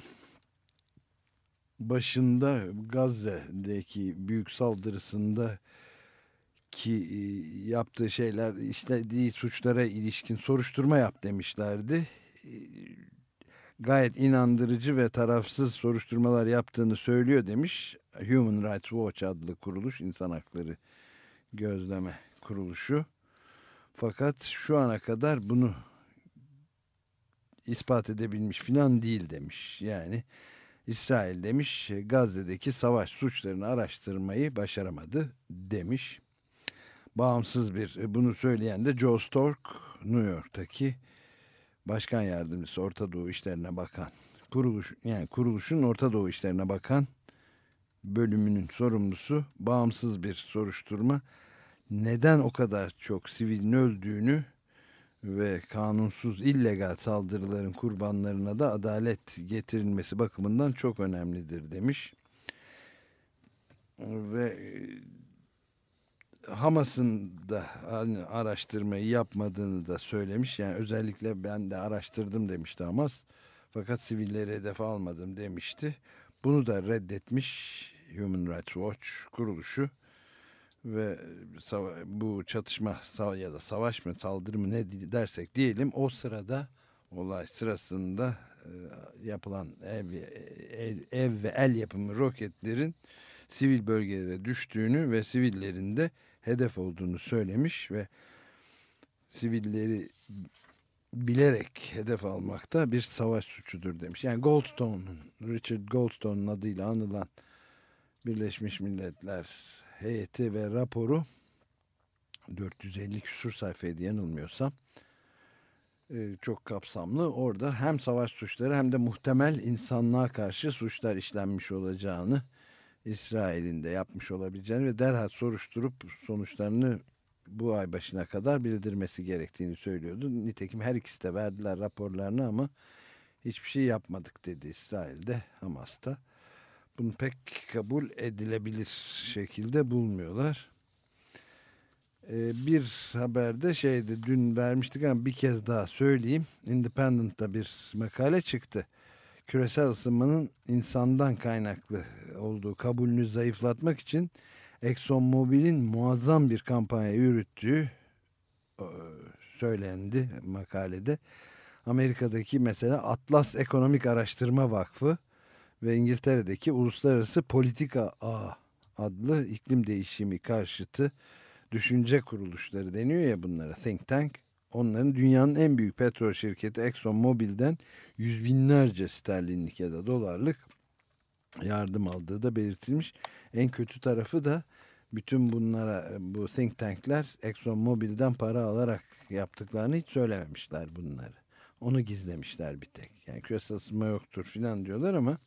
başında Gazze'deki büyük saldırısında ki yaptığı şeyler, işlediği suçlara ilişkin soruşturma yap demişlerdi. Gayet inandırıcı ve tarafsız soruşturmalar yaptığını söylüyor demiş. Human Rights Watch adlı kuruluş, insan hakları gözleme kuruluşu. Fakat şu ana kadar bunu ispat edebilmiş filan değil demiş. Yani İsrail demiş Gazze'deki savaş suçlarını araştırmayı başaramadı demiş. Bağımsız bunu söyleyen de Joe Stork, New York'taki Başkan Yardımcısı, Orta Doğu İşlerine Bakan kuruluşun Orta Doğu İşlerine Bakan bölümünün sorumlusu. Bağımsız bir soruşturma neden o kadar çok sivilin öldüğünü ve kanunsuz illegal saldırıların kurbanlarına da adalet getirilmesi bakımından çok önemlidir demiş. Ve Hamas'ın da araştırmayı yapmadığını da söylemiş. Yani özellikle ben de araştırdım demişti Hamas. Fakat sivilleri hedef almadım demişti. Bunu da reddetmiş Human Rights Watch kuruluşu. Ve bu çatışma ya da savaş mı saldırı mı ne dersek diyelim o sırada olay sırasında yapılan ev ve el yapımı roketlerin sivil bölgelere düştüğünü ve sivillerin de hedef olduğunu söylemiş ve sivilleri bilerek hedef almakta bir savaş suçudur demiş. Yani Richard Goldstone'un adıyla anılan Birleşmiş Milletler heyeti ve raporu 450 küsur sayfaydı yanılmıyorsam. Çok kapsamlı. Orada hem savaş suçları hem de muhtemel insanlığa karşı suçlar işlenmiş olacağını, İsrail'in de yapmış olabileceğini ve derhal soruşturup sonuçlarını bu ay başına kadar bildirmesi gerektiğini söylüyordu. Nitekim her ikisi de verdiler raporlarını ama hiçbir şey yapmadık dedi İsrail'de, Hamas'ta. Bunu pek kabul edilebilir şekilde bulmuyorlar. Bir haberde dün vermiştik ama bir kez daha söyleyeyim. Independent'ta bir makale çıktı. Küresel ısınmanın insandan kaynaklı olduğu kabulünü zayıflatmak için ExxonMobil'in muazzam bir kampanya yürüttüğü söylendi makalede. Amerika'daki mesela Atlas Ekonomik Araştırma Vakfı ve İngiltere'deki Uluslararası Politika Ağı adlı iklim değişimi karşıtı düşünce kuruluşları deniyor ya bunlara, think tank. Onların dünyanın en büyük petrol şirketi ExxonMobil'den yüz binlerce sterlinlik ya da dolarlık yardım aldığı da belirtilmiş. En kötü tarafı da bütün bunlara, bu think tankler ExxonMobil'den para alarak yaptıklarını hiç söylememişler bunları. Onu gizlemişler bir tek. Yani küresel ısınma yoktur filan diyorlar ama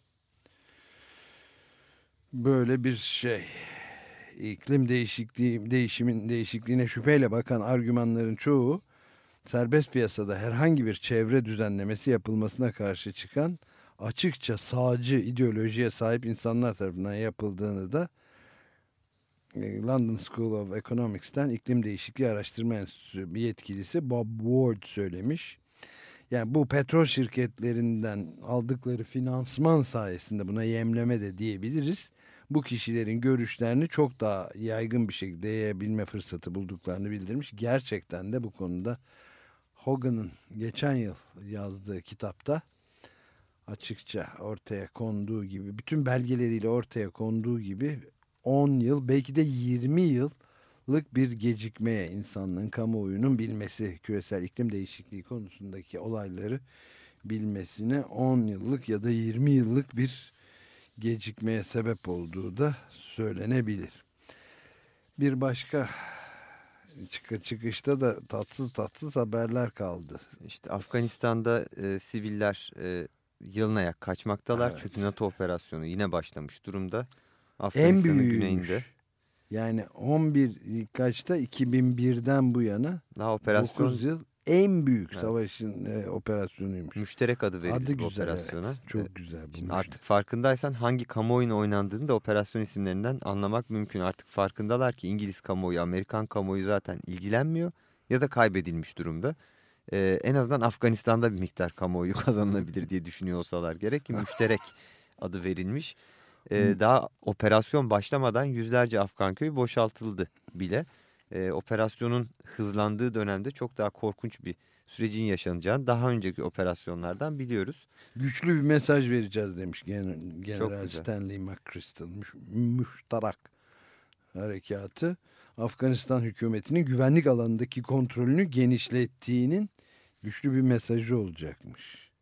böyle bir şey. İklim değişikliğine şüpheyle bakan argümanların çoğu serbest piyasada herhangi bir çevre düzenlemesi yapılmasına karşı çıkan açıkça sağcı ideolojiye sahip insanlar tarafından yapıldığını da London School of Economics'ten İklim Değişikliği Araştırma Enstitüsü bir yetkilisi Bob Ward söylemiş. Yani bu petrol şirketlerinden aldıkları finansman sayesinde, buna yemleme de diyebiliriz, bu kişilerin görüşlerini çok daha yaygın bir şekilde yayabilme fırsatı bulduklarını bildirmiş. Gerçekten de bu konuda Hogan'ın geçen yıl yazdığı kitapta açıkça ortaya konduğu gibi, bütün belgeleriyle ortaya konduğu gibi 10 yıl belki de 20 yıllık bir gecikmeye insanlığın, kamuoyunun bilmesi, küresel iklim değişikliği konusundaki olayları bilmesine 10 yıllık ya da 20 yıllık bir gecikmeye sebep olduğu da söylenebilir. Bir başka çıkışta da tatsız haberler kaldı. İşte Afganistan'da siviller yalın ayak kaçmaktalar. Evet. Çünkü NATO operasyonu yine başlamış durumda. En Afganistan'ın büyüğüymüş. güneyinde. Yani 2001'den bu yana Daha operasyon 9 yıl en büyük evet, savaşın operasyonuymuş. müşterek adı verildi Adı bu güzel, operasyona. evet. Çok güzel. Şimdi artık farkındaysan hangi kamuoyuna oynandığını da operasyon isimlerinden anlamak mümkün. Artık farkındalar ki İngiliz kamuoyu, Amerikan kamuoyu zaten ilgilenmiyor ya da kaybedilmiş durumda. En azından Afganistan'da bir miktar kamuoyu kazanılabilir diye düşünüyor olsalar gerek ki müşterek adı verilmiş. Daha operasyon başlamadan yüzlerce Afgan köyü boşaltıldı bile. Operasyonun hızlandığı dönemde çok daha korkunç bir sürecin yaşanacağını daha önceki operasyonlardan biliyoruz. Güçlü bir mesaj vereceğiz demiş General güzel. Stanley McChrystal. Müşterak harekatı Afganistan hükümetinin güvenlik alanındaki kontrolünü genişlettiğinin güçlü bir mesajı olacakmış.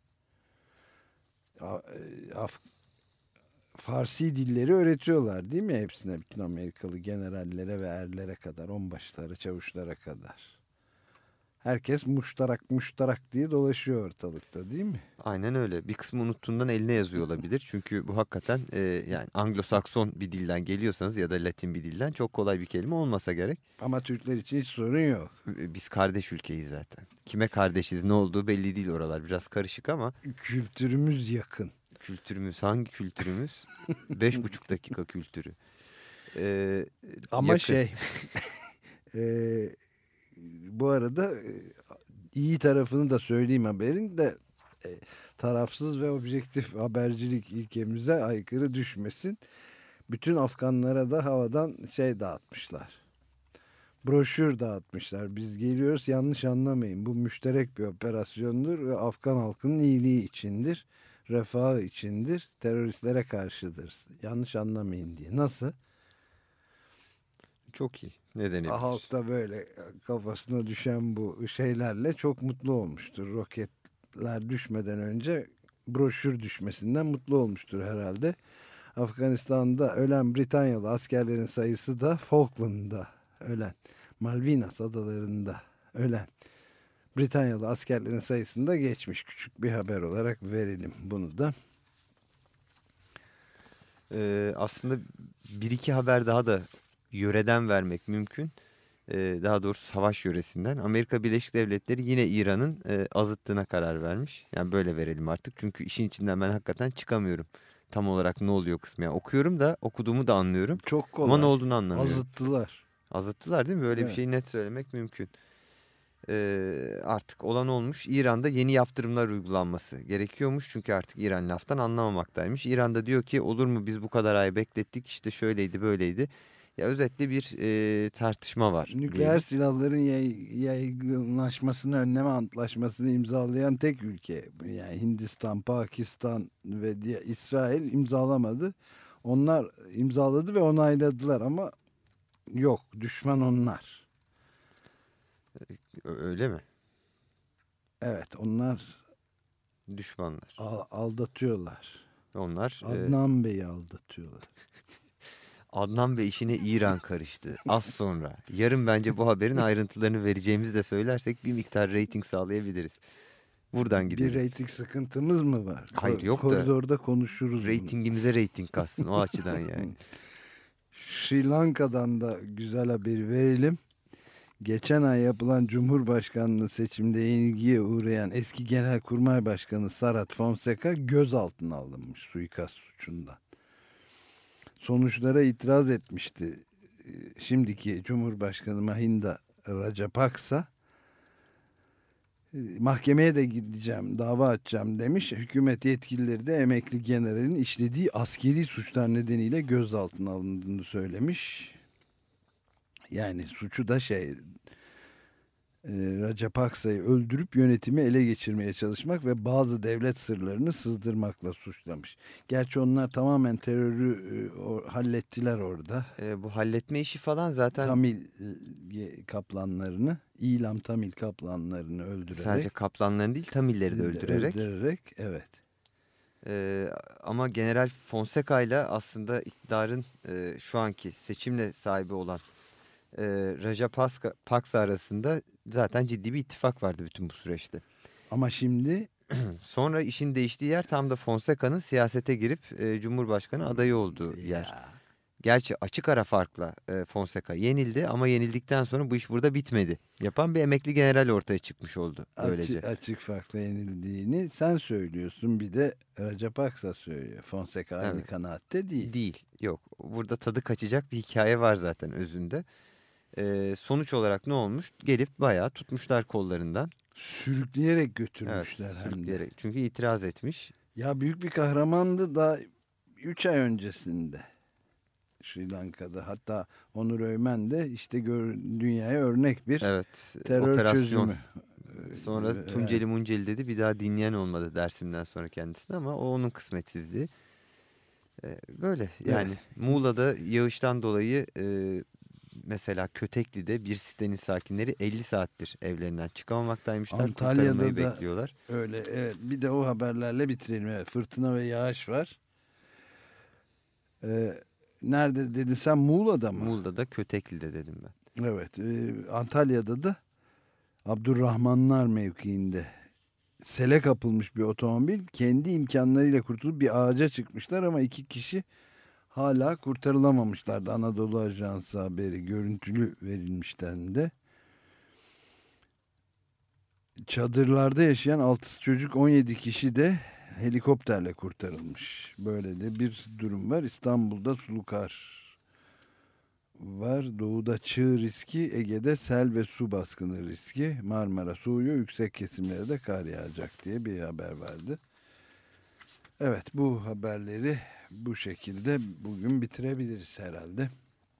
Farsi dilleri öğretiyorlar değil mi hepsine, bütün Amerikalı generallere ve erlere kadar, onbaşılara, çavuşlara kadar. Herkes muştarak diye dolaşıyor ortalıkta değil mi? Aynen öyle. Bir kısmı unuttuğundan eline yazıyor olabilir. Çünkü bu hakikaten yani Anglo-Sakson bir dilden geliyorsanız ya da Latin bir dilden çok kolay bir kelime olmasa gerek. Ama Türkler için hiç sorun yok. Biz kardeş ülkeyiz zaten. Kime kardeşiz, ne olduğu belli değil, oralar biraz karışık ama. Kültürümüz yakın. Kültürümüz hangi kültürümüz? 5,5 dakika kültürü. Ama yakın. Bu arada iyi tarafını da söyleyeyim haberin de, tarafsız ve objektif habercilik ilkemize aykırı düşmesin. Bütün Afganlara da havadan dağıtmışlar. Broşür dağıtmışlar. Biz geliyoruz, yanlış anlamayın. Bu müşterek bir operasyondur ve Afgan halkının iyiliği içindir. Refahı içindir. Teröristlere karşıdır. Yanlış anlamayın diye. Nasıl? Çok iyi. Ne denebilir? Halk da böyle kafasına düşen bu şeylerle çok mutlu olmuştur. Roketler düşmeden önce broşür düşmesinden mutlu olmuştur herhalde. Afganistan'da ölen Britanyalı askerlerin sayısı da Falkland'da ölen, Malvinas adalarında ölen Britanyalı askerlerin sayısında geçmiş. Küçük bir haber olarak verelim bunu da. Aslında bir iki haber daha da yöreden vermek mümkün. Daha doğrusu savaş yöresinden. Amerika Birleşik Devletleri yine İran'ın azıttığına karar vermiş. Yani böyle verelim artık. Çünkü işin içinden ben hakikaten çıkamıyorum. Tam olarak ne oluyor kısmı. Yani okuyorum da okuduğumu da anlıyorum. Çok kolay. Ama ne olduğunu anlamıyorum. Azıttılar. Azıttılar değil mi? Böyle Evet. bir şeyi net söylemek mümkün. Artık olan olmuş. İran'da yeni yaptırımlar uygulanması gerekiyormuş. Çünkü artık İran laftan anlamamaktaymış. İran'da diyor ki olur mu biz bu kadar ay beklettik işte şöyleydi böyleydi. Ya özetle bir tartışma var. Nükleer silahların yaygınlaşmasını önleme antlaşmasını imzalayan tek ülke. Yani Hindistan, Pakistan ve İsrail imzalamadı. Onlar imzaladı ve onayladılar ama yok, düşman onlar. Öyle mi? Evet, onlar Düşmanlar. aldatıyorlar. Onlar Adnan Bey'i aldatıyorlar. Adnan Bey işine İran karıştı. Az sonra. Yarın bence bu haberin ayrıntılarını vereceğimizi de söylersek bir miktar reyting sağlayabiliriz. Buradan gidelim. Bir reyting sıkıntımız mı var? Hayır, yok da Koridorda konuşuruz. reytingimize reyting katsın o açıdan yani. Sri Lanka'dan da güzel haberi verelim. Geçen ay yapılan Cumhurbaşkanlığı seçiminde yenilgiye uğrayan eski Genelkurmay Başkanı Sarath Fonseca gözaltına alınmış suikast suçundan. Sonuçlara itiraz etmişti. Şimdiki Cumhurbaşkanı Mahinda Rajapaksa mahkemeye de gideceğim, dava açacağım demiş. Hükümet yetkilileri de emekli generalin işlediği askeri suçlar nedeniyle gözaltına alındığını söylemiş. Yani suçu da Rajapaksa'yı öldürüp yönetimi ele geçirmeye çalışmak ve bazı devlet sırlarını sızdırmakla suçlamış. Gerçi onlar tamamen terörü hallettiler orada. Bu halletme işi falan zaten Tamil kaplanlarını, İlam Tamil kaplanlarını öldürerek. sadece kaplanların değil Tamilleri de öldürerek. Evet. Ama General Fonseca ile aslında iktidarın şu anki seçimle sahibi olan Rajapaksa arasında zaten ciddi bir ittifak vardı bütün bu süreçte. Ama şimdi Sonra işin değiştiği yer tam da Fonseca'nın siyasete girip Cumhurbaşkanı adayı olduğu yer. Gerçi açık ara farkla Fonseca yenildi ama yenildikten sonra bu iş burada bitmedi. Yapan bir emekli general ortaya çıkmış oldu böylece. açık farkla yenildiğini sen söylüyorsun, bir de Rajapaksa söylüyor. Fonseca aynı Evet. kanaatte değil. Değil, yok. Burada tadı kaçacak bir hikaye var zaten özünde. Sonuç olarak ne olmuş? Gelip bayağı tutmuşlar kollarından. Sürükleyerek götürmüşler Evet, hem de. sürükleyerek. Çünkü itiraz etmiş. Ya büyük bir kahramandı da 3 ay öncesinde Sri Lanka'da. Hatta Onur Öymen de işte dünyaya örnek bir Evet, terör operasyon. çözümü. Sonra Tunceli Munceli dedi. Bir daha dinleyen olmadı Dersim'den sonra kendisine ama o onun kısmetsizliği. Böyle yani Muğla'da yağıştan dolayı mesela Kötekli'de bir sitenin sakinleri 50 saattir evlerinden çıkamamaktaymışlar. Antalya'da Kurtarılmayı da bekliyorlar. öyle, evet. Bir de o haberlerle bitirelim. Evet, fırtına ve yağış var. Nerede dedin sen, Muğla'da mı? Muğla'da Kötekli'de dedim ben. Evet, Antalya'da da Abdurrahmanlar mevkiinde sele kapılmış bir otomobil kendi imkanlarıyla kurtulup bir ağaca çıkmışlar ama 2 kişi hala kurtarılamamışlardı. Anadolu Ajansı haberi görüntülü verilmişten de. Çadırlarda yaşayan 6 çocuk 17 kişi de helikopterle kurtarılmış. Böyle de bir durum var. İstanbul'da sulu kar var. Doğuda çığ riski, Ege'de sel ve su baskını riski. Marmara soğuyor, yüksek kesimlere de kar yağacak diye bir haber vardı. Evet, bu haberleri bu şekilde bugün bitirebiliriz herhalde.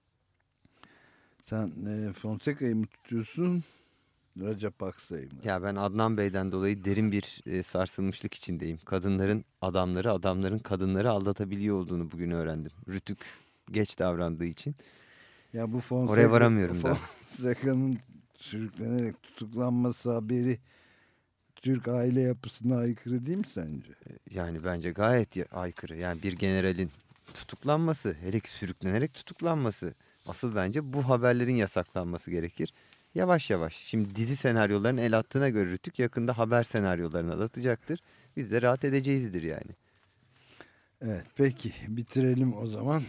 Sen Fonseca'yı mı tutuyorsun, Rajapaksa'yı mı? Ya ben Adnan Bey'den dolayı derin bir sarsılmışlık içindeyim. Kadınların adamları, adamların kadınları aldatabiliyor olduğunu bugün öğrendim. Rütük geç davrandığı için. Ya bu Oraya varamıyorum da. Fonseca'nın sürüklenerek tutuklanması haberi Türk aile yapısına aykırı değil mi sence? Yani bence gayet aykırı. Yani bir generalin tutuklanması, hele ki sürüklenerek tutuklanması. Asıl bence bu haberlerin yasaklanması gerekir. Yavaş yavaş. Şimdi dizi senaryolarının el attığına göre Rütük yakında haber senaryolarına da atacaktır. Biz de rahat edeceğizdir yani. Evet, peki bitirelim o zaman.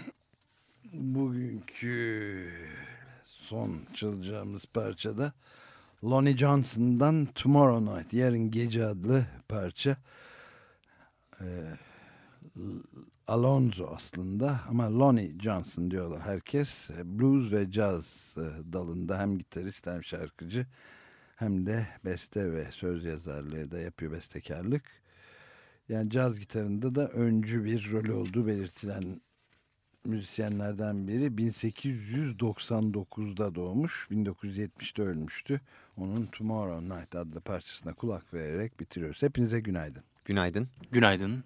Bugünkü son çalacağımız parçada Lonnie Johnson'dan Tomorrow Night, Yarın Gece adlı parça. Alonzo aslında ama Lonnie Johnson diyorlar herkes. Blues ve caz dalında hem gitarist hem şarkıcı hem de beste ve söz yazarlığı da yapıyor, bestekarlık. Yani caz gitarında da öncü bir rolü olduğu belirtilen müzisyenlerden biri. 1899'da doğmuş, 1970'te ölmüştü. Onun Tomorrow Night adlı parçasına kulak vererek bitiriyoruz. Hepinize günaydın. Günaydın. Günaydın.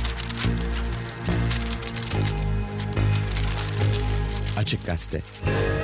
Açık Gazete.